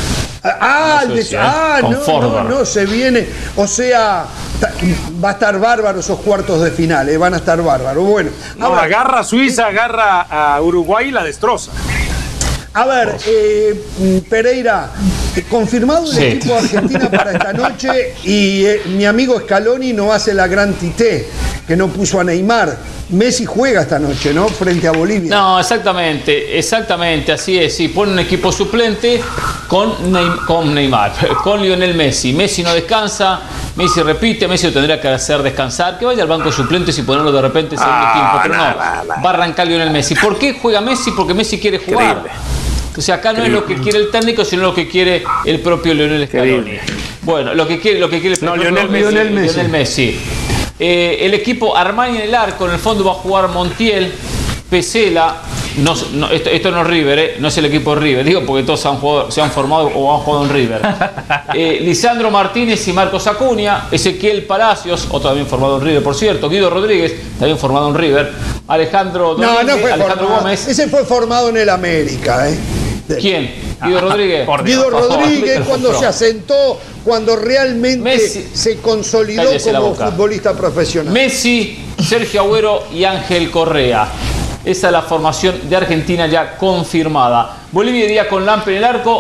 No, se viene. O sea, va a estar bárbaro esos cuartos de final, van a estar bárbaros. Bueno, agarra Suiza, agarra a Uruguay y la destroza. A ver, Pereira, confirmado el equipo de Argentina para esta noche y mi amigo Scaloni no hace la gran tité, que no puso a Neymar. Messi juega esta noche, ¿no? Frente a Bolivia. No, exactamente, así es. Sí, pone un equipo suplente con Neymar, con Lionel Messi. Messi no descansa, Messi repite, Messi lo tendría que hacer descansar, que vaya al banco de suplentes y ponerlo de repente segundo tiempo, pero no, va a arrancar Lionel Messi. ¿Por qué juega Messi? Porque Messi quiere jugar. Increíble. O sea, acá no es lo que quiere el técnico, sino lo que quiere el propio Lionel Scaloni. Bueno, lo que quiere Lionel Messi. El equipo Armani en el arco, en el fondo va a jugar Montiel, Pesela. Esto no es River, no es el equipo de River, digo porque todos se han formado o han jugado en River. Lisandro Martínez y Marcos Acuña, Ezequiel Palacios, otro también formado en River, por cierto, Guido Rodríguez, también formado en River, Alejandro Gómez. Ese fue formado en el América, ¿Quién? Guido Rodríguez. Guido Rodríguez cuando se asentó, cuando realmente se consolidó como futbolista profesional. Messi, Sergio Agüero y Ángel Correa. Esa es la formación de Argentina ya confirmada. Bolivia iría con Lampe en el arco,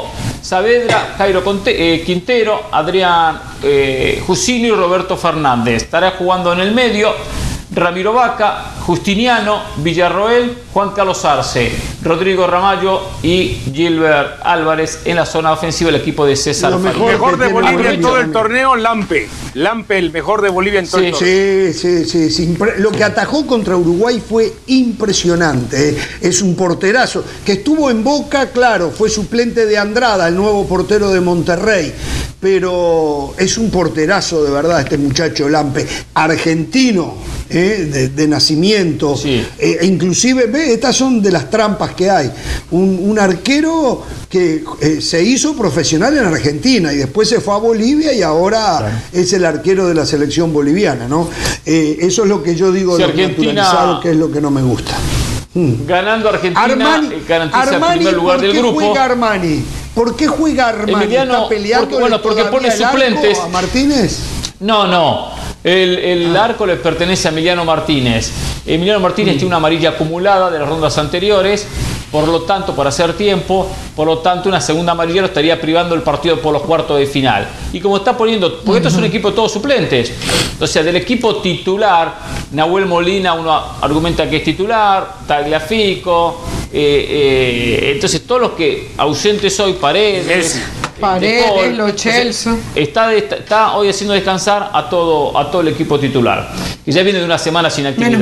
Saavedra, Jairo Quintero, Adrián Jusini y Roberto Fernández. Estará jugando en el medio Ramiro Vaca, Justiniano, Villarroel, Juan Carlos Arce, Rodrigo Ramallo y Gilbert Álvarez en la zona ofensiva del equipo de César Farías. El mejor de Bolivia en todo el torneo, Lampe, el mejor de Bolivia en todo el torneo. Sí. Lo que atajó contra Uruguay fue impresionante. Es un porterazo que estuvo en Boca, claro, fue suplente de Andrada, el nuevo portero de Monterrey. Pero es un porterazo de verdad este muchacho Lampe, argentino, de nacimiento. Sí. Inclusive, estas son de las trampas que hay. Un arquero que se hizo profesional en Argentina y después se fue a Bolivia y ahora es el arquero de la selección boliviana, ¿no? Eso es lo que yo digo de naturalizado, que es lo que no me gusta. Ganando Argentina, garantiza el primer lugar del grupo. ¿Por qué juega Armani? Emiliano, ¿Está peleando porque pone suplentes a Martínez? No. El arco le pertenece a Emiliano Martínez. Emiliano Martínez tiene una amarilla acumulada de las rondas anteriores, por lo tanto, para hacer tiempo, una segunda amarilla lo estaría privando el partido por los cuartos de final. Y como está poniendo, porque esto es un equipo de todos suplentes, o sea, del equipo titular, Nahuel Molina, uno argumenta que es titular, Tagliafico, entonces todos los que ausentes hoy, Paredes, Lo Chelsea. Está hoy haciendo descansar a todo el equipo titular, que ya viene de una semana sin actividad.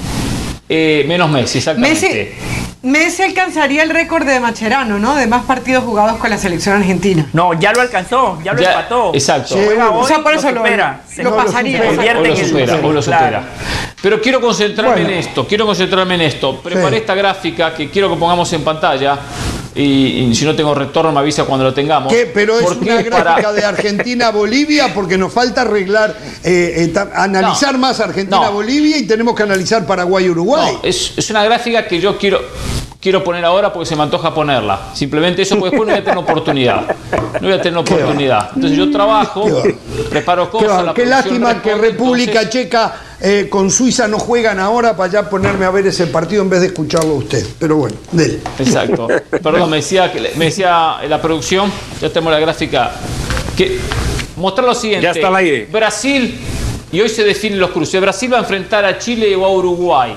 Menos Messi, exactamente. Messi alcanzaría el récord de Mascherano, ¿no? De más partidos jugados con la selección argentina. No, ya lo alcanzó, ya lo empató. Exacto. Por eso lo pasaría. Hoy lo supera. Pero quiero concentrarme en esto. Preparé esta gráfica que quiero que pongamos en pantalla. Y si no tengo retorno me avisa cuando lo tengamos. Pero es una gráfica de Argentina-Bolivia porque nos falta arreglar, analizar más Argentina-Bolivia y tenemos que analizar Paraguay-Uruguay. No, es una gráfica que yo quiero poner ahora porque se me antoja ponerla. Simplemente eso, porque después no voy a tener oportunidad. Entonces yo trabajo, preparo cosas. Qué lástima que República Checa con Suiza no juegan ahora para ya ponerme a ver ese partido en vez de escucharlo a usted. Pero bueno, dele. Exacto. Perdón, me decía la producción, ya tenemos la gráfica, que mostrar lo siguiente. Ya está al aire. Brasil, y hoy se definen los cruces. Brasil va a enfrentar a Chile o a Uruguay.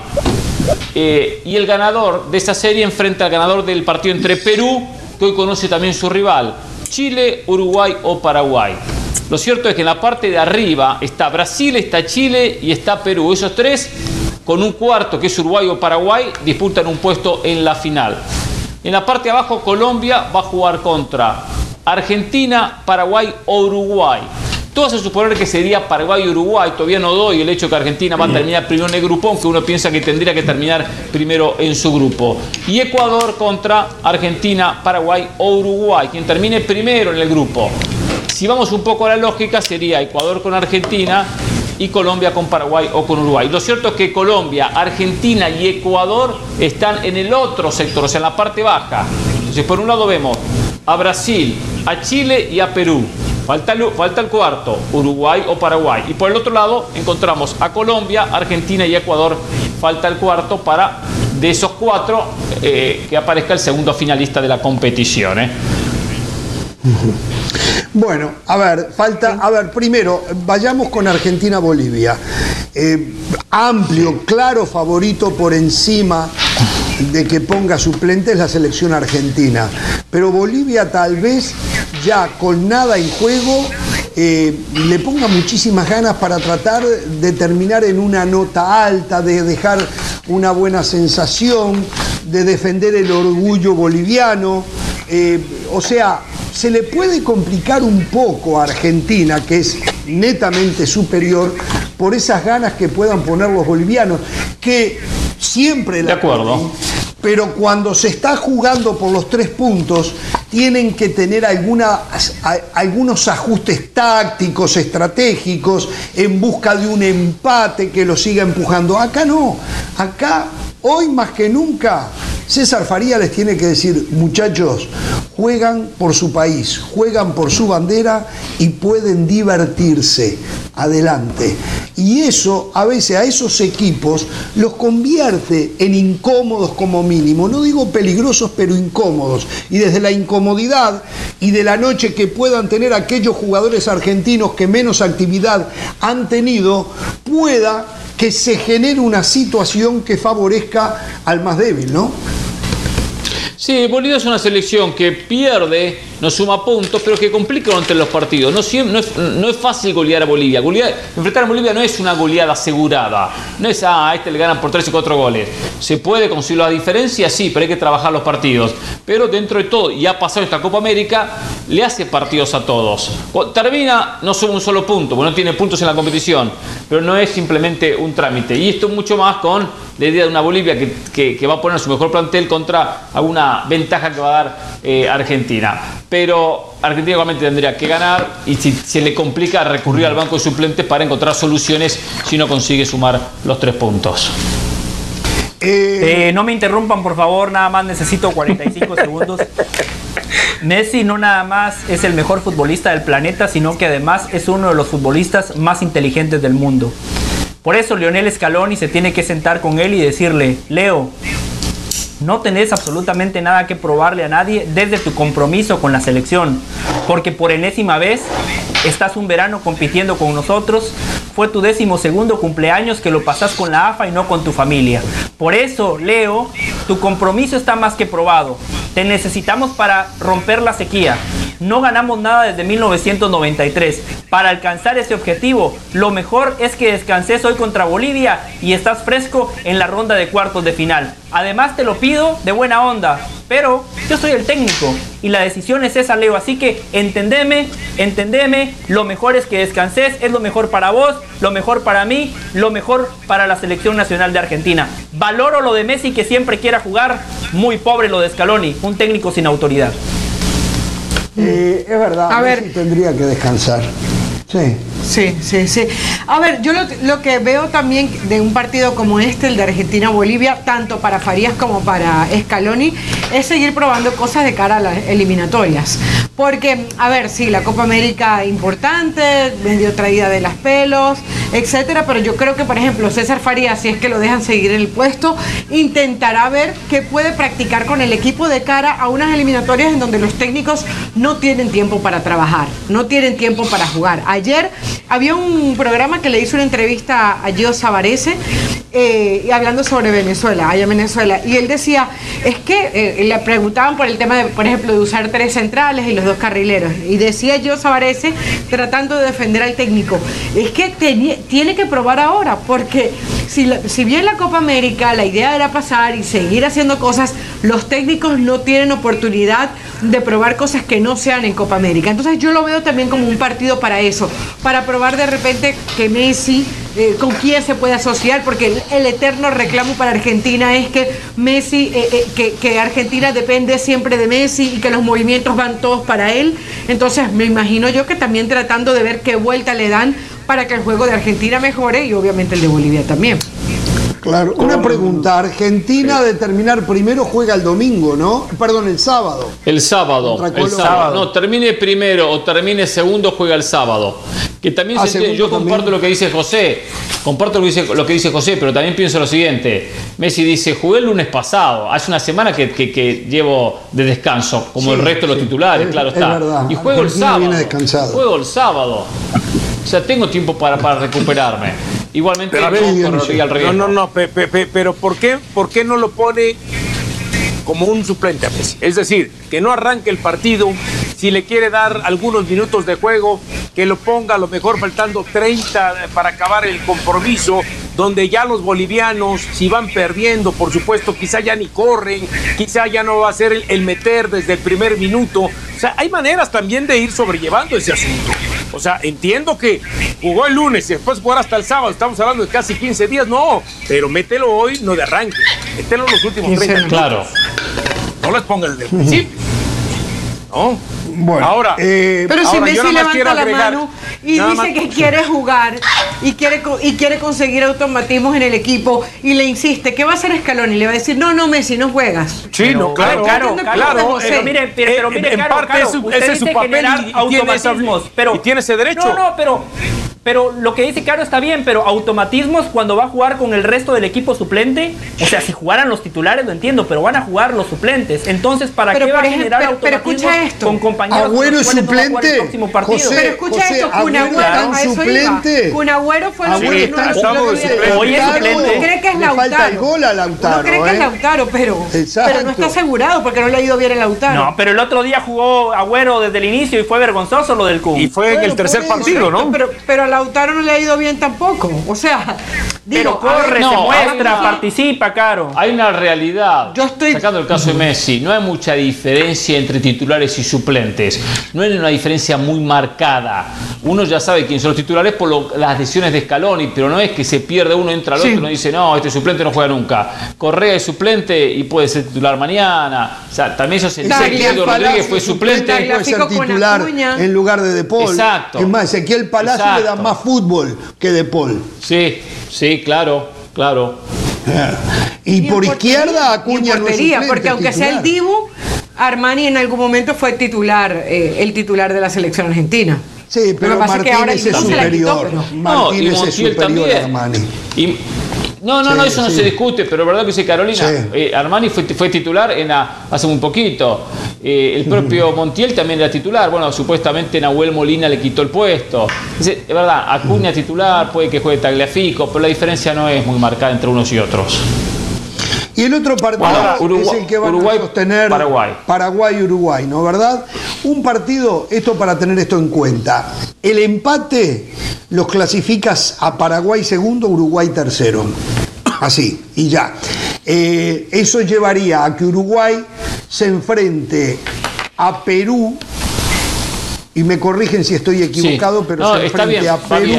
Y el ganador de esa serie enfrenta al ganador del partido entre Perú, que hoy conoce también su rival, Chile, Uruguay o Paraguay. Lo cierto es que en la parte de arriba está Brasil, está Chile y está Perú. Esos tres, con un cuarto que es Uruguay o Paraguay, disputan un puesto en la final. En la parte de abajo, Colombia va a jugar contra Argentina, Paraguay o Uruguay. Todo hace suponer que sería Paraguay y Uruguay. Todavía no doy el hecho que Argentina va a terminar primero en el grupo, aunque uno piensa que tendría que terminar primero en su grupo. Y Ecuador contra Argentina, Paraguay o Uruguay, quien termine primero en el grupo. Si vamos un poco a la lógica, sería Ecuador con Argentina y Colombia con Paraguay o con Uruguay. Lo cierto es que Colombia, Argentina y Ecuador están en el otro sector, o sea, en la parte baja. Entonces, por un lado vemos a Brasil, a Chile y a Perú. Falta el cuarto, Uruguay o Paraguay. Y por el otro lado encontramos a Colombia, Argentina y Ecuador. Falta el cuarto para, de esos cuatro, que aparezca el segundo finalista de la competición. Bueno, primero, vayamos con Argentina-Bolivia. Amplio, claro favorito por encima de que ponga suplentes la selección argentina. Pero Bolivia tal vez ya con nada en juego le ponga muchísimas ganas para tratar de terminar en una nota alta, de dejar una buena sensación, de defender el orgullo boliviano. O sea, se le puede complicar un poco a Argentina, que es netamente superior, por esas ganas que puedan poner los bolivianos, que siempre la ponen, pero cuando se está jugando por los 3 puntos, tienen que tener algunos ajustes tácticos, estratégicos, en busca de un empate que lo siga empujando. Acá no, acá, hoy más que nunca, César Farías les tiene que decir, muchachos, juegan por su país, juegan por su bandera y pueden divertirse. Adelante. Y eso, a veces, a esos equipos los convierte en incómodos como mínimo. No digo peligrosos, pero incómodos. Y desde la incomodidad y de la noche que puedan tener aquellos jugadores argentinos que menos actividad han tenido, pueda que se genere una situación que favorezca al más débil, ¿no? Sí, Bolivia es una selección que pierde, no suma puntos, pero que complica entre los partidos. No es fácil golear a Bolivia. Enfrentar a Bolivia no es una goleada asegurada. No es, a este le ganan por 3 y 4 goles. Se puede conseguir la diferencia, sí, pero hay que trabajar los partidos. Pero dentro de todo, y ha pasado esta Copa América, le hace partidos a todos. Cuando termina, no suma un solo punto, porque no tiene puntos en la competición. Pero no es simplemente un trámite. Y esto mucho más con la idea de una Bolivia que va a poner su mejor plantel contra alguna ventaja que va a dar Argentina. Pero Argentina igualmente tendría que ganar y si se le complica recurrir al banco de suplentes para encontrar soluciones si no consigue sumar los 3 puntos. No me interrumpan, por favor, nada más necesito 45 segundos. Messi no nada más es el mejor futbolista del planeta, sino que además es uno de los futbolistas más inteligentes del mundo. Por eso Lionel Scaloni se tiene que sentar con él y decirle: Leo, no tenés absolutamente nada que probarle a nadie desde tu compromiso con la selección, porque por enésima vez estás un verano compitiendo con nosotros. Fue tu 12º cumpleaños que lo pasás con la AFA y no con tu familia. Por eso, Leo, tu compromiso está más que probado. Te necesitamos para romper la sequía. No ganamos nada desde 1993. Para alcanzar ese objetivo, lo mejor es que descanses hoy contra Bolivia y estás fresco en la ronda de cuartos de final. Además te lo pido de buena onda, pero yo soy el técnico y la decisión es esa, Leo. Así que entendeme, lo mejor es que descanses, es lo mejor para vos, lo mejor para mí, lo mejor para la selección nacional de Argentina. Valoro lo de Messi, que siempre quiera jugar, muy pobre lo de Scaloni, un técnico sin autoridad. Es verdad, a ver, Messi tendría que descansar. Sí. Sí. A ver, yo lo que veo también de un partido como este, el de Argentina-Bolivia, tanto para Farías como para Scaloni, es seguir probando cosas de cara a las eliminatorias. Porque, a ver, sí, la Copa América importante, medio traída de las pelos, etcétera, pero yo creo que, por ejemplo, César Farías, si es que lo dejan seguir en el puesto, intentará ver qué puede practicar con el equipo de cara a unas eliminatorias en donde los técnicos no tienen tiempo para trabajar, no tienen tiempo para jugar. Ayer había un programa que le hizo una entrevista a Gio Savarese hablando sobre Venezuela, allá en Venezuela, y él decía, es que le preguntaban por el tema de, por ejemplo, de usar 3 centrales y los 2 carrileros, y decía Gio Savarese, tratando de defender al técnico, es que tiene que probar ahora, porque si bien la Copa América la idea era pasar y seguir haciendo cosas, los técnicos no tienen oportunidad de probar cosas que no sean en Copa América. Entonces yo lo veo también como un partido para eso, para probar de repente que Messi, con quién se puede asociar, porque el eterno reclamo para Argentina es que Messi, que Argentina depende siempre de Messi y que los movimientos van todos para él. Entonces me imagino yo que también tratando de ver qué vuelta le dan para que el juego de Argentina mejore y obviamente el de Bolivia también. Claro, una pregunta. Argentina de terminar primero juega el domingo, ¿no? Perdón, el sábado. El sábado. No, termine primero o termine segundo, juega el sábado. Que también yo comparto también lo que dice José. Comparto lo que dice José, pero también pienso lo siguiente. Messi dice, jugué el lunes pasado. Hace una semana que llevo de descanso, como el resto de los titulares, claro está. Verdad. Y juego Argentina el sábado. O sea, tengo tiempo para recuperarme. Igualmente, pero ¿por qué no lo pone como un suplente a Messi? Es decir, que no arranque el partido, si le quiere dar algunos minutos de juego, que lo ponga a lo mejor faltando 30 para acabar el compromiso, donde ya los bolivianos, si van perdiendo, por supuesto, quizá ya ni corren, quizá ya no va a ser el meter desde el primer minuto. O sea, hay maneras también de ir sobrellevando ese asunto. O sea, entiendo que jugó el lunes y después jugar hasta el sábado, estamos hablando de casi 15 días, no, pero mételo hoy, no de arranque, mételo los últimos 30 minutos. Claro. No les pongas desde el principio. No. Bueno, ahora, pero si Messi levanta la mano y dice que quiere jugar y quiere conseguir automatismos en el equipo y le insiste, ¿qué va a hacer Scaloni? Le va a decir, no, Messi, no juegas. Sí, pero, no, claro. Pero mire, en parte ese es su papel y tiene ese derecho. Pero lo que dice Caro está bien, pero automatismos cuando va a jugar con el resto del equipo suplente, o sea, si jugaran los titulares lo entiendo, pero van a jugar los suplentes. Entonces, ¿para qué va a generar automatismos con compañeros Agüero es suplente? José, pero escucha esto, Kun Agüero, a eso iba. Kun Agüero fue hoy es suplente. ¿Cree que es Lautaro? Le falta el gol a Lautaro. No cree que es Lautaro, pero no está asegurado porque no le ha ido bien el Lautaro. No, pero el otro día jugó Agüero desde el inicio y fue vergonzoso lo del Kun. Y fue en el tercer partido, ¿no? Pero a Lautaro no le ha ido bien tampoco. O sea, pero corre, se muestra, participa, Caro. Hay una realidad. Sacando el caso de Messi, no hay mucha diferencia entre titulares y suplentes. No hay una diferencia muy marcada. Uno ya sabe quién son los titulares por las decisiones de Scaloni, pero no es que se pierde uno, entra al otro y uno dice, no, este suplente no juega nunca. Correa es suplente y puede ser titular mañana. O sea, también eso se dice que Ezequiel Rodríguez fue suplente. Puede ser titular en lugar de Paul. Exacto. Es más, Ezequiel Palacio le da más fútbol que De Paul. Sí, claro. Y por izquierda Acuña no es suplente, porque aunque sea el Dibu, Armani en algún momento fue el titular de la selección argentina. Sí, pero Martínez es superior. Martínez es superior a Armani. No, eso no se discute, pero verdad que dice Carolina, Armani fue titular hace muy poquito. El propio Montiel también era titular. Bueno, supuestamente Nahuel Molina le quitó el puesto. Es verdad, Acuña titular, puede que juegue Tagliafico, pero la diferencia no es muy marcada entre unos y otros. Y el otro partido es el que van a sostener Paraguay y Uruguay, ¿no? ¿Verdad? Un partido, esto para tener esto en cuenta. El empate los clasificas a Paraguay segundo, Uruguay tercero. Así, y ya. Eso llevaría a que Uruguay se enfrente a Perú, y me corrigen si estoy equivocado, pero se enfrente a Perú,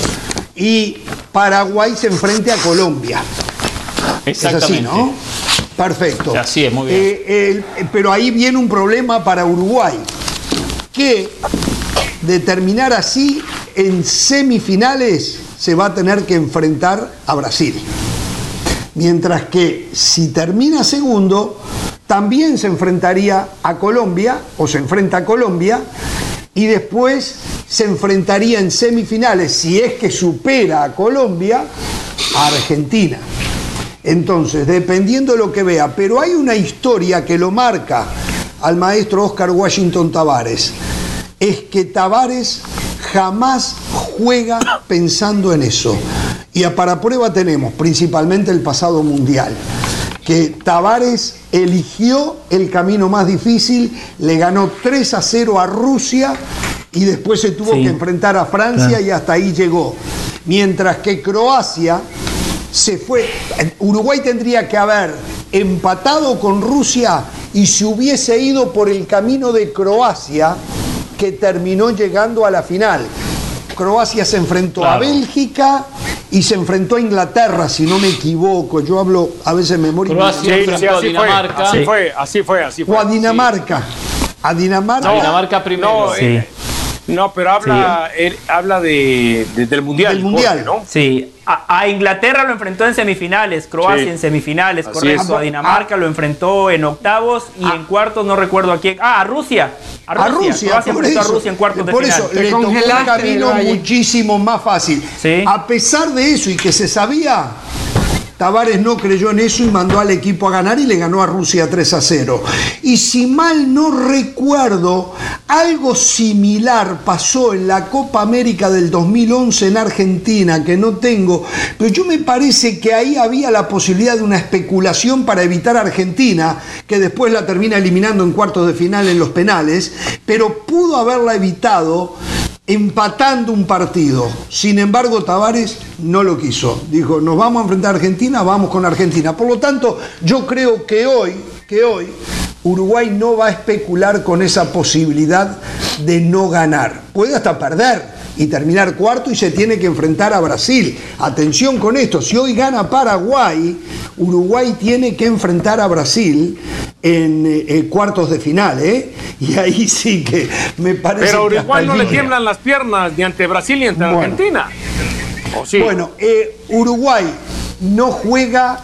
y Paraguay se enfrente a Colombia. Exactamente. Es así, ¿no? Perfecto. Así es, muy bien. Pero ahí viene un problema para Uruguay, que de terminar así, en semifinales se va a tener que enfrentar a Brasil. Mientras que si termina segundo, también se enfrentaría a Colombia, o se enfrenta a Colombia, y después se enfrentaría en semifinales, si es que supera a Colombia, a Argentina. Entonces, dependiendo de lo que vea, pero hay una historia que lo marca al maestro Oscar Washington Tabárez, es que Tabárez jamás juega pensando en eso. Y para prueba tenemos principalmente el pasado mundial, que Tabárez eligió el camino más difícil, le ganó 3-0 a Rusia y después se tuvo que enfrentar a Francia y hasta ahí llegó. Mientras que Croacia se fue, Uruguay tendría que haber empatado con Rusia y se hubiese ido por el camino de Croacia, que terminó llegando a la final. Croacia se enfrentó a Bélgica y se enfrentó a Inglaterra, si no me equivoco. Yo hablo a veces de memoria. Croacia enfrentó a Dinamarca. Así fue. O a Dinamarca. A Dinamarca. No, Dinamarca primero. No, pero habla del Mundial. Del Mundial, ¿no? Sí. A Inglaterra lo enfrentó en semifinales, Croacia en semifinales, correcto. A Dinamarca lo enfrentó en octavos y en cuartos no recuerdo a quién. A Rusia. Croacia enfrentó a Rusia en cuartos de final. Por eso le tocó un camino muchísimo más fácil. Sí. A pesar de eso y que se sabía, Tabárez no creyó en eso y mandó al equipo a ganar y le ganó a Rusia 3-0. Y si mal no recuerdo, algo similar pasó en la Copa América del 2011 en Argentina, que no tengo, pero yo me parece que ahí había la posibilidad de una especulación para evitar a Argentina, que después la termina eliminando en cuartos de final en los penales, pero pudo haberla evitado empatando un partido. Sin embargo, Tabárez no lo quiso. Dijo, nos vamos a enfrentar a Argentina, vamos con Argentina. Por lo tanto, yo creo que hoy Uruguay no va a especular con esa posibilidad de no ganar. Puede hasta perder, y terminar cuarto y se tiene que enfrentar a Brasil. Atención con esto, si hoy gana Paraguay, Uruguay tiene que enfrentar a Brasil en cuartos de final, y ahí sí que me parece. Pero a Uruguay no le tiemblan las piernas ni ante Brasil ni ante Argentina. ¿O sí? Bueno, Uruguay no juega,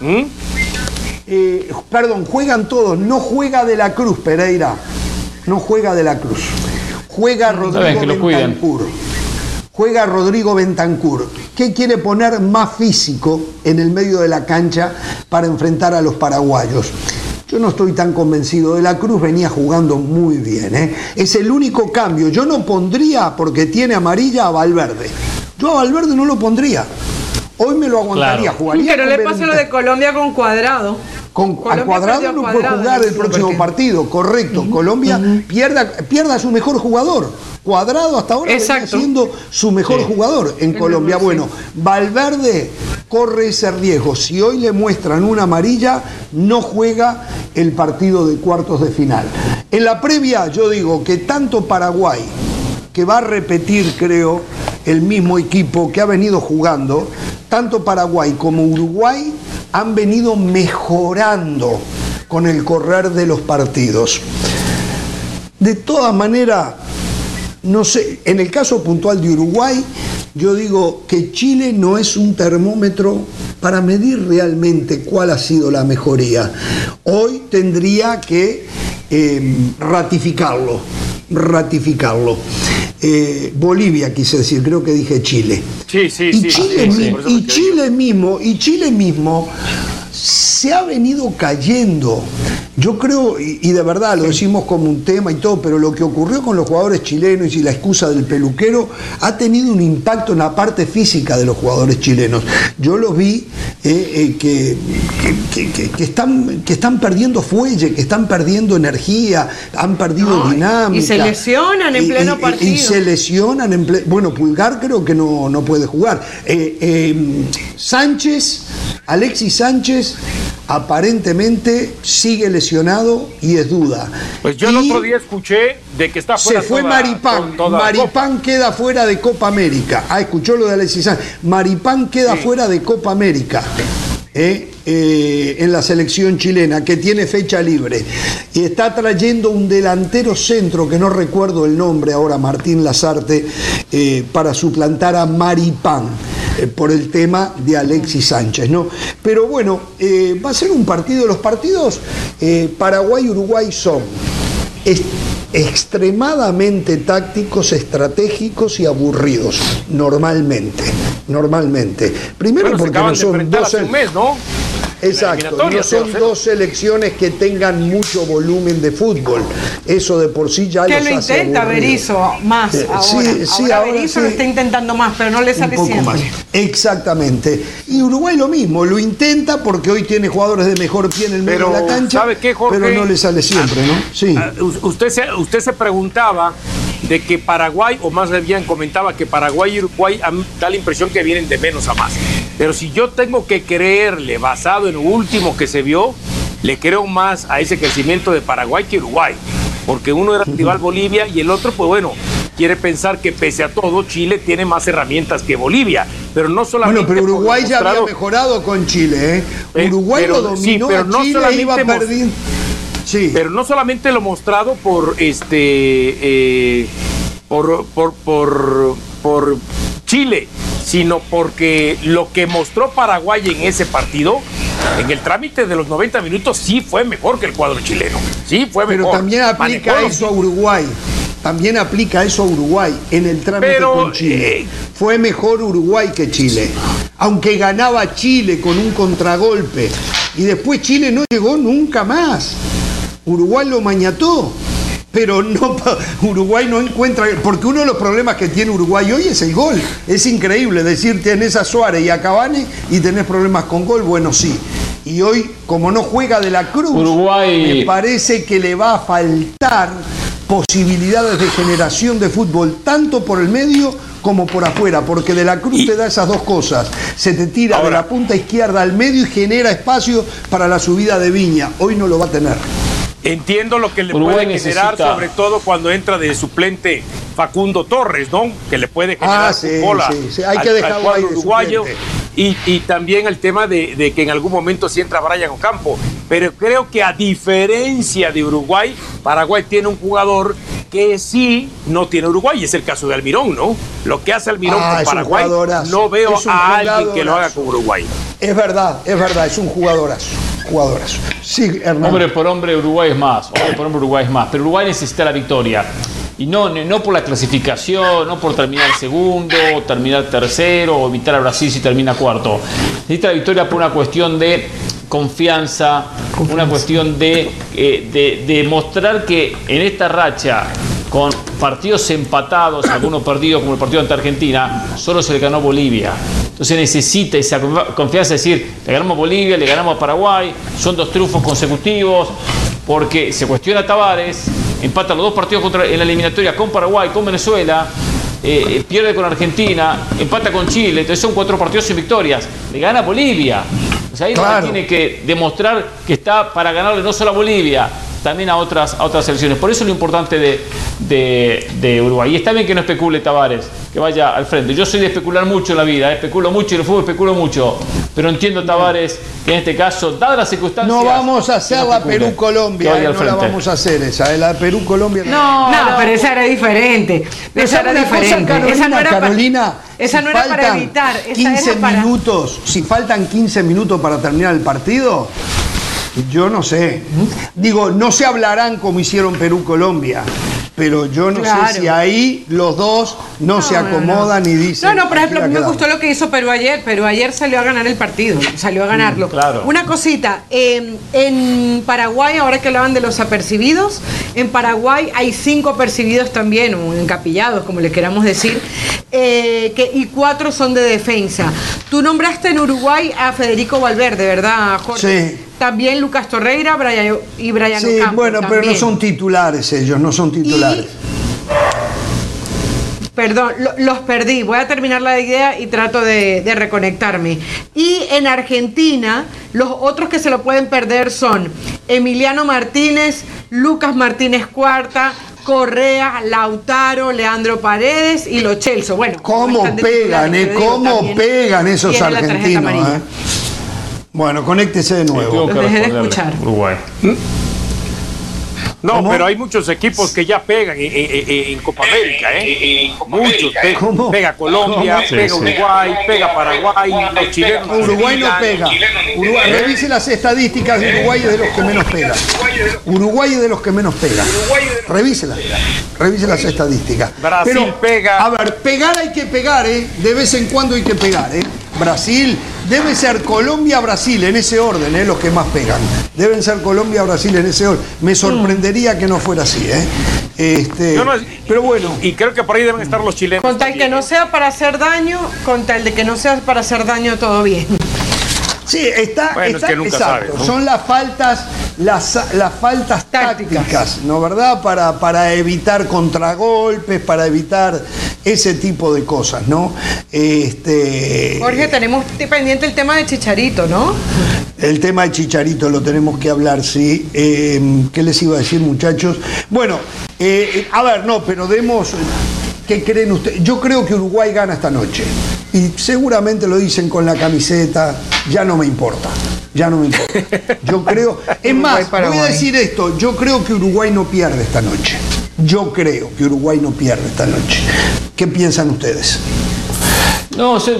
juegan todos, no juega De la Cruz, Pereira, no juega De la Cruz, juega Rodrigo Bentancur. Juega Rodrigo Bentancur. ¿Qué quiere poner más físico en el medio de la cancha para enfrentar a los paraguayos? Yo no estoy tan convencido. De la Cruz venía jugando muy bien, Es el único cambio. Yo no pondría, porque tiene amarilla, a Valverde. Yo a Valverde no lo pondría. Hoy me lo aguantaría, jugaría. Pero le pasa lo de Colombia con Cuadrado. A Cuadrado no puede jugar el próximo partido, correcto. Colombia pierda a su mejor jugador. Cuadrado hasta ahora está siendo su mejor jugador en Colombia. Bueno, Valverde corre ese riesgo. Si hoy le muestran una amarilla, no juega el partido de cuartos de final. En la previa, yo digo que tanto Paraguay, que va a repetir, creo, el mismo equipo que ha venido jugando, tanto Paraguay como Uruguay han venido mejorando con el correr de los partidos. De todas maneras, no sé, en el caso puntual de Uruguay, yo digo que Chile no es un termómetro para medir realmente cuál ha sido la mejoría. Hoy tendría que ratificarlo. Bolivia quise decir, creo que dije Chile. Chile mismo se ha venido cayendo. Yo creo, y de verdad lo decimos como un tema y todo, pero lo que ocurrió con los jugadores chilenos y la excusa del peluquero ha tenido un impacto en la parte física de los jugadores chilenos. Yo los vi que están perdiendo fuelle, que están perdiendo energía, han perdido dinámica. Y se lesionan en pleno partido. Y se lesionan en pleno. Bueno, Pulgar creo que no puede jugar. Alexis Sánchez aparentemente sigue lesionado y es duda. Pues yo el otro día escuché de que está fuera. Se fue Maripán. Maripán queda fuera de Copa América. Escuchó lo de Alexis Sánchez. Maripán queda fuera de Copa América. En la selección chilena, que tiene fecha libre, y está trayendo un delantero centro que no recuerdo el nombre ahora, Martín Lazarte, para suplantar a Maripán, por el tema de Alexis Sánchez, ¿no? Pero bueno, va a ser un partido. Los partidos Paraguay y Uruguay son extremadamente tácticos, estratégicos y aburridos, normalmente. Primero porque no son dos mes, ¿no? Exacto, no son dos selecciones que tengan mucho volumen de fútbol. Eso de por sí ya que los lo hace intenta Berizzo más ahora. Ahora Berizzo lo está intentando más, pero no le sale siempre. Más. Exactamente. Y Uruguay lo mismo, lo intenta porque hoy tiene jugadores de mejor pie en el medio de la cancha, ¿sabe qué, Jorge? Pero no le sale siempre, ¿no? Sí. Usted se preguntaba de que Paraguay, o más bien comentaba que Paraguay y Uruguay da la impresión que vienen de menos a más. Pero si yo tengo que creerle, basado en lo último que se vio, le creo más a ese crecimiento de Paraguay que Uruguay. Porque uno era rival Bolivia y el otro, pues bueno, quiere pensar que pese a todo, Chile tiene más herramientas que Bolivia. Pero no solamente. Bueno, pero Uruguay ya había mejorado con Chile, Uruguay lo dominó, sí, pero no Chile iba perdiendo. Sí. Pero no solamente lo mostrado por Chile, sino porque lo que mostró Paraguay en ese partido, en el trámite de los 90 minutos, sí fue mejor que el cuadro chileno. Sí fue mejor. Pero también aplica eso a Uruguay. En el trámite con Chile. Fue mejor Uruguay que Chile. Aunque ganaba Chile con un contragolpe. Y después Chile no llegó nunca más. Uruguay lo mañató. Pero no, Uruguay no encuentra, porque uno de los problemas que tiene Uruguay hoy es el gol. Es increíble decir, tenés a Suárez y a Cavani y tenés problemas con gol. Bueno, sí. Y hoy, como no juega De la Cruz, Uruguay, me parece que le va a faltar posibilidades de generación de fútbol, tanto por el medio como por afuera, porque De la Cruz te da esas dos cosas. Se te tira de la punta izquierda al medio y genera espacio para la subida de Viña. Hoy no lo va a tener. Entiendo lo que le Uruguay puede generar, necesita, sobre todo cuando entra de suplente Facundo Torres, ¿no? Que le puede generar fútbol Hay que dejarlo al cuadro ahí uruguayo. Y también el tema de que en algún momento sí entra Brian Ocampo. Pero creo que a diferencia de Uruguay, Paraguay tiene un jugador que sí no tiene Uruguay, y es el caso de Almirón, ¿no? Lo que hace Almirón con Paraguay, no veo a alguien que lo haga con Uruguay. Es verdad, es un jugadorazo. Sí, Hernán. Hombre por hombre, Uruguay es más. Pero Uruguay necesita la victoria. Y no por la clasificación, no por terminar segundo, terminar tercero, o evitar a Brasil si termina cuarto. Necesita la victoria por una cuestión de confianza. Una cuestión de mostrar que en esta racha, con partidos empatados, algunos perdidos, como el partido ante Argentina, solo se le ganó Bolivia. Entonces necesita esa confianza de decir, le ganamos a Bolivia, le ganamos a Paraguay, son 2 triunfos consecutivos, porque se cuestiona a Tavares, empata los 2 partidos en la eliminatoria con Paraguay, con Venezuela, pierde con Argentina, empata con Chile, entonces son 4 partidos sin victorias, le gana a Bolivia. O sea, ahí tiene que demostrar que está para ganarle no solo a Bolivia, también a otras selecciones. Por eso es lo importante de Uruguay. Y está bien que no especule Tavares, que vaya al frente. Yo soy de especular mucho en la vida, especulo mucho y en el fútbol especulo mucho. Pero entiendo, Tavares, que en este caso, dadas las circunstancias... No vamos a hacer la Perú-Colombia, no la vamos a hacer esa. La Perú-Colombia... No, pero esa era diferente. Esa no era para evitar. 15 minutos, si faltan 15 minutos para terminar el partido... Yo no sé. Digo, no se hablarán como hicieron Perú-Colombia, pero yo no sé si ahí los dos no se acomodan y dicen... por ejemplo, a mí me gustó lo que hizo Perú ayer. Perú ayer salió a ganar el partido, salió a ganarlo. Una cosita, en Paraguay, ahora que hablaban de los apercibidos, en Paraguay hay 5 apercibidos también, o encapillados, como le queramos decir, y 4 son de defensa. Tú nombraste en Uruguay a Federico Valverde, ¿verdad, Jorge? Sí. También Lucas Torreira y Brian Sí, Ocampo, bueno, también. pero no son titulares ellos, no son titulares. Perdón, los perdí. Voy a terminar la idea y trato de reconectarme. Y en Argentina, los otros que se lo pueden perder son Emiliano Martínez, Lucas Martínez Cuarta, Correa, Lautaro, Leandro Paredes y Lo Celso. Bueno, ¿cómo pegan, cómo pegan esos argentinos? Bueno, conéctese de nuevo. Los dejé de escuchar. Uruguay. No, ¿cómo? Pero hay muchos equipos que ya pegan en Copa América, Muchos. Pega Colombia, pega Uruguay, pega Paraguay, los chilenos. Uruguay no pega. Revise las estadísticas de Uruguay, es de los que menos pega. Uruguay es de los que menos pega. Revíselas. Revise las estadísticas. Brasil pega. A ver, pegar hay que pegar, De vez en cuando hay que pegar, Brasil, debe ser Colombia-Brasil en ese orden, los que más pegan. Deben ser Colombia-Brasil en ese orden. Me sorprendería que no fuera así, pero bueno. Y creo que por ahí deben estar los chilenos. Con tal que no sea para hacer daño, con tal de que no sea para hacer daño, todo bien. Sí, está es que nunca exacto. sabes, ¿no? Son las faltas tácticas, ¿no? ¿Verdad? Para evitar contragolpes, para evitar ese tipo de cosas, ¿no? Jorge, tenemos pendiente el tema de Chicharito, ¿no? El tema de Chicharito lo tenemos que hablar, sí. ¿Qué les iba a decir, muchachos? Bueno, a ver, no, pero demos... ¿Qué creen ustedes? Yo creo que Uruguay gana esta noche. Y seguramente lo dicen con la camiseta, ya no me importa. Yo creo... Es más, voy a decir esto, yo creo que Uruguay no pierde esta noche. ¿Qué piensan ustedes? No sé,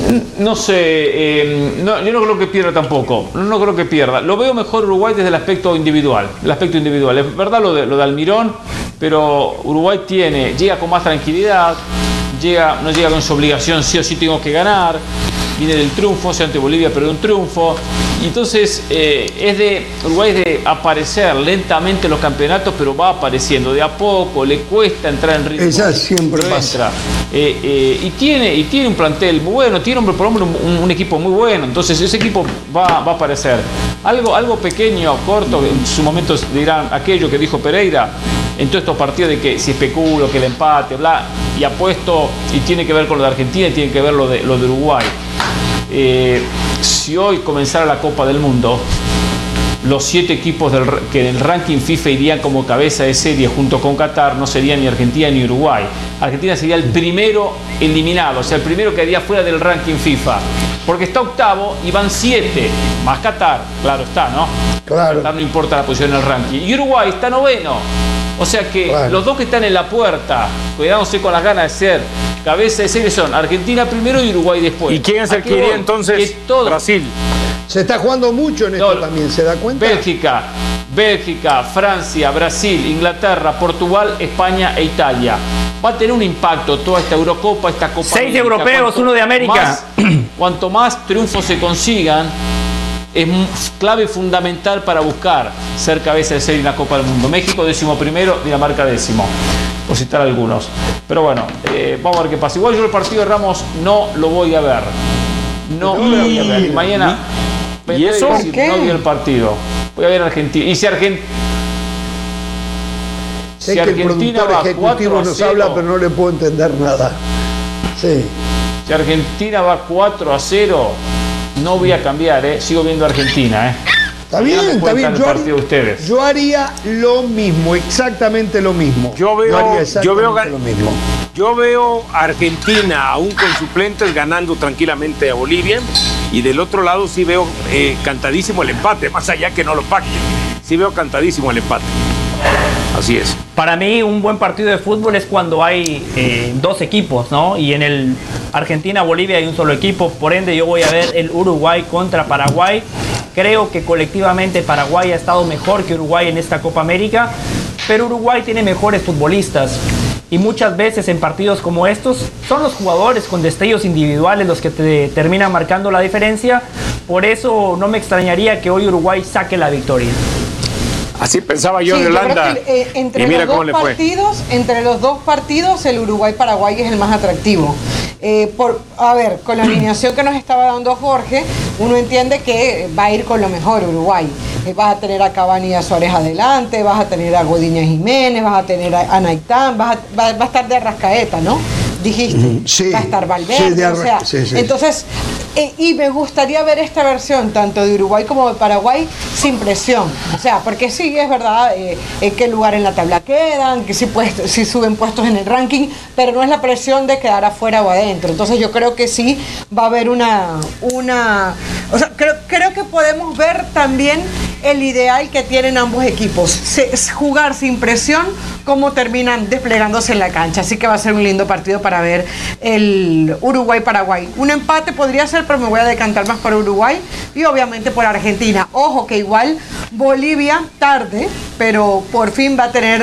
yo no creo que pierda tampoco, no creo que pierda. Lo veo mejor Uruguay desde el aspecto individual. Es verdad lo de Almirón, pero Uruguay llega con más tranquilidad, no llega con su obligación, sí o sí tengo que ganar, viene del triunfo, ante Bolivia perdió un triunfo. Y entonces Uruguay es de aparecer lentamente en los campeonatos, pero va apareciendo de a poco, le cuesta entrar en ritmo. Esa siempre pasa. Y tiene un plantel muy bueno, tiene por hombre un equipo muy bueno, entonces ese equipo va a aparecer. Algo pequeño, corto, en su momento dirán aquello que dijo Pereira, en todos estos partidos de que si especulo, que el empate, bla, y apuesto, y tiene que ver con lo de Argentina y tiene que ver lo de Uruguay. Si hoy comenzara la Copa del Mundo, los 7 equipos que en el ranking FIFA irían como cabeza de serie junto con Qatar no serían ni Argentina ni Uruguay. Argentina sería el primero eliminado, o sea, el primero que haría fuera del ranking FIFA. Porque está octavo y van 7, más Qatar, claro está, ¿no? Claro. Qatar no importa la posición en el ranking. Y Uruguay está noveno. O sea que los dos que están en la puerta, cuidándose con las ganas de ser cabeza de serie, son Argentina primero y Uruguay después. ¿Y quién es el que iría entonces? Brasil. Se está jugando mucho en esto también, ¿se da cuenta? Bélgica, Francia, Brasil, Inglaterra, Portugal, España e Italia. Va a tener un impacto toda esta Eurocopa, esta Copa 6 América. europeos, uno de América. Cuanto más triunfos se consigan, es clave fundamental para buscar ser cabeza de serie en la Copa del Mundo. México 11º, Dinamarca 10º, por citar algunos. Pero bueno, vamos a ver qué pasa. Igual yo el partido de Ramos no lo voy a ver. No lo voy a ver. Y mañana... ¿Y eso? ¿Por qué? No vi el partido. Voy a ver Argentina. Y si Argentina... Sé que el productor ejecutivo nos habla, pero no le puedo entender nada. Sí. Si Argentina va 4-0, no voy a cambiar, sigo viendo Argentina. Está bien, está bien. Yo haría lo mismo, exactamente lo mismo. Yo veo a Argentina, aún con suplentes, ganando tranquilamente a Bolivia. Y del otro lado sí veo cantadísimo el empate, más allá que no lo pacten. Sí veo cantadísimo el empate. Así es. Para mí un buen partido de fútbol es cuando hay 2 equipos, ¿no? Y en el Argentina-Bolivia hay un solo equipo, por ende yo voy a ver el Uruguay contra Paraguay. Creo que colectivamente Paraguay ha estado mejor que Uruguay en esta Copa América, pero Uruguay tiene mejores futbolistas. Y muchas veces en partidos como estos son los jugadores con destellos individuales los que te terminan marcando la diferencia. Por eso no me extrañaría que hoy Uruguay saque la victoria. Así pensaba yo en Holanda. Entre los dos partidos, el Uruguay-Paraguay es el más atractivo. A ver, con la alineación que nos estaba dando Jorge, uno entiende que va a ir con lo mejor Uruguay. Vas a tener a Cavani y a Suárez adelante, vas a tener a Godínez Jiménez, vas a tener a Naitán, va a estar de Arrascaeta, ¿no? Dijiste, sí, va a estar Valverde, sí. Entonces, y me gustaría ver esta versión tanto de Uruguay como de Paraguay sin presión, o sea, porque sí, es verdad qué lugar en la tabla quedan, que sí suben puestos en el ranking, pero no es la presión de quedar afuera o adentro. Entonces yo creo que sí va a haber o sea, creo que podemos ver también el ideal que tienen ambos equipos, jugar sin presión, cómo terminan desplegándose en la cancha. Así que va a ser un lindo partido para ver el Uruguay-Paraguay. Un empate podría ser, pero me voy a decantar más por Uruguay y obviamente por Argentina. Ojo que igual Bolivia tarde, pero por fin va a tener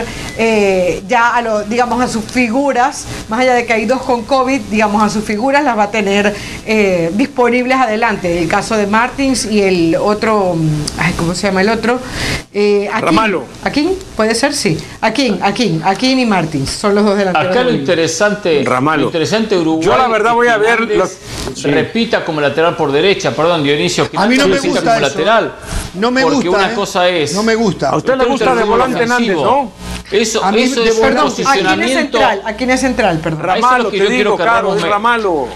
a sus figuras, más allá de que hay 2 con COVID, digamos, a sus figuras las va a tener disponibles adelante. El caso de Martins y el otro, ¿cómo se llama el otro? Ramalo. ¿Aquín? ¿Puede ser? Sí. Aquín y Martins son los dos delanteros. Acá lo interesante, Uruguay. Yo la verdad voy a ver repita como lateral por derecha, perdón, Dionisio, que a mí no me gusta como eso. Lateral. No me porque gusta. Una cosa es. No me gusta. A usted le gusta de volante Hernández, ¿no? Eso es posicionamiento. Aquín es central, perdón. Ramalo, te digo, Carlos, es Ramalo.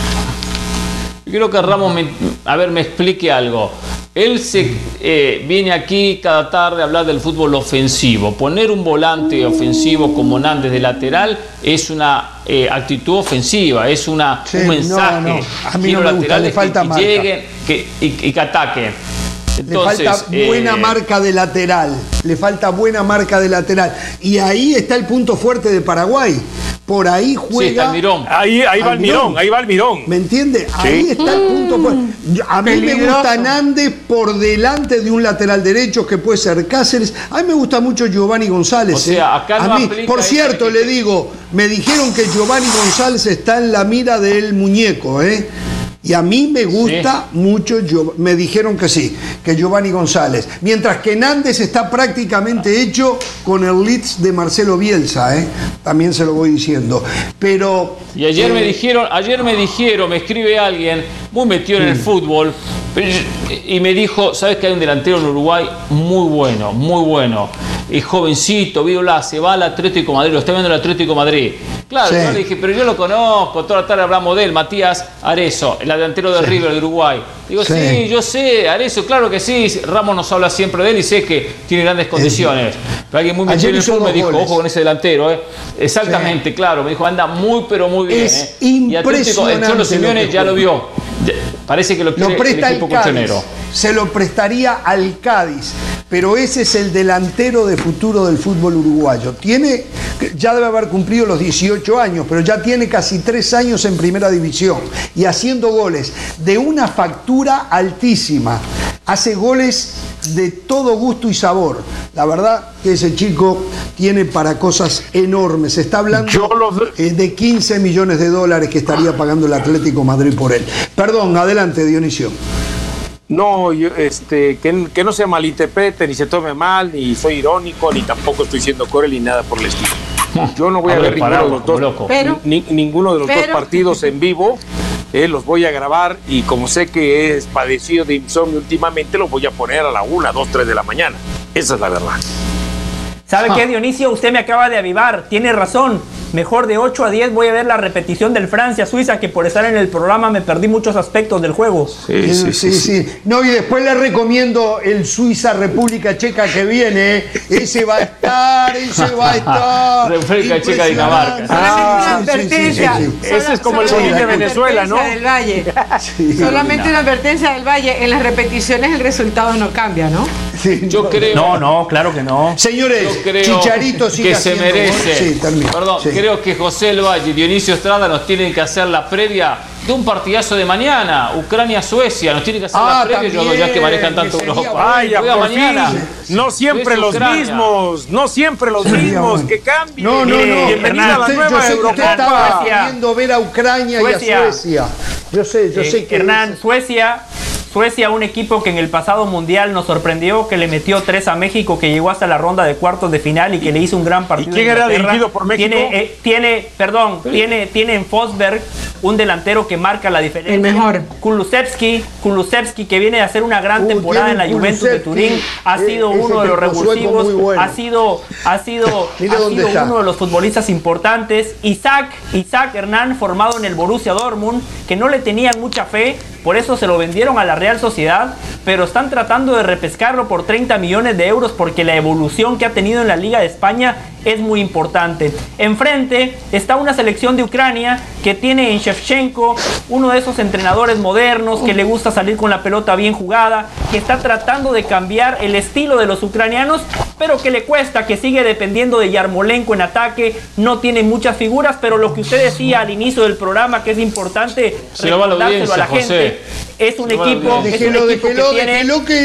Yo quiero que Ramos me explique algo. Él viene aquí cada tarde a hablar del fútbol ofensivo. Poner un volante ofensivo como Nández de lateral es una actitud ofensiva, es un mensaje. No. A mí no me gusta, le falta marca. Que lleguen y que ataquen. Entonces, le falta buena marca de lateral. Le falta buena marca de lateral. Y ahí está el punto fuerte de Paraguay. Por ahí juega. Sí, está Almirón. Ahí va Almirón. ¿Me entiende? Sí. Ahí está el punto fuerte. A mí me gusta Nández por delante de un lateral derecho que puede ser Cáceres. A mí me gusta mucho Giovanni González. O sea, acá no aplica. Por cierto, le digo, me dijeron que Giovanni González está en la mira del muñeco, Y a mí me gusta mucho, me dijeron que sí, que Giovanni González. Mientras que Nández está prácticamente hecho con el Leeds de Marcelo Bielsa, también se lo voy diciendo. Pero... Y ayer me dijeron, me escribe alguien, muy metido en el fútbol, y me dijo, ¿sabes que hay un delantero en Uruguay muy bueno, muy bueno? es jovencito, Viola, se va al Atlético de Madrid, lo está viendo el Atlético de Madrid. Claro, yo le dije, pero yo lo conozco, toda la tarde hablamos de él, Matías Arezzo, el delantero de River de Uruguay. Digo, sí, yo sé, Arezzo, claro que sí, Ramos nos habla siempre de él y sé que tiene grandes condiciones. Pero alguien muy metido en el fútbol me dijo, ojo con ese delantero, Exactamente, claro, me dijo, anda muy, pero muy bien. Es impresionante. El Cholo Simeone ya lo vio. Parece que lo quiere presta el equipo colchonero. Se lo prestaría al Cádiz, pero ese es el delantero de futuro del fútbol uruguayo. Ya debe haber cumplido los 18 años, pero ya tiene casi 3 años en primera división y haciendo goles de una factura altísima. Hace goles de todo gusto y sabor. La verdad que ese chico tiene para cosas enormes. Se está hablando de 15 millones de dólares que estaría pagando el Atlético de Madrid por él. Perdón, adelante, Dionisio. No, que no se malinterprete, ni se tome mal, ni soy irónico, ni tampoco estoy siendo cruel, ni nada por el estilo. Yo no voy a ver ninguno de los dos partidos en vivo. Los voy a grabar y como sé que es padecido de insomnio últimamente, los voy a poner a la 1, 2, 3 de la mañana. Esa es la verdad. ¿Sabe qué, Dionisio? Usted me acaba de avivar. Tiene razón. Mejor de 8 a 10 voy a ver la repetición del Francia-Suiza, que por estar en el programa me perdí muchos aspectos del juego. Sí. No, y después le recomiendo el Suiza-República Checa que viene. Ese va a estar. República Checa Dinamarca. Ese es como el Bolívar de Venezuela, ¿no? Del Valle. Solamente una advertencia del Valle. En las repeticiones el resultado no cambia, ¿no? Yo creo. No, claro que no. Señores, Chicharito sigue que se merece. Perdón, Sí. Creo que José El Valle y Dionisio Estrada nos tienen que hacer la previa de un partidazo de mañana, Ucrania-Suecia, nos tienen que hacer la previa, también, ya que manejan tanto Europa. Vaya, mañana. No siempre los mismos, que cambien. No. Bienvenida a la nueva Europa. Usted estaba queriendo ver a Ucrania y a Suecia. Yo sé que Hernán, Suecia, un equipo que en el pasado mundial nos sorprendió, que le metió 3 a México, que llegó hasta la ronda de cuartos de final y que le hizo un gran partido. ¿Y quién era dirigido por México? Tiene en Forsberg un delantero que marca la diferencia. El mejor. Kulusevski, que viene a hacer una gran temporada en la Juventus de Turín, ha sido uno de los revulsivos, bueno. ha sido uno de los futbolistas importantes. Isaac Hernán, formado en el Borussia Dortmund, que no le tenían mucha fe, por eso se lo vendieron a la Real Sociedad, pero están tratando de repescarlo por 30 millones de euros porque la evolución que ha tenido en la Liga de España es muy importante. Enfrente está una selección de Ucrania que tiene en Shevchenko, uno de esos entrenadores modernos que le gusta salir con la pelota bien jugada, que está tratando de cambiar el estilo de los ucranianos, pero que le cuesta, que sigue dependiendo de Yarmolenko en ataque, no tiene muchas figuras, pero lo que usted decía al inicio del programa, que es importante recordárselo a la gente, es un equipo que tiene...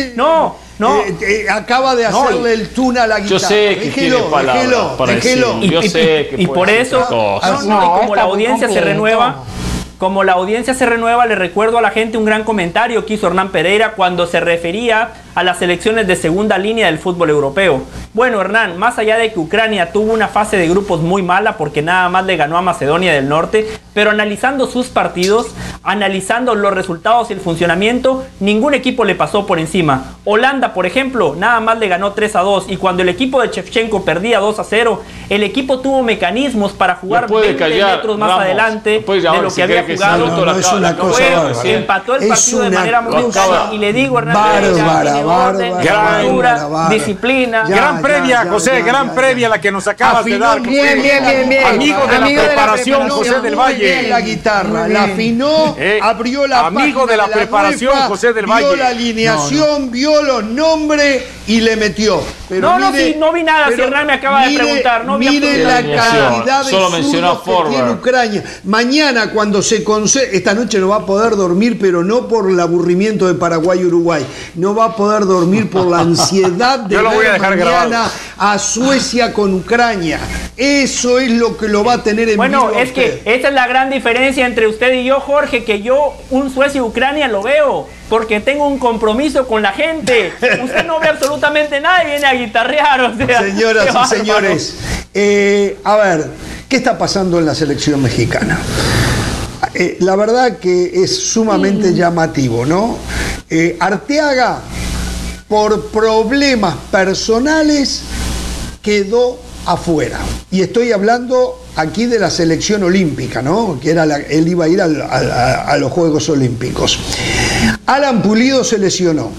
acaba de hacerle el tune a la guitarra. Yo sé que tiene palabras para decir. Yo sé que y por eso, como la audiencia se renueva, le recuerdo a la gente un gran comentario que hizo Hernán Pereira cuando se refería a las selecciones de segunda línea del fútbol europeo. Bueno, Hernán, más allá de que Ucrania tuvo una fase de grupos muy mala porque nada más le ganó a Macedonia del Norte, pero analizando sus partidos, analizando los resultados y el funcionamiento, ningún equipo le pasó por encima. Holanda, por ejemplo, nada más le ganó 3-2 y cuando el equipo de Shevchenko perdía 2-0, el equipo tuvo mecanismos para jugar 20 metros más adelante de lo que había jugado. Empató el partido de manera muy clara y le digo, Hernán, disciplina. Gran previa, José, gran previa la que nos acabas de dar. Bien. Amigo de la preparación, José del Valle. La guitarra, la afinó, abrió la amigo de la preparación, José del Valle. Vio la alineación, vio los nombres y le metió. Pero no vi nada, si Hernán me acaba de preguntar. Mire la cantidad de zurdos que tiene Ucrania. Mañana cuando esta noche no va a poder dormir, pero no por el aburrimiento de Paraguay y Uruguay. No va a poder dormir por la ansiedad de ver mañana a Suecia con Ucrania. Eso es lo que lo va a tener en vivo. Bueno, es que esa es la gran diferencia entre usted y yo, Jorge, que yo un Suecia y Ucrania lo veo porque tengo un compromiso con la gente. Usted no ve absolutamente nada y viene a guitarrear. O sea, señoras y señores, a ver, ¿qué está pasando en la selección mexicana? La verdad que es sumamente llamativo, ¿no? Arteaga, por problemas personales, quedó afuera. Y estoy hablando aquí de la selección olímpica, ¿no? Que era él iba a ir a los Juegos Olímpicos. Alan Pulido se lesionó.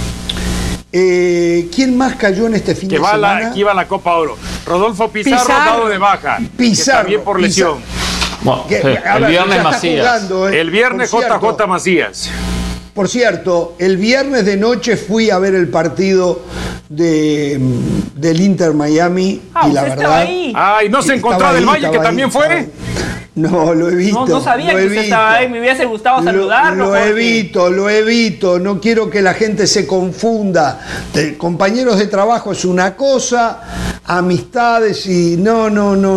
¿Quién más cayó en este fin de semana? Aquí va la Copa Oro. Rodolfo Pizarro dado de baja. Pizarro. También por lesión. Bueno, el viernes Macías. Jugando, el viernes JJ Macías. Por cierto, el viernes de noche fui a ver el partido del Inter Miami y la verdad... Ahí. ¿Y no se encontró del Valle que también fue? No, lo he visto. No sabía que usted estaba ahí, me hubiese gustado saludarlo. Lo evito, no quiero que la gente se confunda. Compañeros de trabajo es una cosa, amistades y no,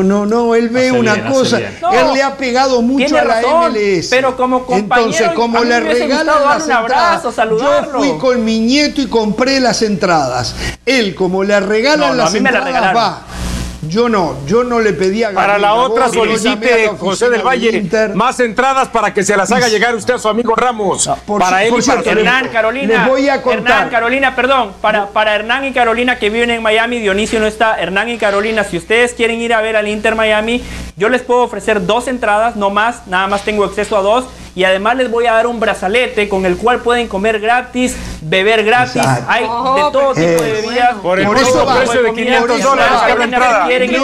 él ve una cosa. Él le ha pegado mucho a la MLS. Pero como compañero, entonces, como le regalan las entradas, yo fui con mi nieto y compré las entradas. Él, como le regalan las entradas, va. Yo no le pedía. Para la otra solicite, José del Valle, más entradas para que se las haga llegar usted a su amigo Ramos. Para él y para Hernán, Carolina. Les voy a contar. Hernán, Carolina, perdón. Para Hernán y Carolina que viven en Miami, Dionisio no está. Hernán y Carolina, si ustedes quieren ir a ver al Inter Miami, yo les puedo ofrecer 2 entradas, no más. Nada más tengo acceso a 2. Y además les voy a dar un brazalete con el cual pueden comer gratis, beber gratis. Exacto. Hay de todo tipo de bebidas. Por el precio de $500 cada entrada.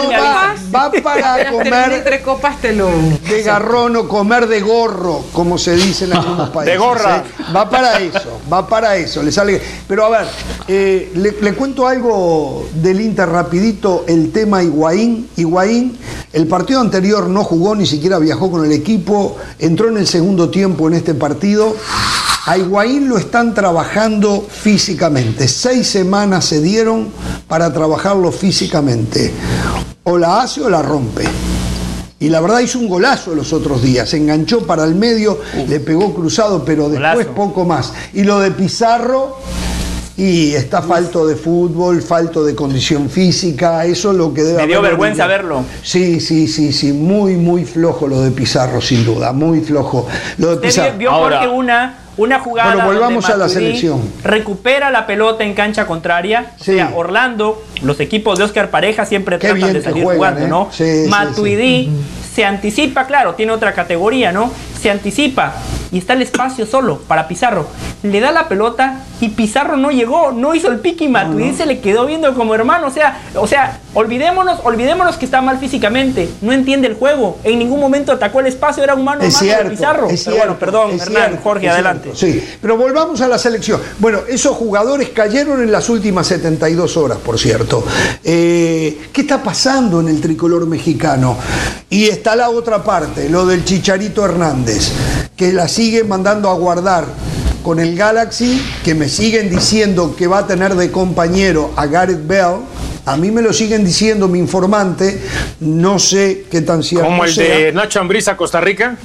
Va para comer entre copas de garrón o comer de gorro, como se dice en algunos países. De gorra. Va para eso. Le sale. Pero a ver, le cuento algo del Inter rapidito, el tema Higuaín. Higuaín, el partido anterior no jugó, ni siquiera viajó con el equipo, entró en el segundo tiempo en este partido. A Higuaín lo están trabajando físicamente. 6 semanas se dieron para trabajarlo físicamente. O la hace o la rompe. Y la verdad hizo un golazo los otros días. Se enganchó para el medio, le pegó cruzado, pero después poco más. Y lo de Pizarro... Y está falto de fútbol, falto de condición física, eso es lo que debe haber. Me dio vergüenza verlo. Sí, muy flojo lo de Pizarro, sin duda, muy flojo. Lo de Pizarro. Vio porque una jugada. Pero volvamos a la selección. Recupera la pelota en cancha contraria. Sí. O sea, Orlando, los equipos de Oscar Pareja siempre tratan de salir jugando, ¿no? Sí, Matuidi se anticipa, claro, tiene otra categoría, ¿no? Se anticipa y está el espacio solo para Pizarro. Le da la pelota y Pizarro no llegó, no hizo el pique y Matuidi se le quedó viendo como hermano. O sea, olvidémonos que está mal físicamente, no entiende el juego, en ningún momento atacó el espacio, era un mano a mano de Pizarro. Pero bueno, perdón, Hernán, Jorge, adelante. Sí, pero volvamos a la selección. Bueno, esos jugadores cayeron en las últimas 72 horas, por cierto. ¿Qué está pasando en el tricolor mexicano? Y está la otra parte, lo del Chicharito Hernández, que la sigue mandando a guardar con el Galaxy, que me siguen diciendo que va a tener de compañero a Gareth Bale. A mí me lo siguen diciendo mi informante, no sé qué tan cierto ¿Como el sea. De Nacho Ambriz a Costa Rica?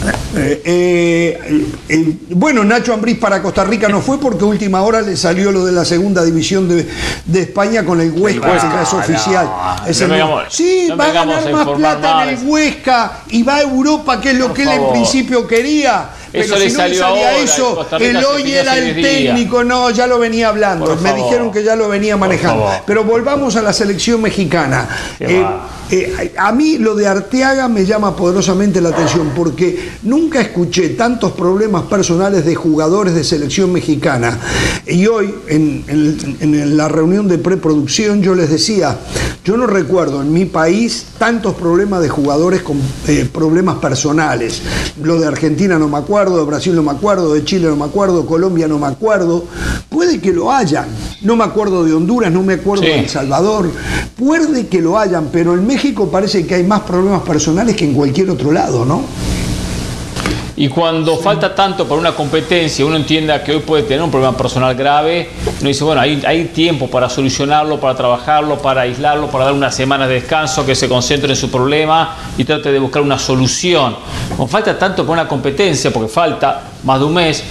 Bueno, Nacho Ambriz para Costa Rica no fue porque a última hora le salió lo de la segunda división de España con el Huesca, que ya es oficial. Va a ganar más plata en el Huesca y va a Europa, que es lo que él en principio quería. Pero eso si le no salió le salía ahora, eso, Eloy era el técnico, no, ya lo venía hablando, me dijeron que ya lo venía manejando. Pero volvamos a la selección mexicana. A mí lo de Arteaga me llama poderosamente la atención porque nunca escuché tantos problemas personales de jugadores de selección mexicana. Y hoy, en la reunión de preproducción, yo les decía, yo no recuerdo en mi país tantos problemas de jugadores con problemas personales. Lo de Argentina no me acuerdo, de Brasil no me acuerdo, de Chile no me acuerdo, Colombia no me acuerdo. Puede que lo hayan. No me acuerdo de Honduras, no me acuerdo de El Salvador. Puede que lo hayan, pero en México parece que hay más problemas personales que en cualquier otro lado, ¿no? Y cuando falta tanto para una competencia, uno entienda que hoy puede tener un problema personal grave, uno dice, bueno, hay tiempo para solucionarlo, para trabajarlo, para aislarlo, para dar unas semanas de descanso, que se concentre en su problema y trate de buscar una solución. Cuando falta tanto para una competencia, porque falta más de un mes,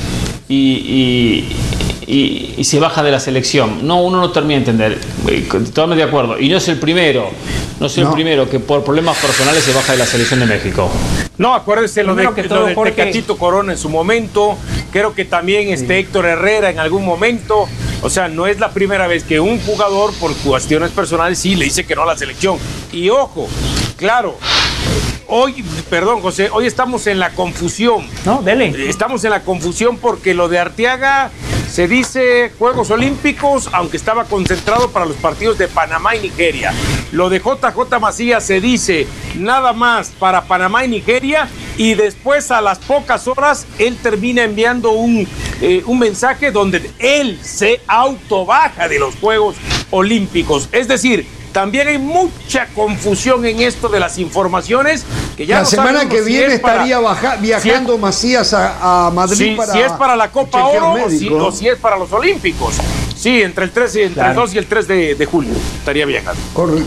y se baja de la selección. No, uno no termina de entender. Totalmente de acuerdo. Y no es el primero. El primero que por problemas personales se baja de la selección de México. No, acuérdese lo de Tecatito Corona en su momento. Creo que también Héctor Herrera en algún momento. O sea, no es la primera vez que un jugador por cuestiones personales sí le dice que no a la selección. Y ojo, claro, hoy, perdón José, hoy estamos en la confusión. No, dele. Estamos en la confusión porque lo de Arteaga se dice Juegos Olímpicos, aunque estaba concentrado para los partidos de Panamá y Nigeria. Lo de JJ Macías se dice nada más para Panamá y Nigeria, y después a las pocas horas él termina enviando un mensaje donde él se autobaja de los Juegos Olímpicos. Es decir, también hay mucha confusión en esto de las informaciones. Que ya la semana que viene estaría viajando Macías a Madrid si es para la Copa Oro o si es para los Olímpicos. Sí, entre el 2 y el 3 de julio estaría viajando. Correcto.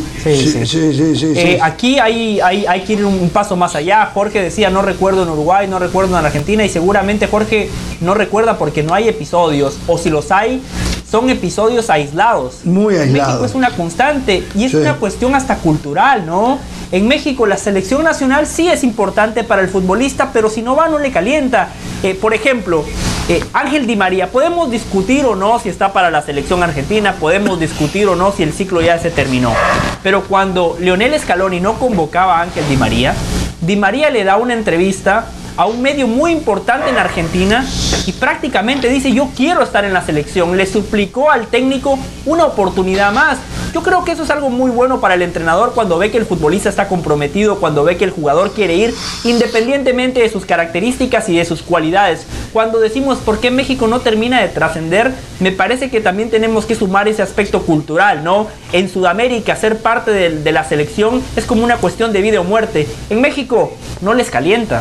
Sí. Aquí hay que ir un paso más allá. Jorge decía, no recuerdo en Uruguay, no recuerdo en Argentina, y seguramente Jorge no recuerda porque no hay episodios, o si los hay, son episodios aislados. Muy aislados. México es una constante y es una cuestión hasta cultural, ¿no? En México la selección nacional sí es importante para el futbolista, pero si no va no le calienta. Por ejemplo, Ángel Di María, podemos discutir o no si está para la selección argentina, podemos discutir o no si el ciclo ya se terminó, pero cuando Lionel Scaloni no convocaba a Ángel Di María le da una entrevista a un medio muy importante en Argentina y prácticamente dice: yo quiero estar en la selección. Le suplicó al técnico una oportunidad más. Yo creo que eso es algo muy bueno para el entrenador cuando ve que el futbolista está comprometido, cuando ve que el jugador quiere ir, independientemente de sus características y de sus cualidades. Cuando decimos por qué México no termina de trascender, me parece que también tenemos que sumar ese aspecto cultural, ¿no? En Sudamérica ser parte de la selección es como una cuestión de vida o muerte. En México no les calienta.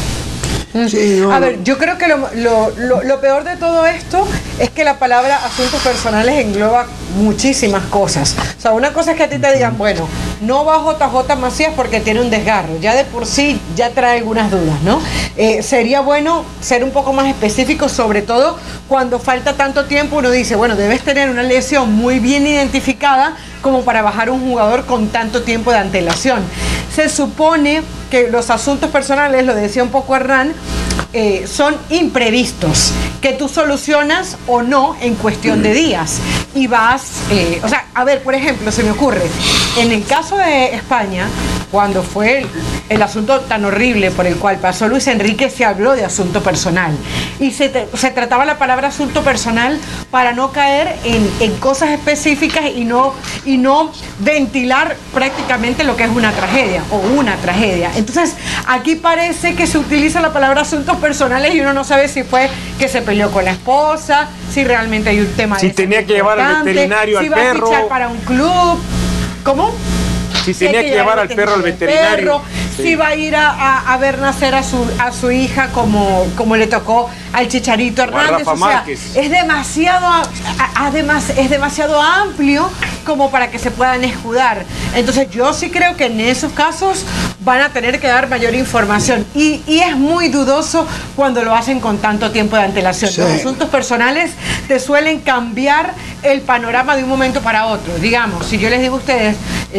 Sí, no. A ver, yo creo que lo peor de todo esto es que la palabra asuntos personales engloba muchísimas cosas. O sea, una cosa es que a ti te digan, bueno, no va JJ Macías porque tiene un desgarro. Ya de por sí ya trae algunas dudas, ¿no? Sería bueno ser un poco más específico, sobre todo cuando falta tanto tiempo. Uno dice, bueno, debes tener una lesión muy bien identificada como para bajar un jugador con tanto tiempo de antelación. Se supone que los asuntos personales, lo decía un poco Hernán, son imprevistos, que tú solucionas o no en cuestión de días. Y vas, o sea, a ver, por ejemplo, se me ocurre, en el caso de España, cuando fue el asunto tan horrible por el cual pasó Luis Enrique, se habló de asunto personal. Y se trataba la palabra asunto personal para no caer en cosas específicas y no ventilar prácticamente lo que es una tragedia o una tragedia. Entonces, aquí parece que se utiliza la palabra asuntos personales y uno no sabe si fue que se peleó con la esposa, si realmente hay un tema si tenía que llevar al veterinario al perro, si va a fichar para un club. ¿Cómo? Si tenía que llevar al perro al veterinario. Si va a ir a ver nacer a su hija como le tocó al Chicharito Hernández. O sea, es demasiado, además es demasiado amplio como para que se puedan escudar. Entonces yo sí creo que en esos casos van a tener que dar mayor información y es muy dudoso cuando lo hacen con tanto tiempo de antelación. Sí. Los asuntos personales te suelen cambiar el panorama de un momento para otro. Digamos, si yo les digo a ustedes,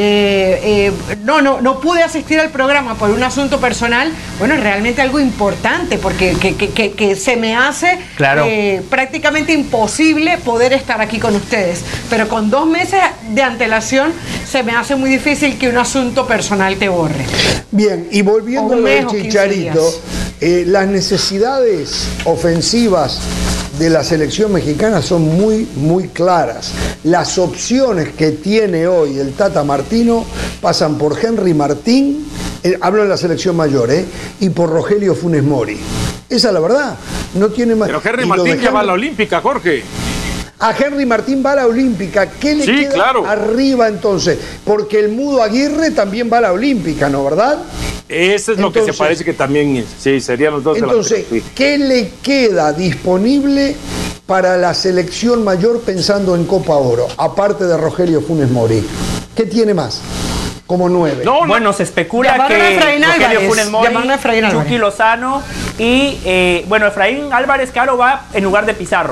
no pude asistir al programa por un asunto personal, bueno, es realmente algo importante porque que se me hace prácticamente imposible poder estar aquí con ustedes, pero con 2 meses de antelación se me hace muy difícil que un asunto personal te borre. Bien, y volviendo al Chicharito, las necesidades ofensivas de la selección mexicana son muy, muy claras. Las opciones que tiene hoy el Tata Martino pasan por Henry Martín, hablo de la selección mayor, y por Rogelio Funes Mori. Esa es la verdad. No tiene más. Pero Henry Martín ya va a la Olímpica, Jorge. A Henry Martín va a la Olímpica. ¿Qué le queda arriba entonces? Porque el Mudo Aguirre también va a la Olímpica, ¿no, verdad? Eso es lo que se parece que también sí, serían los dos. Entonces, ¿qué le queda disponible para la selección mayor pensando en Copa Oro? Aparte de Rogelio Funes Mori. ¿Qué tiene más? Como 9. Bueno, se especula que Rogelio Funes Mori, Chucky Lozano y, Efraín Álvarez, claro, va en lugar de Pizarro.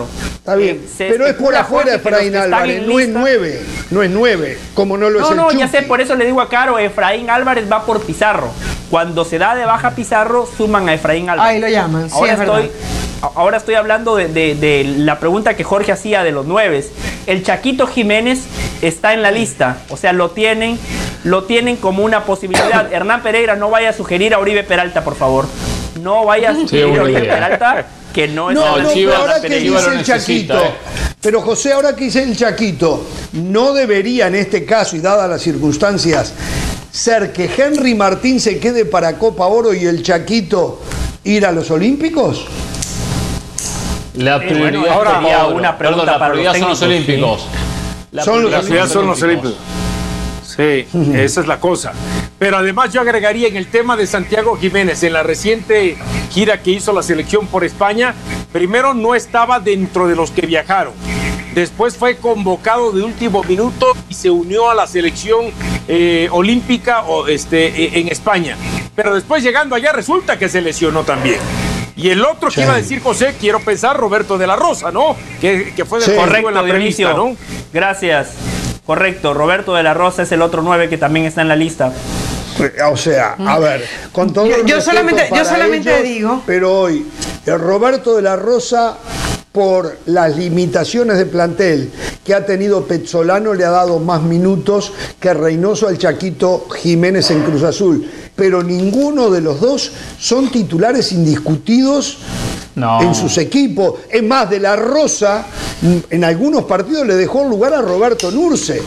Está bien, pero es por afuera Efraín Álvarez, no es 9, como no lo es el Chucky. Ya sé, por eso le digo a Caro, Efraín Álvarez va por Pizarro. Cuando se da de baja Pizarro, suman a Efraín Álvarez. Ahí lo llaman, Ahora estoy hablando de la pregunta que Jorge hacía de los 9. El Chaquito Jiménez está en la lista, o sea, lo tienen como una posibilidad. Hernán Pereira, no vaya a sugerir a Oribe Peralta, por favor. No vaya a sugerir a Oribe Peralta, que no es pero ahora que dice el Chaquito, pero José, ahora que dice el Chaquito, no debería en este caso, y dadas las circunstancias, ser que Henry Martín se quede para Copa Oro y el Chaquito ir a los Olímpicos. La prioridad ahora una pregunta. La prioridad son los Olímpicos. La prioridad son los Olímpicos. Sí, esa es la cosa. Pero además yo agregaría en el tema de Santiago Jiménez, en la reciente gira que hizo la selección por España, primero no estaba dentro de los que viajaron. Después fue convocado de último minuto y se unió a la selección olímpica en España. Pero después llegando allá resulta que se lesionó también. Y el otro que iba a decir José, quiero pensar, Roberto de la Rosa, ¿no? Que fue de correcto en la prevista, ¿no? Gracias. Correcto, Roberto de la Rosa es el otro 9 que también está en la lista. O sea, a ver, con todo yo solamente digo. Pero hoy, el Roberto de la Rosa, por las limitaciones de plantel que ha tenido Pezzolano, le ha dado más minutos que Reynoso al Chaquito Jiménez en Cruz Azul. Pero ninguno de los dos son titulares indiscutidos en sus equipos. Es más, de la Rosa, en algunos partidos le dejó lugar a Roberto Nurce.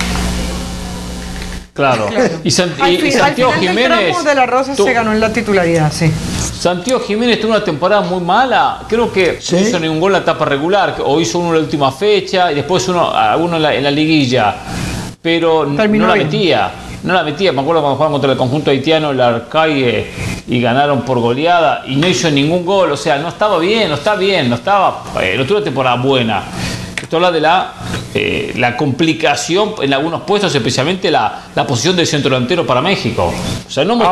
Claro. Y Santiago Jiménez de la Rosa se ganó en la titularidad, sí. Santiago Jiménez tuvo una temporada muy mala. Creo que no hizo ningún gol en la etapa regular, o hizo uno en la última fecha y después uno en la liguilla. Pero no la metía. Me acuerdo cuando jugaban contra el conjunto haitiano, el Arcaye, y ganaron por goleada y no hizo ningún gol. O sea, no estaba bien, no tuvo una temporada buena. Esto habla de la complicación en algunos puestos, especialmente la posición del centro delantero para México. O sea, no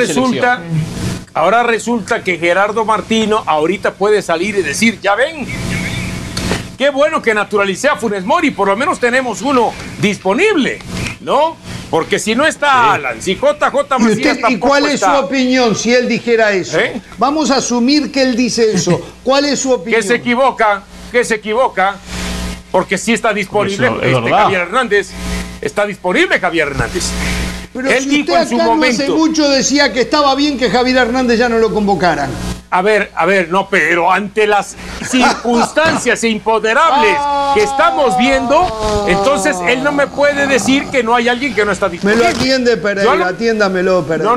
ahora resulta que Gerardo Martino ahorita puede salir y decir, ya ven, qué bueno que naturalicé a Funes Mori, por lo menos tenemos uno disponible, ¿no? Porque si no está Alan, si JJ Macías ¿Y cuál es su opinión si él dijera eso? Vamos a asumir que él dice eso. ¿Cuál es su opinión? Que se equivoca, porque sí está disponible Javier Hernández. Está disponible Javier Hernández. Pero él si dijo en su momento. No hace mucho decía que estaba bien que Javier Hernández ya no lo convocaran. A ver, no, pero ante las circunstancias imponderables que estamos viendo, entonces él no me puede decir que no hay alguien que no está disponible. Me lo atiende Pereira, atiéndamelo Pereira.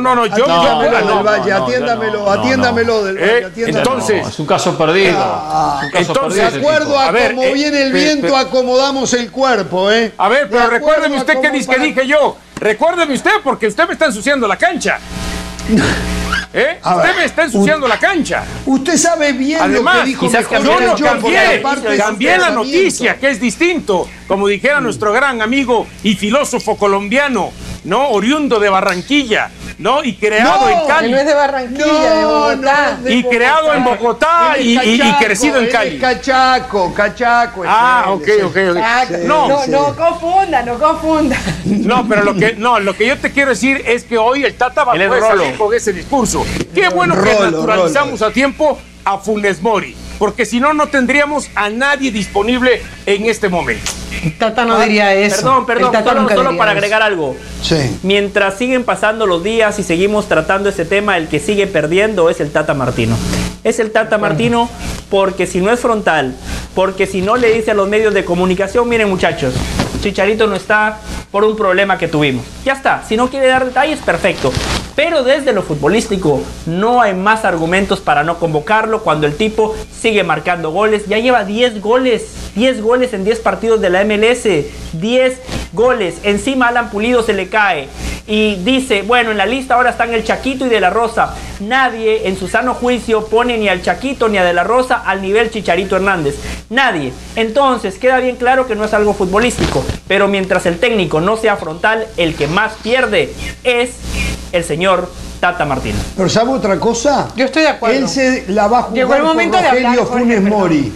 Atiéndamelo del Valle. Entonces, es un caso perdido. De acuerdo a cómo viene el viento, acomodamos el cuerpo, A ver, pero recuérdeme usted qué dije yo. Recuérdeme usted, porque usted me está ensuciando la cancha. Usted me está ensuciando la cancha. Usted sabe bien. Además, lo que dijo. Yo cambié la noticia, que es distinto. Como dijera nuestro gran amigo y filósofo colombiano, ¿no? Oriundo de Barranquilla, ¿no? Y creado en Cali. No es de Barranquilla, de Bogotá. Y creado en Bogotá y crecido en Cali. Cachaco. Ok. No confunda. No, pero lo que yo te quiero decir es que hoy el Tata va a salir con ese discurso. Qué bueno que naturalizamos a tiempo a Funes Mori, porque si no, no tendríamos a nadie disponible en este momento. Tata no diría eso. Perdón, solo para agregar algo. Sí. Mientras siguen pasando los días y seguimos tratando este tema, el que sigue perdiendo es el Tata Martino. Es el Tata Martino porque si no es frontal, porque si no le dice a los medios de comunicación, miren muchachos, Chicharito no está por un problema que tuvimos. Ya está, si no quiere dar detalles, perfecto. Pero desde lo futbolístico no hay más argumentos para no convocarlo cuando el tipo sigue marcando goles. Ya lleva 10 goles en 10 partidos de la MLS. 10 goles. Encima Alan Pulido se le cae. Y dice, bueno, en la lista ahora están el Chaquito y De la Rosa. Nadie en su sano juicio pone ni al Chaquito ni a De la Rosa al nivel Chicharito Hernández. Nadie. Entonces queda bien claro que no es algo futbolístico. Pero mientras el técnico no sea frontal, el que más pierde es el señor Tata Martino. Pero ¿sabe otra cosa? Yo estoy de acuerdo. Él se la va a jugar. Llegó el momento con Rogelio Funes Mori.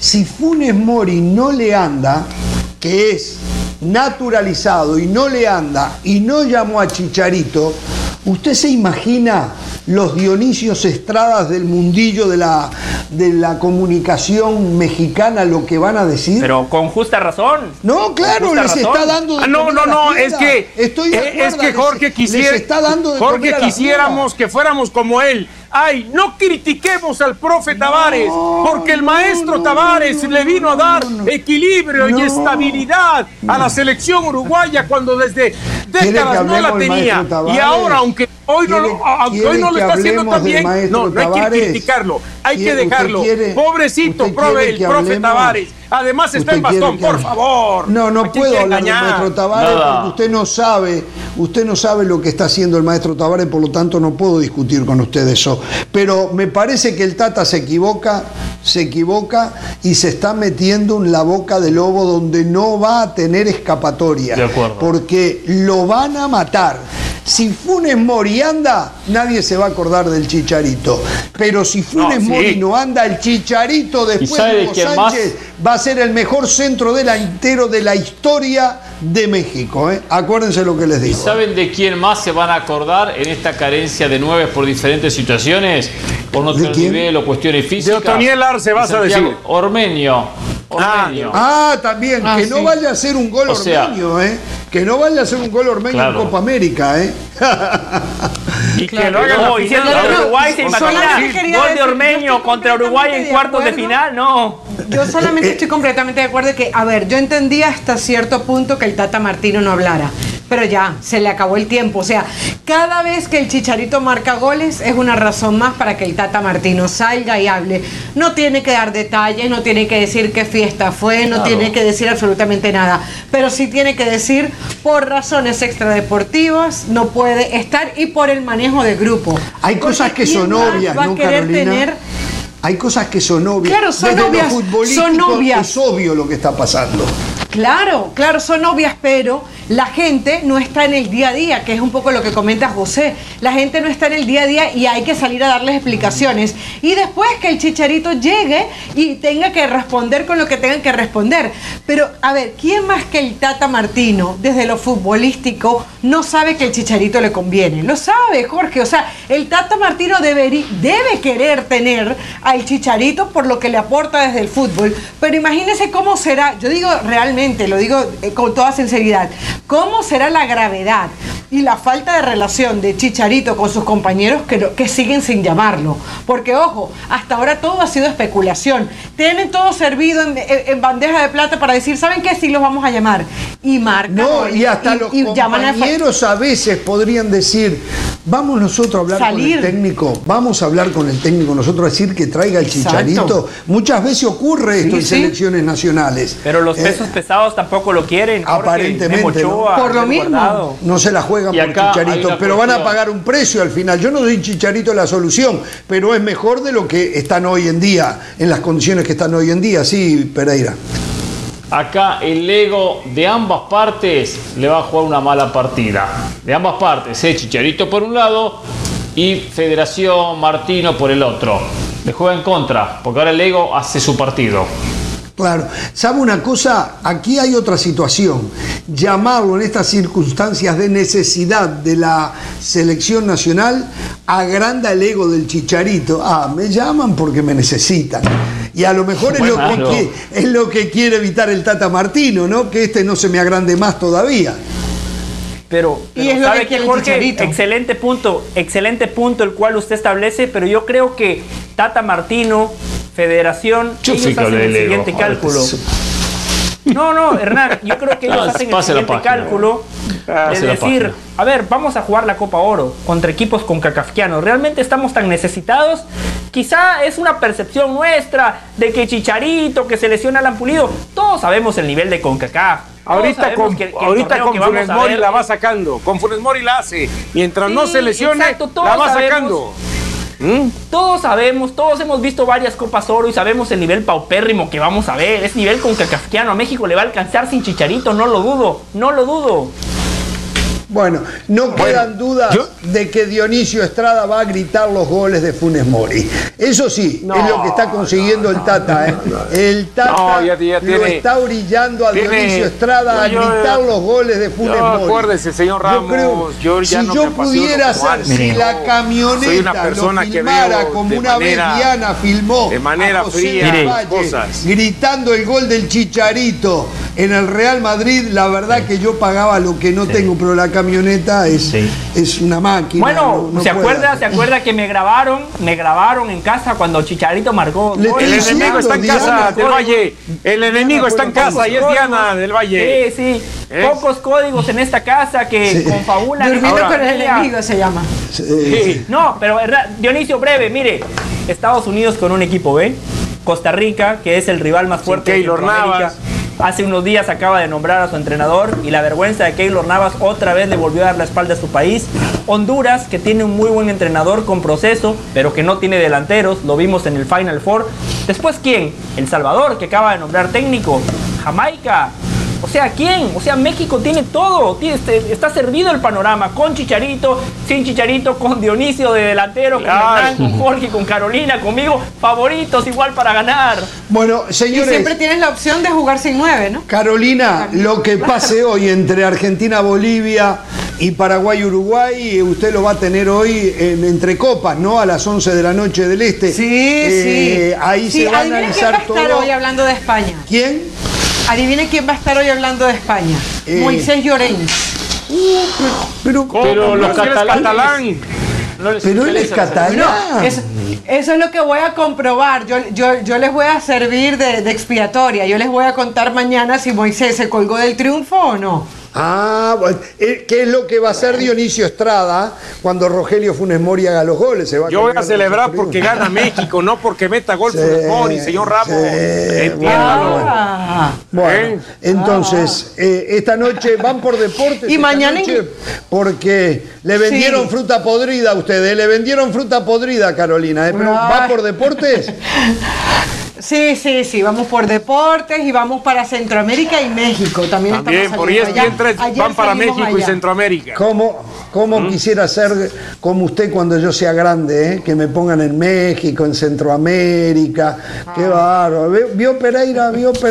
Si Funes Mori no le anda, que es naturalizado y no le anda y no llamó a Chicharito, ¿usted se imagina los Dionisios Estradas del mundillo de la comunicación mexicana lo que van a decir? Pero con justa razón. No, claro, les está dando de es que Jorge quisiéramos que fuéramos como él. Ay, no critiquemos al profe Tavares, porque el maestro Tavares le vino a dar equilibrio y estabilidad a la selección uruguaya cuando desde décadas no la tenía. Y ahora, aunque hoy no lo está haciendo tan bien, no hay que criticarlo, hay que dejarlo. Pobrecito, el profe Tavares. Además está en bastón, por favor. No puedo hablar del maestro Tavares porque usted no sabe lo que está haciendo el maestro Tavares, por lo tanto no puedo discutir con usted eso. Pero me parece que el Tata se equivoca y se está metiendo en la boca del lobo donde no va a tener escapatoria. De acuerdo. Porque lo van a matar. Si Funes Mori anda, nadie se va a acordar del Chicharito. Pero si Funes Mori no anda, el Chicharito después de Hugo Sánchez va a ser el mejor centro delantero de la historia de México. Acuérdense lo que les digo. ¿Y saben de quién más se van a acordar en esta carencia de 9 por diferentes situaciones? Por no tener nivel o cuestiones físicas. De Otoniel Arce vas a decir. Ormeño. También, que no vaya a ser un gol Ormeño, que no vaya a ser un gol Ormeño en Copa América, Y que lo hagan diciendo Uruguay, se imagina gol de Ormeño contra Uruguay en cuartos de final, no. Yo solamente estoy completamente de acuerdo que, yo entendía hasta cierto punto que el Tata Martino no hablara, pero ya, se le acabó el tiempo. O sea, cada vez que el Chicharito marca goles es una razón más para que el Tata Martino salga y hable. No tiene que dar detalles, no tiene que decir qué fiesta fue, no tiene que decir absolutamente nada, pero sí tiene que decir por razones extradeportivas no puede estar y por el manejo del grupo. Hay cosas que son obvias, ¿no, Carolina? Hay cosas que son obvias. Claro, son obvias. Son obvias. Es obvio lo que está pasando. Claro, son obvias, pero la gente no está en el día a día, que es un poco lo que comenta José. La gente no está en el día a día y hay que salir a darles explicaciones. Y después que el Chicharito llegue y tenga que responder con lo que tengan que responder. Pero, ¿quién más que el Tata Martino, desde lo futbolístico, no sabe que el Chicharito le conviene? Lo sabe, Jorge. O sea, el Tata Martino debe querer tener al Chicharito por lo que le aporta desde el fútbol. Pero imagínense cómo será, yo digo realmente, lo digo con toda sinceridad, ¿cómo será la gravedad y la falta de relación de Chicharito con sus compañeros que siguen sin llamarlo? Porque, ojo, hasta ahora todo ha sido especulación. Tienen todo servido en bandeja de plata para decir, ¿saben qué? Sí los vamos a llamar. Y marcan. Y hasta los compañeros a veces podrían decir, vamos nosotros a hablar con el técnico, vamos a hablar con el técnico, nosotros a decir que traiga el Chicharito. Exacto. Muchas veces ocurre esto en selecciones nacionales. Pero los pesos pesados tampoco lo quieren. Aparentemente, Ochoa, por lo mismo. No se la juegan por Chicharito, pero van a pagar un precio al final. Yo no doy Chicharito la solución, pero es mejor de lo que están hoy en día, en las condiciones que están hoy en día, sí, Pereira. Acá el ego de ambas partes le va a jugar una mala partida. De ambas partes, Chicharito por un lado y Federación Martino por el otro. Le juega en contra, porque ahora el ego hace su partido. Claro, ¿sabe una cosa? Aquí hay otra situación. Llamarlo en estas circunstancias de necesidad de la selección nacional agranda el ego del Chicharito. Me llaman porque me necesitan. Y a lo mejor es lo que quiere evitar el Tata Martino, ¿no? Que no se me agrande más todavía. Pero ¿sabe qué, Jorge? Excelente punto el cual usted establece, pero yo creo que Tata Martino, Federación, ellos hacen el siguiente cálculo. No, Hernán, yo creo que ellos hacen el siguiente cálculo de decir, vamos a jugar la Copa Oro contra equipos concacafquianos. ¿Realmente estamos tan necesitados? Quizá es una percepción nuestra de que Chicharito, que se lesiona Alan Pulido. Todos sabemos el nivel de CONCACAF. Ahorita con Funes Mori la va sacando. Con Funes Mori la hace. Mientras no se lesione, la va sacando. Todos sabemos, todos hemos visto varias Copas Oro y sabemos el nivel paupérrimo que vamos a ver. Es nivel concacafquiano. A México le va a alcanzar sin Chicharito, no lo dudo. Bueno, no quedan dudas de que Dionisio Estrada va a gritar los goles de Funes Mori. Eso sí, es lo que está consiguiendo el Tata. El Tata lo está orillando a Dionisio Estrada a gritar los goles de Funes Mori. Acuérdese, señor Ramos, si yo pudiera hacer, si la camioneta lo filmara como una vez Diana filmó de manera fría, gritando el gol del Chicharito en el Real Madrid, la verdad que yo pagaba lo que no tengo, pero la camioneta es una máquina. Bueno, ¿se acuerda que me grabaron en casa cuando Chicharito marcó? El enemigo está en casa del Valle. El enemigo está en casa y es Diana del Valle. Sí. Pocos códigos en esta casa que confabulan. Durmiendo con el enemigo se llama. No, pero Dionisio, breve, mire. Estados Unidos con un equipo B. Costa Rica, que es el rival más fuerte de Keylor Navas. Hace unos días acaba de nombrar a su entrenador y la vergüenza de Keylor Navas otra vez le volvió a dar la espalda a su país. Honduras, que tiene un muy buen entrenador con proceso, pero que no tiene delanteros, lo vimos en el Final Four. Después, ¿quién? El Salvador, que acaba de nombrar técnico. Jamaica. O sea, ¿quién? O sea, México tiene todo. Está servido el panorama. Con Chicharito, sin Chicharito, con Dionisio de delantero, con Hernán, con Jorge, con Carolina, conmigo. Favoritos igual para ganar. Bueno, señores. Y siempre tienes la opción de jugar sin 9, ¿no? Carolina, lo que pase hoy entre Argentina, Bolivia y Paraguay, Uruguay, usted lo va a tener hoy entre copas, ¿no? A las 11 de la noche del Este. Sí. Ahí se va a analizar todo. ¿Quién va a estar hoy hablando de España? ¿Quién? Adivine quién va a estar hoy hablando de España. Moisés Llorens. Pero los catalanes. Pero él es catalán. No, eso es lo que voy a comprobar. Yo les voy a servir de expiatoria. Yo les voy a contar mañana si Moisés se colgó del triunfo o no. Bueno, ¿qué es lo que va a hacer Dionisio Estrada cuando Rogelio Funes Mori haga los goles? Yo voy a celebrar porque gana México, no porque meta gol Funes Mori, señor Ramos. Entiéndalo. Bueno, entonces, esta noche van por deportes. Y mañana porque le vendieron fruta podrida a ustedes. Le vendieron fruta podrida, Carolina. Pero ¿va por deportes? Sí, vamos por deportes y vamos para Centroamérica y México. También por ESPN 3 van para México y Centroamérica. ¿Cómo quisiera ser como usted cuando yo sea grande? Que me pongan en México, en Centroamérica. Qué bárbaro. ¿Vio Pereira?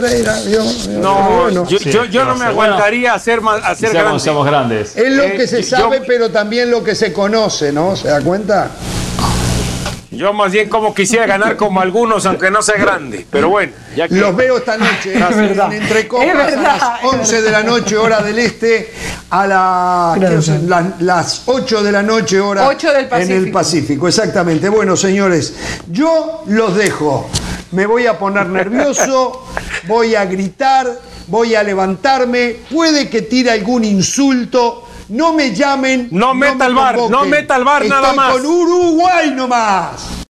No, yo no me aguantaría a ser grandes. Seamos grandes. Es lo que se sabe, pero también lo que se conoce, ¿no? ¿Se da cuenta? Yo más bien como quisiera ganar como algunos, aunque no sea grande. Pero bueno, ya que... Los veo esta noche en Entre Copas a las 11 de la noche, hora del Este, a las 8 de la noche, hora 8 del Pacífico. En el Pacífico. Exactamente. Bueno, señores, yo los dejo. Me voy a poner nervioso, voy a gritar, voy a levantarme, puede que tire algún insulto. No me llamen. No meta el bar nada más. Estoy con Uruguay nomás.